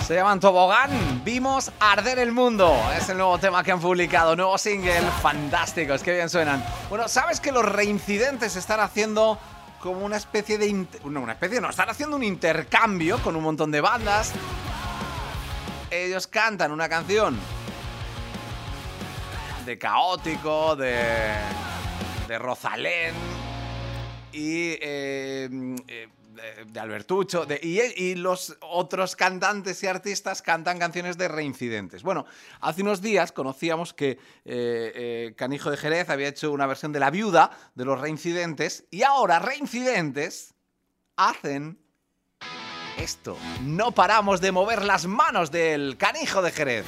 Se llaman Tobogán, Vimos arder el mundo. Es el nuevo tema que han publicado, nuevo single, fantásticos, qué bien suenan. Bueno, ¿sabes que los Reincidentes están haciendo como una especie de... están haciendo un intercambio con un montón de bandas? Ellos cantan una canción de Caótico, de Rosalén y de Albertucho, y los otros cantantes y artistas cantan canciones de Reincidentes. Bueno, hace unos días conocíamos que Canijo de Jerez había hecho una versión de La Viuda de los Reincidentes, y ahora Reincidentes hacen esto. No paramos de mover las manos del Canijo de Jerez.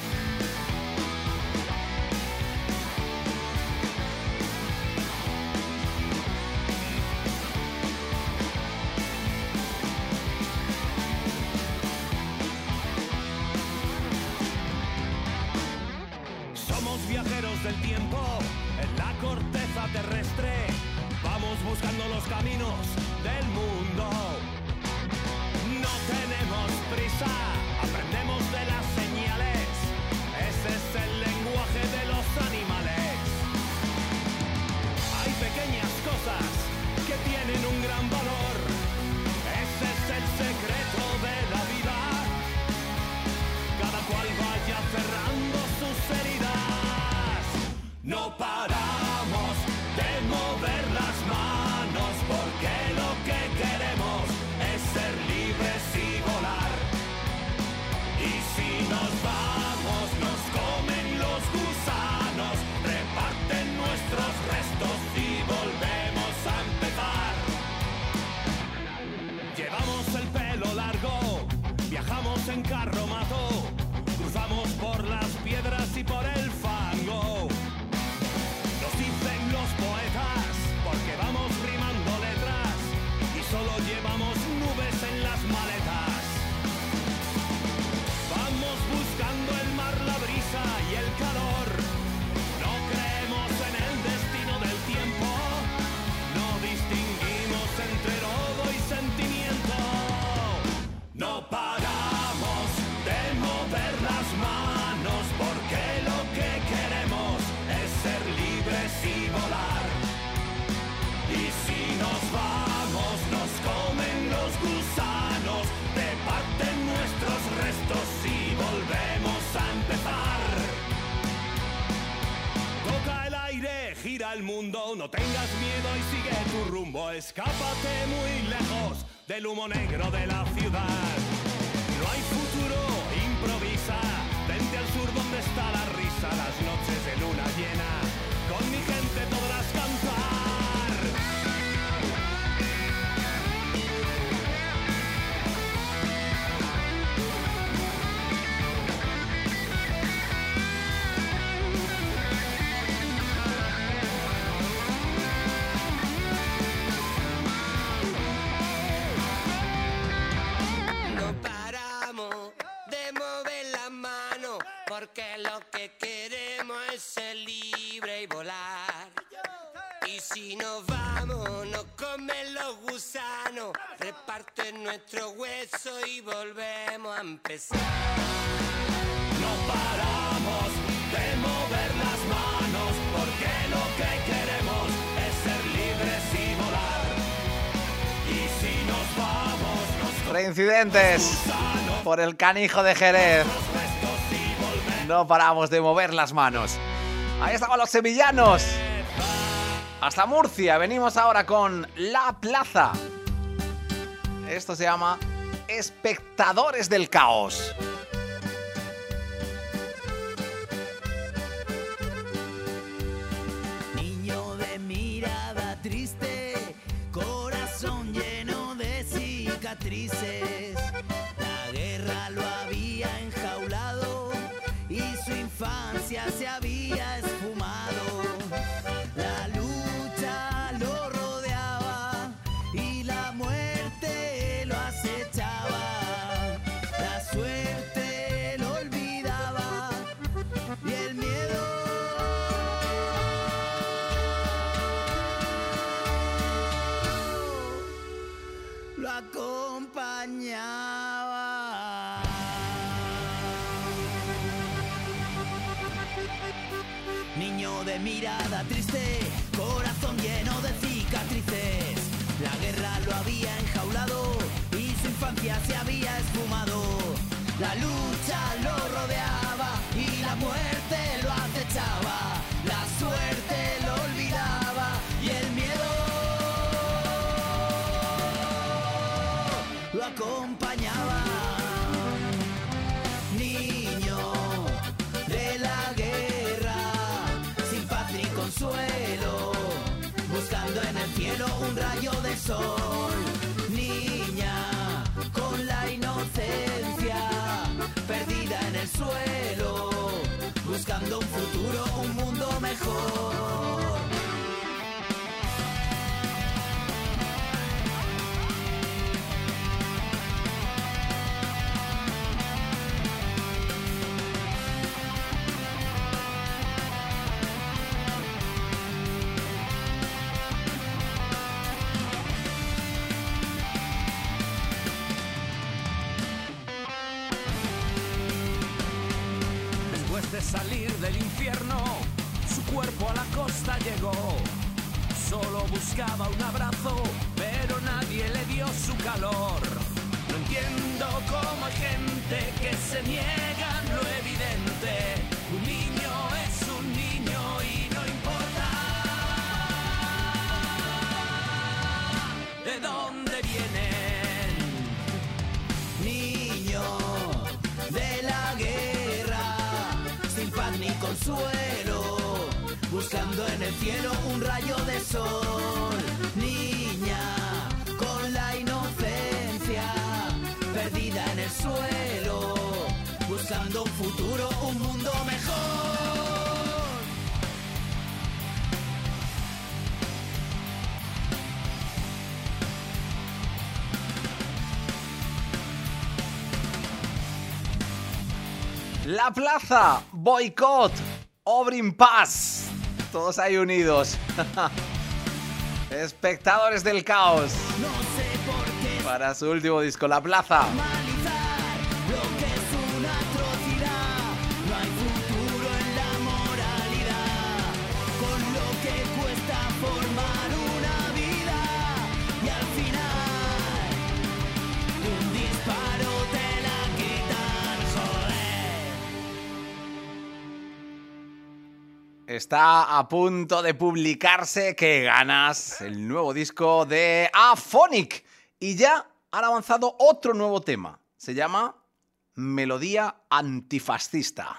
Viajeros del tiempo en la corteza terrestre, vamos buscando los caminos del mundo. No tenemos prisa, aprendemos de las señales, ese es el lenguaje de los animales. Hay pequeñas cosas que tienen un gran valor, ese es el secreto de la vida. Cada cual vaya cerrando sus heridas. No paramos de mover las manos porque lo que queremos es ser libres y volar. Y si nos vamos nos comen los gusanos, reparten nuestros restos y volvemos a empezar. Llevamos el pelo largo, viajamos en carromato, cruzamos por las piedras y por el fango. Dicen los poetas, porque vamos rimando letras y solo llevamos nubes en las maletas. Vamos buscando el mar, la brisa y el calor. No creemos en el destino del tiempo, no distinguimos entre lodo y sentimiento. No paramos de mover las manos porque lo que queremos es ser libres y volar. Y si nos vamos nos comen los gusanos, reparten nuestros restos y volvemos a empezar. Toca el aire, gira el mundo, no tengas miedo y sigue tu rumbo. Escápate muy lejos del humo negro de la ciudad. No hay futuro, improvisa, vente al sur donde está la risa. Las noches de luna llena, con mi gente podrás cantar. No paramos de mover la mano porque lo que queremos es ser libre y volar. Y si nos vamos nos comen los gusanos, reparten nuestro hueso y volvemos a empezar. No paramos de mover las manos porque lo que queremos es ser libres y volar. Y si nos vamos nos Reincidentes por el Canijo de Jerez. No paramos de mover las manos. Ahí estaban los sevillanos. Hasta Murcia. Venimos ahora con La Plaza. Esto se llama Espectadores del Caos. Niño de mirada triste, corazón lleno de cicatrices. La guerra lo había enjaulado y su infancia se había esfumado. La lucha lo rodeaba y la muerte lo acechaba. La suerte lo olvidaba y el miedo lo acompañaba. mirada triste, corazón lleno de cicatrices. La guerra lo había enjaulado y su infancia se había esfumado. La lucha lo rodeaba y la muerte lo acechaba. La suerte lo olvidaba y el miedo lo acompañaba. Niño de la guerra, sin paz ni consuelo, buscando en el cielo un rayo de sol. Niña con la inocencia perdida en el suelo, buscando un futuro, un mundo mejor. Después de salir del infierno, su cuerpo a la costa llegó. Solo buscaba un abrazo, pero nadie le dio su calor. No entiendo cómo hay gente que se niega a lo evidente. Un niño es un niño y no importa de dónde vienen. Niño de la guerra, sin paz ni consuelo, buscando en el cielo un rayo de sol. Niña con la inocencia perdida en el suelo, buscando un futuro, un mundo mejor. La plaza, boicot, Obrin Paz. Todos ahí unidos. Espectadores del caos. Para su último disco, La Plaza. Lo que es una atrocidad, no hay futuro en la moralidad, con lo que cuesta formar una vida y al final un disparo te la quitan, joder. Está a punto de publicarse, qué ganas, el nuevo disco de Aphonic. Y ya han avanzado otro nuevo tema. Se llama Melodía Antifascista.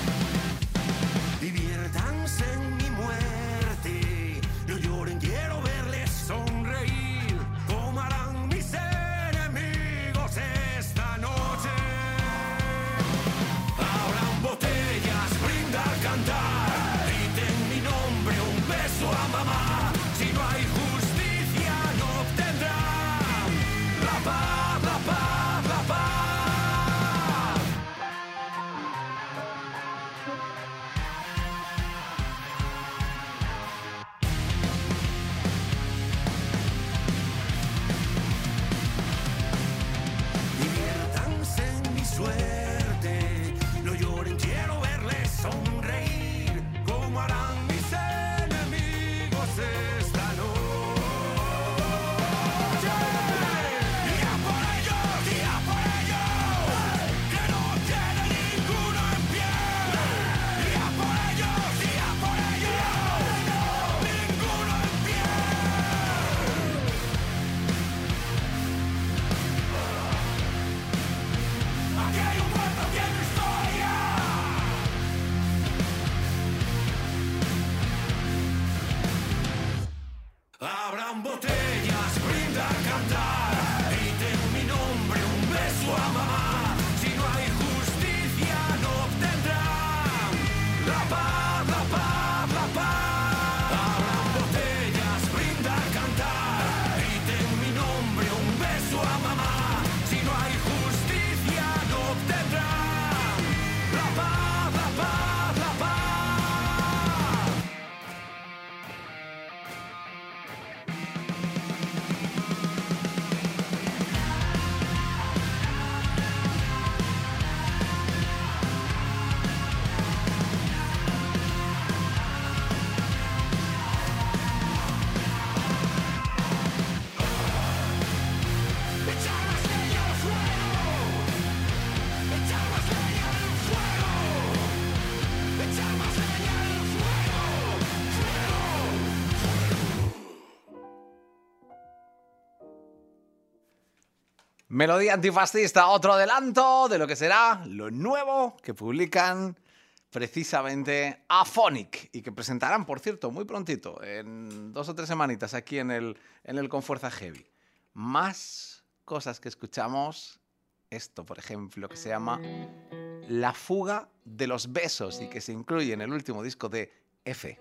Diviértanse en mi muerte, no lloren, quiero ver Melodía antifascista, otro adelanto de lo que será lo nuevo que publican precisamente Aphonic y que presentarán, por cierto, muy prontito, en 2 o 3 semanitas aquí en el Con Fuerza Heavy. Más cosas que escuchamos, esto, por ejemplo, que se llama La fuga de los besos y que se incluye en el último disco de F.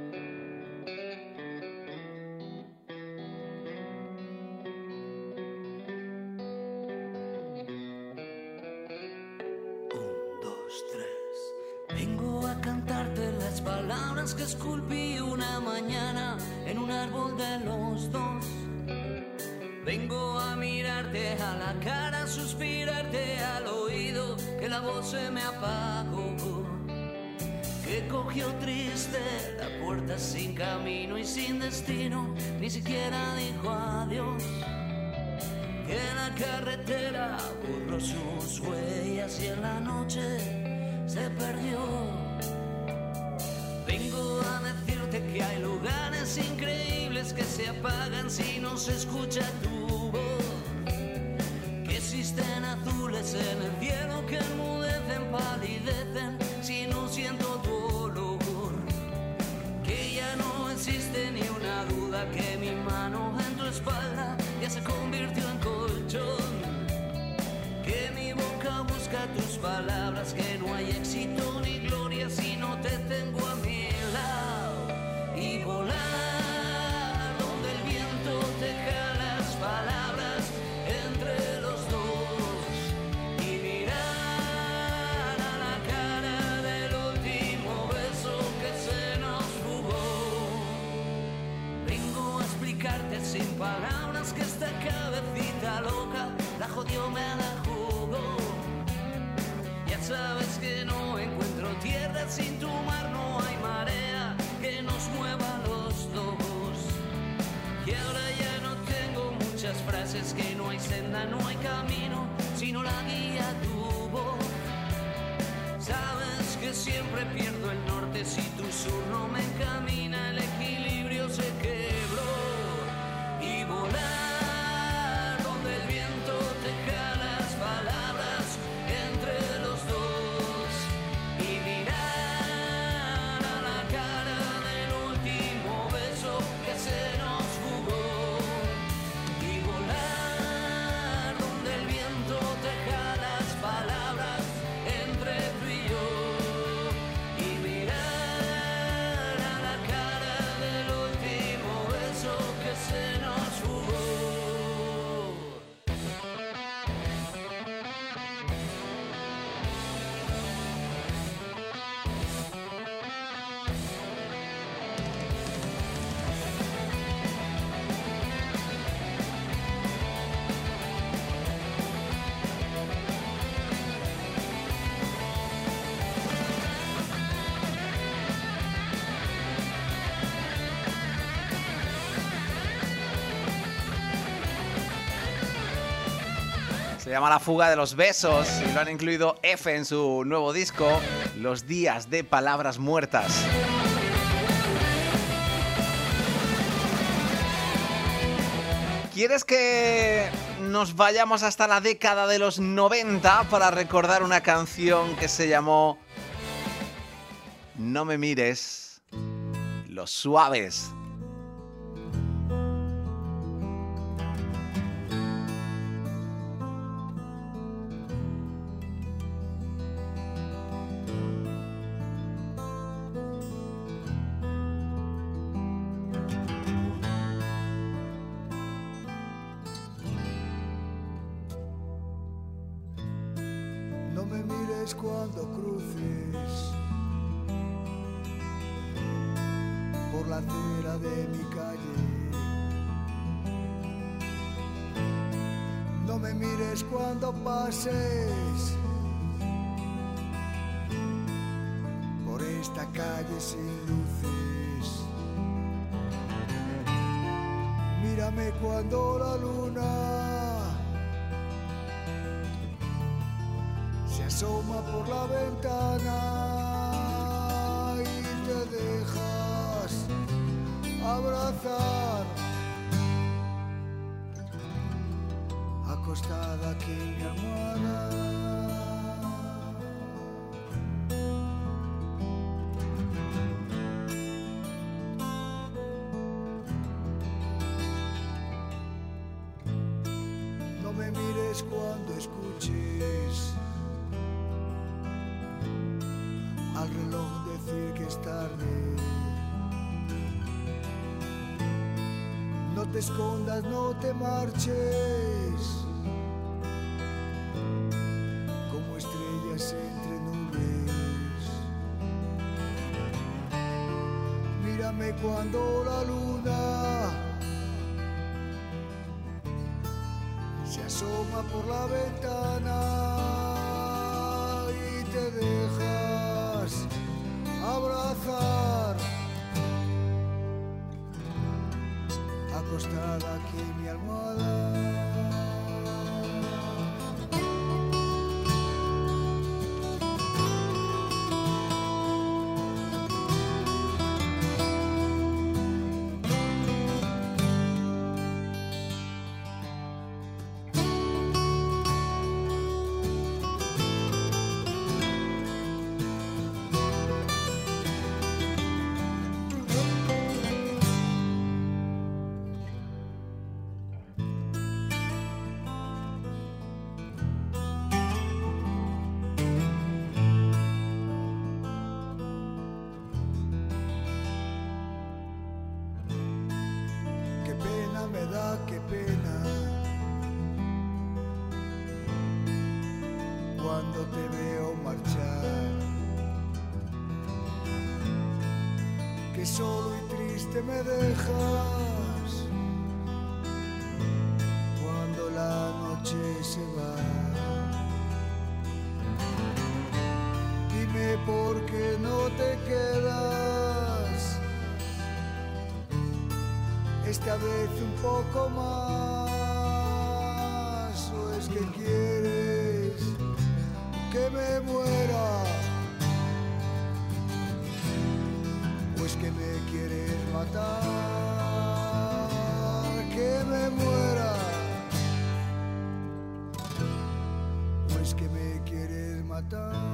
Vengo a cantarte las palabras que esculpí una mañana en un árbol de los dos. Vengo a mirarte a la cara, suspirarte al oído, que la voz se me apagó, que cogió triste la puerta sin camino y sin destino, ni siquiera dijo adiós, que la carretera borró sus huellas y en la noche se perdió. Vengo a decirte que hay lugares increíbles que se apagan si no se escucha tu voz, que existen azules en el cielo que enmudecen, palidecen si no siento tu olor, que ya no existe ni una duda que mi mano en tu espalda ya se convirtió en colchón, que mi boca busca tus palabras, que no hay éxito ni gloria si no te tengo a mi lado, y volar donde el viento teja las palabras entre los dos, y mirar a la cara del último beso que se nos fugó. Vengo a explicarte sin palabras que esta cabecita loca la jodió, me la jugó. Ya sabes que no encuentro tierra sin tu mar, no hay marea que nos mueva a los dos. Y ahora ya no tengo muchas frases, que no hay senda, no hay camino, sino la guía tu voz. Sabes que siempre pierdo el norte si tu sur no me encamina, el equilibrio se quebró. Y volar donde el viento teja las palabras entre los dos, y mirar a la cara del último beso que se nos fugó, y volar donde el viento teja las palabras entre tú y yo, y mirar a la cara del último beso que se nos fugó. Se llama La fuga de los besos y lo han incluido F en su nuevo disco, Los días de palabras muertas. ¿Quieres que nos vayamos hasta la década de los 90 para recordar una canción que se llamó No me mires, Los Suaves? No me mires cuando cruces por la acera de mi calle. No me mires cuando pases por esta calle sin luces. Mírame cuando la luna se asoma por la ventana y te dejas abrazar. acostada aquí en mi almohada. No me mires cuando escuches al reloj decir que es tarde. No te escondas, no te marches, como estrellas entre nubes. Mírame cuando la luna se asoma por la ventana y te dejas abrazar, acostada aquí en mi almohada. Me da qué pena cuando te veo marchar, que solo y triste me dejas cuando la noche se va. Dime por qué no te quedas esta vez un poco más, o es que quieres que me muera, o es que me quieres matar, que me muera, o es que me quieres matar.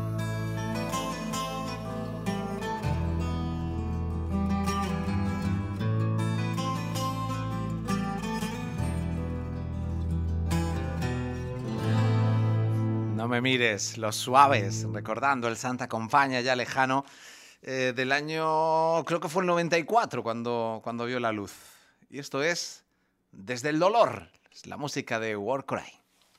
No me mires, Los Suaves, recordando el Santa Compaña ya lejano del año, creo que fue el 94 cuando vio la luz. Y esto es Desde el Dolor, es la música de Warcry.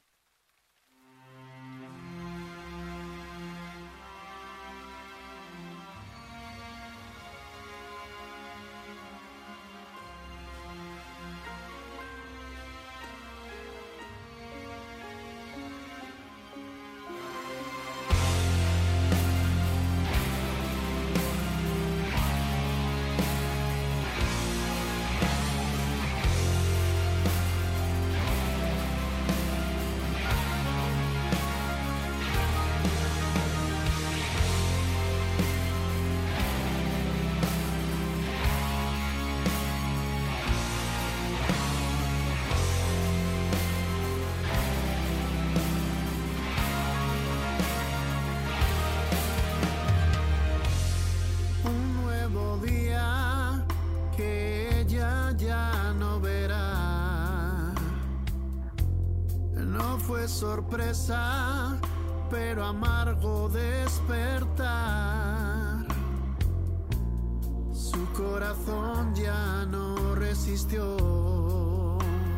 Sorpresa, pero amargo despertar. Su corazón ya no resistió.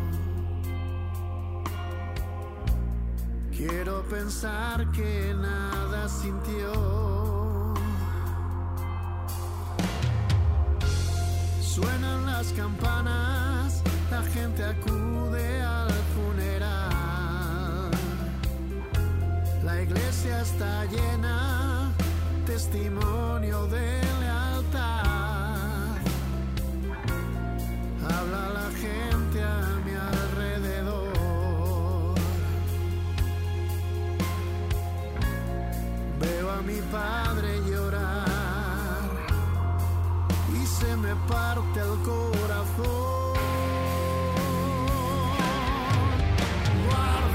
Quiero pensar que nada sintió. Suenan las campanas, la gente acude al funeral. La iglesia está llena, testimonio de lealtad. Habla la gente a mi alrededor. Veo a mi padre llorar y se me parte el corazón. Guarda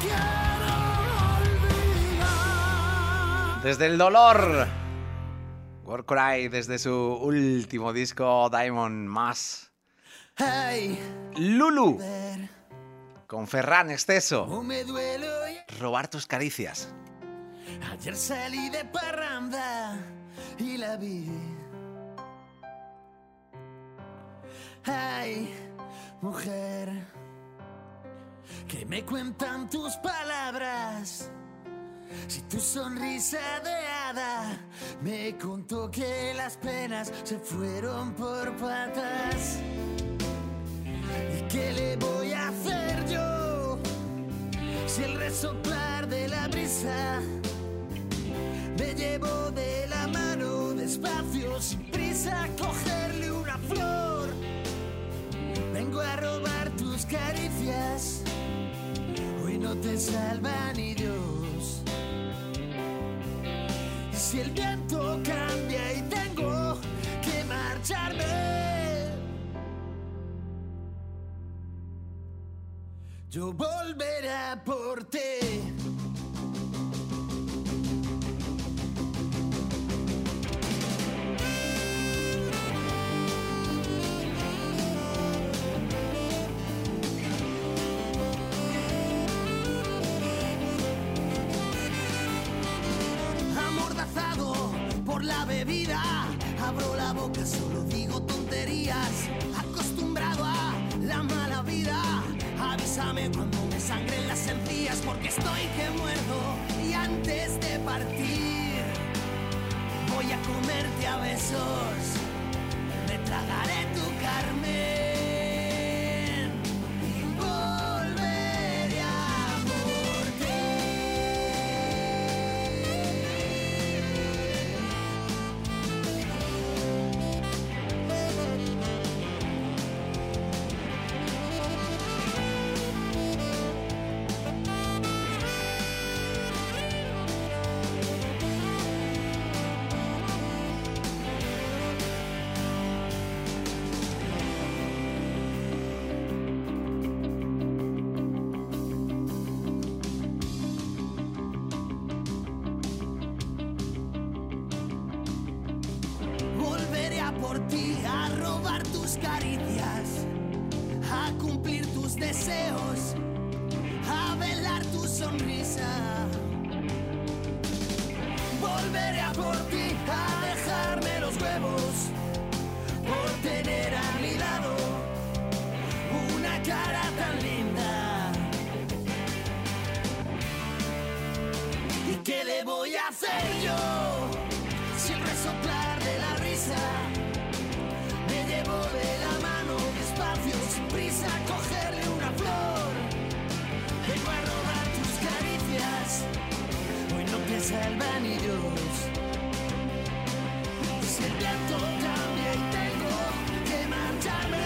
quiero olvidar. Desde el dolor, Warcry, desde su último disco Diamond Mass. Hey, Lulu, con Ferran Exceso, cómo me duele hoy. Robar tus caricias. Ayer salí de parranda y la vi. Ay, mujer, ¿qué me cuentan tus palabras? Si tu sonrisa de hada me contó que las penas se fueron por patas. ¿Y qué le voy a hacer yo si el resoplar de la brisa me llevo de la mano despacio, sin prisa, a cogerle una flor? Vengo a robar tus caricias, hoy no te salva ni Dios. Y si el viento cambia y tengo que marcharme, yo volveré a por ti. Por la bebida, abro la boca, solo digo tonterías. Acostumbrado a la mala vida, avísame cuando me sangren las encías, porque estoy que muerdo. Y antes de partir, voy a comerte a besos, me tragaré tu carmen y volveré a por ti. Por ti, a robar tus caricias, a cumplir tus deseos, a velar tu sonrisa. Volveré a por ti, a dejarme los huevos, por tener a mi lado una cara tan linda. ¿Y qué le voy a hacer yo si el resoplar de la brisa me llevo de la mano despacio, sin prisa, a cogerle una flor? Vengo a robar tus caricias, hoy no te salva ni Dios. Y si el viento cambia y tengo que marcharme,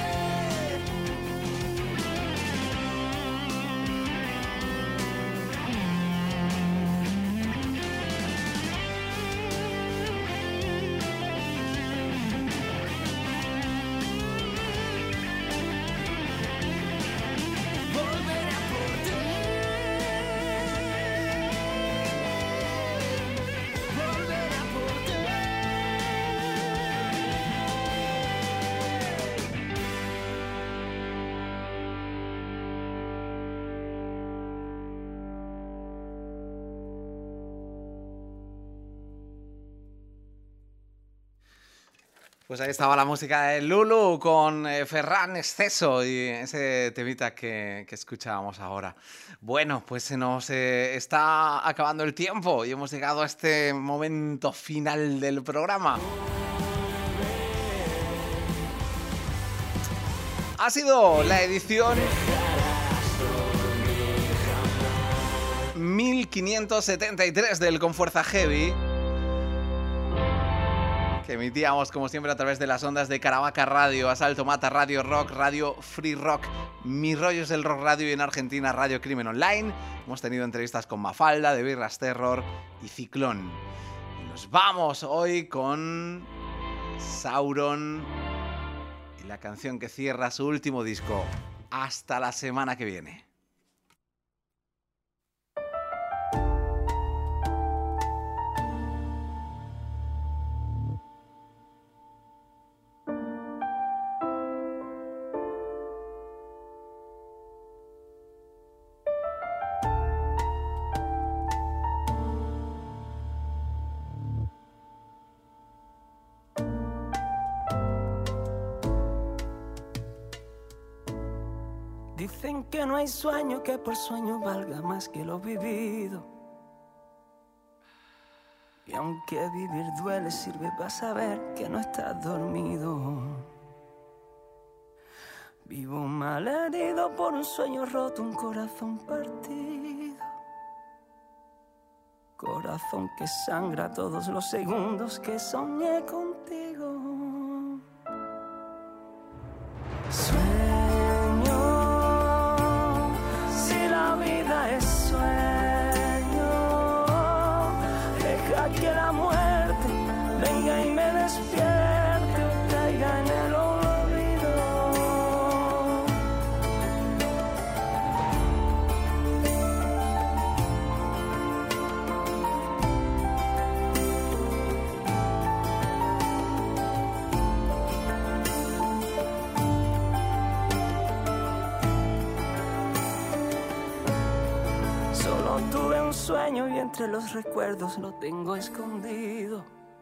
Pues ahí estaba la música de Lulu con Ferran Exceso y ese temita que escuchábamos ahora. Bueno, pues se nos está acabando el tiempo y hemos llegado a este momento final del programa. Ha sido la edición 1573 del Con Fuerza Heavy, que emitíamos como siempre a través de las ondas de Caravaca Radio, Asalto Mata, Radio Rock, Radio Free Rock, Mi Rollo es el Rock Radio y en Argentina Radio Crimen Online. Hemos tenido entrevistas con Mafalda, de Birras Terror y Ciclón. Y nos vamos hoy con Sauron y la canción que cierra su último disco. Hasta la semana que viene. Dicen que no hay sueño que por sueño valga más que lo vivido. Y aunque vivir duele, sirve para saber que no estás dormido. Vivo malherido por un sueño roto, un corazón partido. Corazón que sangra todos los segundos que soñé contigo. Sueño, si la vida es sueño, deja que la muerte venga y me despierte o caiga en el olvido. Tuve un sueño y entre los recuerdos lo tengo escondido.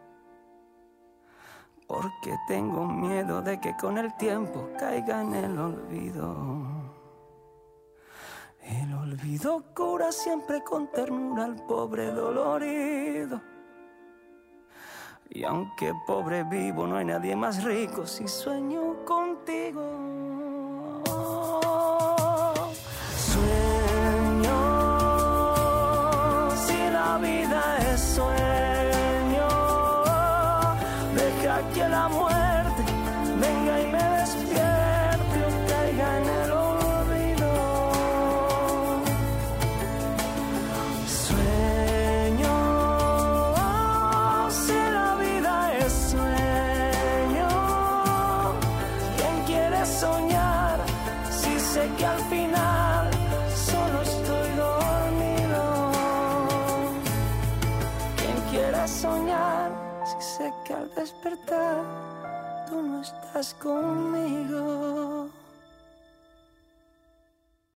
Porque tengo miedo de que con el tiempo caiga en el olvido. El olvido cura siempre con ternura al pobre dolorido. Y aunque pobre vivo, no hay nadie más rico si sueño contigo. La vida es sueño, deja que la muerte venga y me despierte o caiga en el olvido. Sueño, si la vida es sueño, ¿quién quiere soñar si sé que al final solo estoy dormido? Quiero soñar si sé que al despertar tú no estás conmigo.